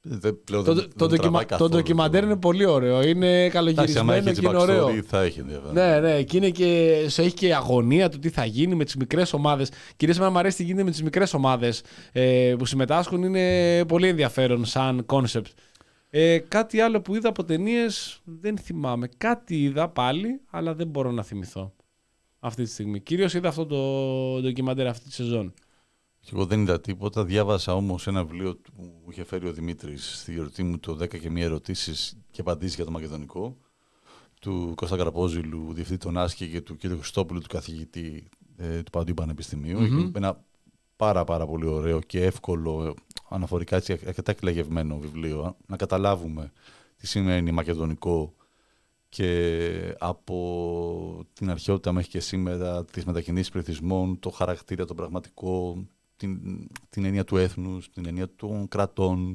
C: Πλέον
B: Το,
C: δεν,
B: το,
C: δεν
B: ντοκιμα, το ντοκιμαντέρ είναι πολύ ωραίο. Είναι καλογυρισμένο και είναι ωραίο.
C: Θα έχει
B: ναι, ναι, και, είναι και σου έχει και η αγωνία του τι θα γίνει με τις μικρές ομάδες. Κυρίως εμένα μου αρέσει τι γίνεται με τις μικρές ομάδες ε, που συμμετάσχουν. Είναι πολύ ενδιαφέρον σαν κόνσεπτ. Ε, κάτι άλλο που είδα από ταινίες δεν θυμάμαι. Κάτι είδα πάλι, αλλά δεν μπορώ να θυμηθώ αυτή τη στιγμή. Κυρίως είδα αυτό το ντοκιμαντέρ αυτή τη σεζόν.
C: Εγώ δεν είδα τίποτα. Διάβασα όμως ένα βιβλίο που μου είχε φέρει ο Δημήτρης στη γιορτή μου, το δέκα και μία ερωτήσεις και απαντήσεις για το μακεδονικό, του Κώστα Καραπόζηλου, διευθυντή των Άσκη, και του κ. Χριστόπουλου, του καθηγητή ε, του Παντίου Πανεπιστημίου. Mm-hmm. Ένα πάρα πάρα πολύ ωραίο και εύκολο, αναφορικά έτσι, αρκετά εκλεγευμένο βιβλίο, να καταλάβουμε τι σημαίνει μακεδονικό και από την αρχαιότητα μέχρι και σήμερα, τις μετακινήσεις πληθυσμών, το χαρακτήρα, το πραγματικό, την, την έννοια του έθνους, την έννοια των κρατών,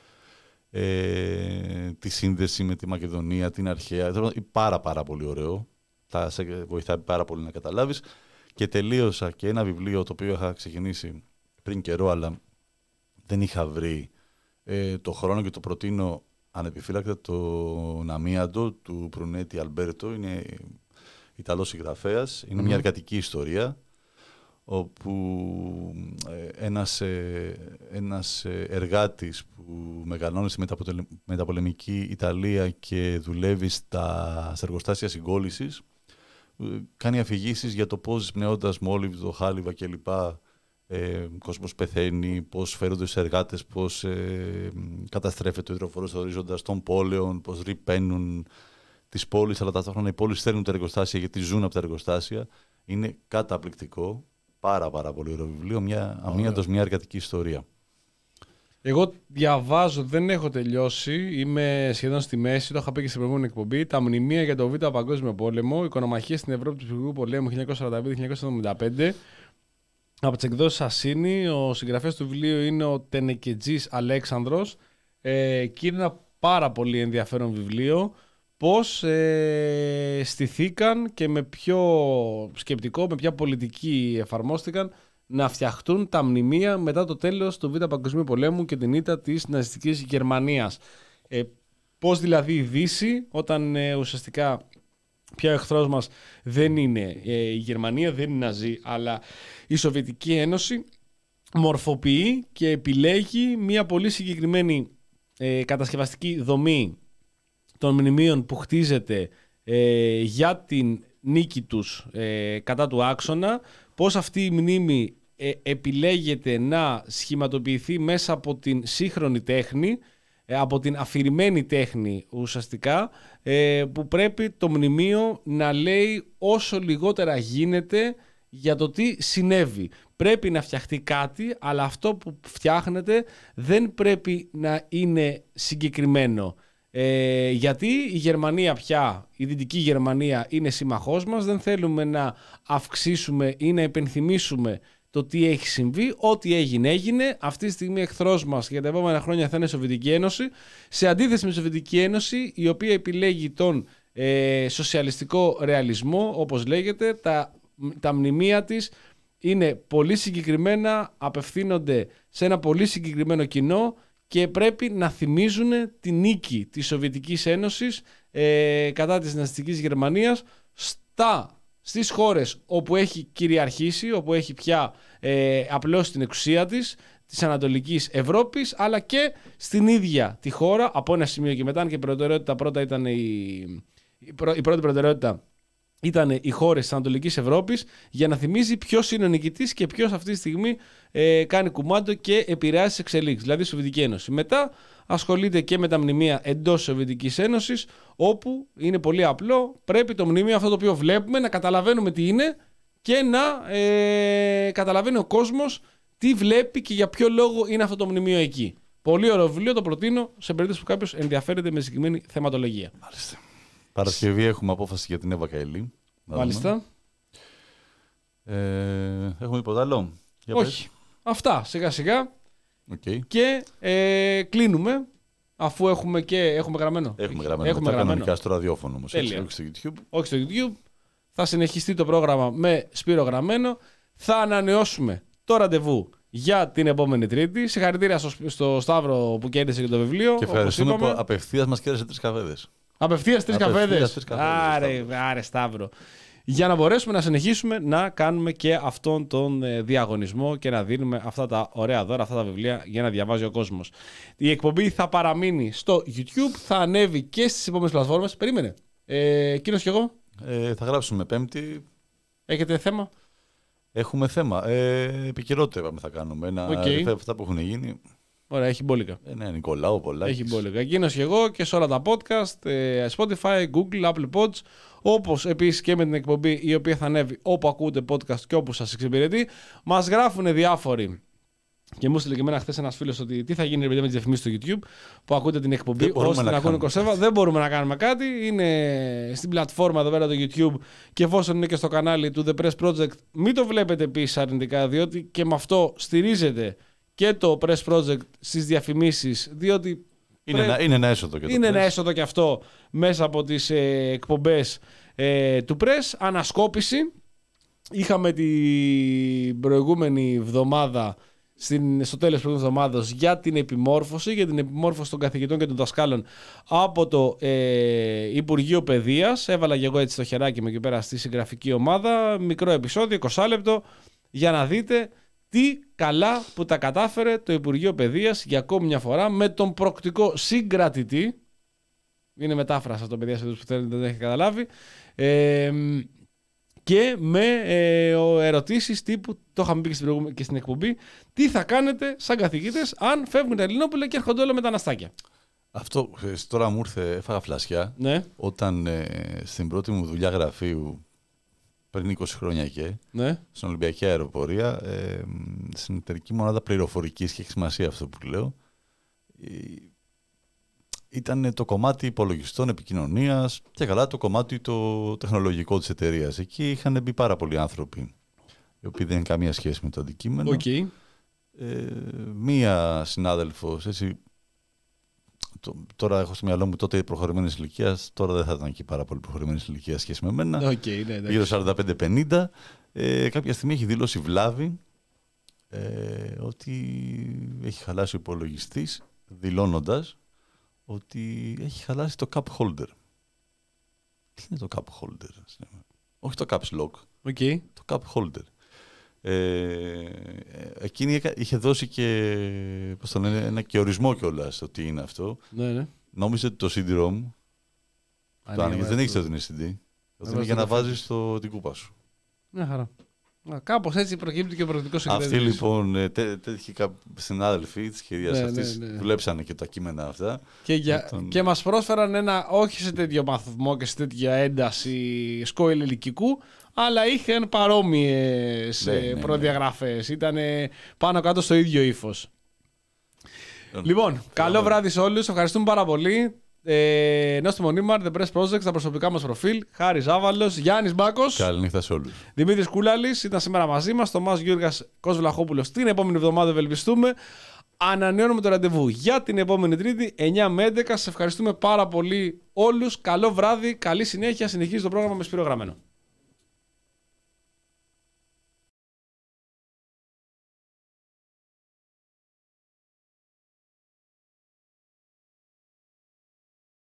C: ε, τη σύνδεση με τη Μακεδονία, την αρχαία. Πάρα πάρα πολύ ωραίο. Θα σε βοηθάει πάρα πολύ να καταλάβεις. Και τελείωσα και ένα βιβλίο το οποίο είχα ξεκινήσει πριν καιρό, αλλά δεν είχα βρει ε, το χρόνο και το προτείνω ανεπιφύλακτα, το Ναμίαντο του Προυνέτη Αλμπέρτο. Είναι Ιταλός συγγραφέας. Είναι mm-hmm. μια εργατική ιστορία, όπου ε, ένας, ε, ένας εργάτης που μεγαλώνει στη μεταπολεμική Ιταλία και δουλεύει στα, στα εργοστάσια συγκόλλησης, κάνει αφηγήσεις για το πώς πνέοντας μόλιβδο, χάλιβα κλπ. Ε, κόσμος πεθαίνει, πώς φέρονται στους εργάτες, πώς ε, καταστρέφεται ο υδροφόρος ορίζοντας των πόλεων, πώς ρηπαίνουν τις πόλεις, αλλά ταυτόχρονα οι πόλεις στέλνουν τα εργοστάσια γιατί ζουν από τα εργοστάσια. Είναι καταπληκτικό, πάρα πάρα πολύ ωραίο βιβλίο, μια, αμύαντος μια εργατική ιστορία.
B: Εγώ διαβάζω, δεν έχω τελειώσει, είμαι σχεδόν στη μέση, το είχα πει και στην προηγούμενη εκπομπή, τα μνημεία για το Β' Παγκόσμιο Πόλεμο, οικονομαχίες στην Ευρώπη του Ψυχικού Πολέμου χίλια εννιακόσια σαράντα πέντε με χίλια εννιακόσια εβδομήντα πέντε, από τις εκδόσεις Ασίνη. Ο συγγραφέας του βιβλίου είναι ο Τενεκετζής Αλέξανδρος ε, και είναι ένα πάρα πολύ ενδιαφέρον βιβλίο. Πώς ε, στηθήκαν και με ποιο σκεπτικό, με ποια πολιτική εφαρμόστηκαν να φτιαχτούν τα μνημεία μετά το τέλος του Β' Παγκοσμίου Πολέμου και την ήττα της ναζιστικής Γερμανίας. Ε, πώς δηλαδή η Δύση, όταν ε, ουσιαστικά πια ο εχθρός μας δεν είναι ε, η Γερμανία, δεν είναι Ναζί, αλλά η Σοβιετική Ένωση, μορφοποιεί και επιλέγει μια πολύ συγκεκριμένη ε, κατασκευαστική δομή των μνημείων που χτίζεται ε, για την νίκη τους ε, κατά του άξονα, πώς αυτή η μνήμη ε, επιλέγεται να σχηματοποιηθεί μέσα από την σύγχρονη τέχνη, ε, από την αφηρημένη τέχνη ουσιαστικά, ε, που πρέπει το μνημείο να λέει όσο λιγότερα γίνεται για το τι συνέβη. Πρέπει να φτιαχτεί κάτι, αλλά αυτό που φτιάχνεται δεν πρέπει να είναι συγκεκριμένο. Ε, γιατί η Γερμανία πια, η Δυτική Γερμανία είναι σύμμαχός μας, δεν θέλουμε να αυξήσουμε ή να επενθυμίσουμε το τι έχει συμβεί, ό,τι έγινε έγινε. Αυτή τη στιγμή εχθρός μας για τα επόμενα χρόνια θα είναι η Σοβιετική Ένωση, σε αντίθεση με τη Σοβιετική Ένωση, η οποία επιλέγει τον ε, σοσιαλιστικό ρεαλισμό, όπως λέγεται. Τα, τα μνημεία της είναι πολύ συγκεκριμένα, απευθύνονται σε ένα πολύ συγκεκριμένο κοινό και πρέπει να θυμίζουν τη νίκη της Σοβιετικής Ένωσης ε, κατά της ναζιστικής Γερμανίας στα, στις χώρες όπου έχει κυριαρχήσει, όπου έχει πια ε, απλώσει την εξουσία της, της Ανατολικής Ευρώπης, αλλά και στην ίδια τη χώρα, από ένα σημείο και μετά, και η προτεραιότητα πρώτα ήταν η, η, πρω, η πρώτη προτεραιότητα ήταν οι χώρες της Ανατολικής Ευρώπης, για να θυμίζει ποιος είναι ο νικητής και ποιος αυτή τη στιγμή ε, κάνει κουμάντο και επηρεάζει τις εξελίξεις, δηλαδή η Σοβιετική Ένωση. Μετά ασχολείται και με τα μνημεία εντός της Σοβιετικής Ένωσης, όπου είναι πολύ απλό, πρέπει το μνημείο αυτό το οποίο βλέπουμε να καταλαβαίνουμε τι είναι και να ε, καταλαβαίνει ο κόσμος τι βλέπει και για ποιο λόγο είναι αυτό το μνημείο εκεί. Πολύ ωραίο βιβλίο, το προτείνω σε περίπτωση που κάποιος ενδιαφέρεται με συγκεκριμένη θεματολογία.
C: Μάλιστα. Παρασκευή έχουμε απόφαση για την Εύα Καηλή.
B: Μάλιστα.
C: Ε, έχουμε τίποτα άλλο? Για
B: Όχι. Πες. Αυτά σιγά σιγά.
C: Okay.
B: Και ε, κλείνουμε, αφού έχουμε και έχουμε γραμμένο.
C: Έχουμε γραμμένο.
B: Έχουμε
C: Μετά
B: γραμμένο.
C: Κανονικά στο ραδιόφωνο όμως. Έτσι, όχι στο YouTube.
B: Όχι στο YouTube. Θα συνεχιστεί το πρόγραμμα με Σπύρο Γραμμένο. Θα ανανεώσουμε το ραντεβού για την επόμενη Τρίτη. Συγχαρητήρια στο, στο Σταύρο που κέρδισε και το βιβλίο.
C: Και ευχαριστούμε που απευθείας μας κέρδισε τρεις καφέδες.
B: Απευθείας τρεις καφέδες.
C: Άρε,
B: άρε Σταύρο. Για να μπορέσουμε να συνεχίσουμε να κάνουμε και αυτόν τον ε, διαγωνισμό και να δίνουμε αυτά τα ωραία δώρα, αυτά τα βιβλία για να διαβάζει ο κόσμος. Η εκπομπή θα παραμείνει στο YouTube, θα ανέβει και στις επόμενες πλατφόρμες. Περίμενε. Ε, εκείνος και εγώ.
C: Ε, θα γράψουμε Πέμπτη.
B: Έχετε θέμα?
C: Έχουμε θέμα. Ε, επικαιρότητα θα κάνουμε. Ένα
B: okay.
C: αυτά που έχουν γίνει.
B: Ωραία, έχει μπόλικα.
C: Ε, ναι, Νικολάου, πολλά.
B: Έχει μπόλικα. Εκείνος και εγώ και σε όλα τα podcast, ε, Spotify, Google, Apple Pods, όπως επίσης και με την εκπομπή η οποία θα ανέβει όπου ακούτε podcast και όπου σας εξυπηρετεί. Μας γράφουν διάφοροι. Και μου έστειλε και εμένα χθες ένας φίλος ότι τι θα γίνει με τις διαφημίσεις στο YouTube που ακούτε την εκπομπή ώστε να, να ακούνε Κορσέβα. Δεν μπορούμε να κάνουμε κάτι. Είναι στην πλατφόρμα εδώ πέρα το YouTube και εφόσον είναι και στο κανάλι του The Press Project, μην το βλέπετε επίσης αρνητικά, διότι και με αυτό στηρίζεται και το Press Project στις διαφημίσεις, διότι
C: είναι, πρέ... ένα, είναι ένα έσοδο και το
B: είναι
C: Press.
B: ένα έσοδο και αυτό μέσα από τις ε, εκπομπές ε, του Press. Ανασκόπηση. Είχαμε την προηγούμενη εβδομάδα Στην, στο τέλος της προηγούμενης εβδομάδας για την επιμόρφωση, για την επιμόρφωση των καθηγητών και των δασκάλων από το ε, Υπουργείο Παιδείας. Έβαλα και εγώ έτσι το χεράκι μου εκεί πέρα στη συγγραφική ομάδα. Μικρό επεισόδιο, είκοσι λεπτό, για να δείτε τι καλά που τα κατάφερε το Υπουργείο Παιδείας για ακόμη μια φορά με τον προκτικό συγκρατητή. Είναι μετάφραση αυτό, παιδιά, σε που θέλετε, δεν το έχετε καταλάβει. Ε, και με ε, ερωτήσεις τύπου, το είχαμε πει και στην, και στην εκπομπή, τι θα κάνετε σαν καθηγητές αν φεύγουν τα Ελληνόπουλα και έρχονται όλα μεταναστάκια.
C: Αυτό τώρα μου ήρθε, έφαγα φλασιά,
B: ναι.
C: όταν ε, στην πρώτη μου δουλειά γραφείου, πριν είκοσι χρόνια και,
B: ναι.
C: στην Ολυμπιακή Αεροπορία, ε, στην εταιρική μονάδα πληροφορικής, και έχει σημασία αυτό που λέω, ε, ήταν το κομμάτι υπολογιστών, επικοινωνίας και καλά το κομμάτι το τεχνολογικό της εταιρείας. Εκεί είχαν μπει πάρα πολλοί άνθρωποι, οι οποίοι δεν έχουν καμία σχέση με το αντικείμενο.
B: Okay.
C: Ε, μία συνάδελφος, έτσι, το, τώρα έχω στο μυαλό μου τότε προχωρημένης ηλικίας, τώρα δεν θα ήταν και πάρα πολύ προχωρημένης ηλικίας σχέση με μένα,
B: okay, ναι,
C: γύρω σαράντα πέντε πενήντα, ε, κάποια στιγμή έχει δηλώσει βλάβη ε, ότι έχει χαλάσει ο υπολογιστής, δηλώνοντας ότι έχει χαλάσει το cup holder. Τι είναι το cup holder? Όχι το caps lock.
B: Okay.
C: Το cup holder. Ε, εκείνη είχε δώσει και, πώς το λένε, ένα και ορισμό κιόλας το τι είναι αυτό.
B: Ναι, ναι.
C: Νόμιζε ότι το σι ντι-ROM το άνοιγε. Δεν ήξερε ότι είναι σι ντι. Το είναι για να βάζεις το, την κούπα σου.
B: Μια χαρά. Κάπως έτσι προκύπτει και ο προοδευτικός συγκριτής.
C: Αυτοί λοιπόν, τέ, τέτοιοι συνάδελφοι της κυρίας
B: ναι,
C: αυτής,
B: ναι, ναι.
C: δουλέψανε και τα κείμενα αυτά.
B: Και, για, τον... και μας πρόσφεραν ένα, όχι σε τέτοιο μαθμό και σε τέτοια ένταση σκόηλ ηλικικού, αλλά είχαν παρόμοιες ναι, ναι, ναι. προδιαγραφές. Ήταν πάνω κάτω στο ίδιο ύφος. Λοιπόν, λοιπόν καλό βράδυ σε όλους. Ευχαριστούμε πάρα πολύ. Ε, Νόστιμο Νίμαρ, The Press Project, τα προσωπικά μας προφίλ. Χάρης Ζάβαλος, Γιάννης Μπάκος.
C: Καληνύχτα σε όλους.
B: Δημήτρης Κούλαλης ήταν σήμερα μαζί μας. Τομάς Γιώργας Κώστα-Βλαχόπουλος την επόμενη εβδομάδα, ευελπιστούμε. Ανανεώνουμε το ραντεβού για την επόμενη Τρίτη, εννιά με έντεκα. Σας ευχαριστούμε πάρα πολύ όλους. Καλό βράδυ, καλή συνέχεια. Συνεχίζει το πρόγραμμα με Σπύρο Γραμμένο.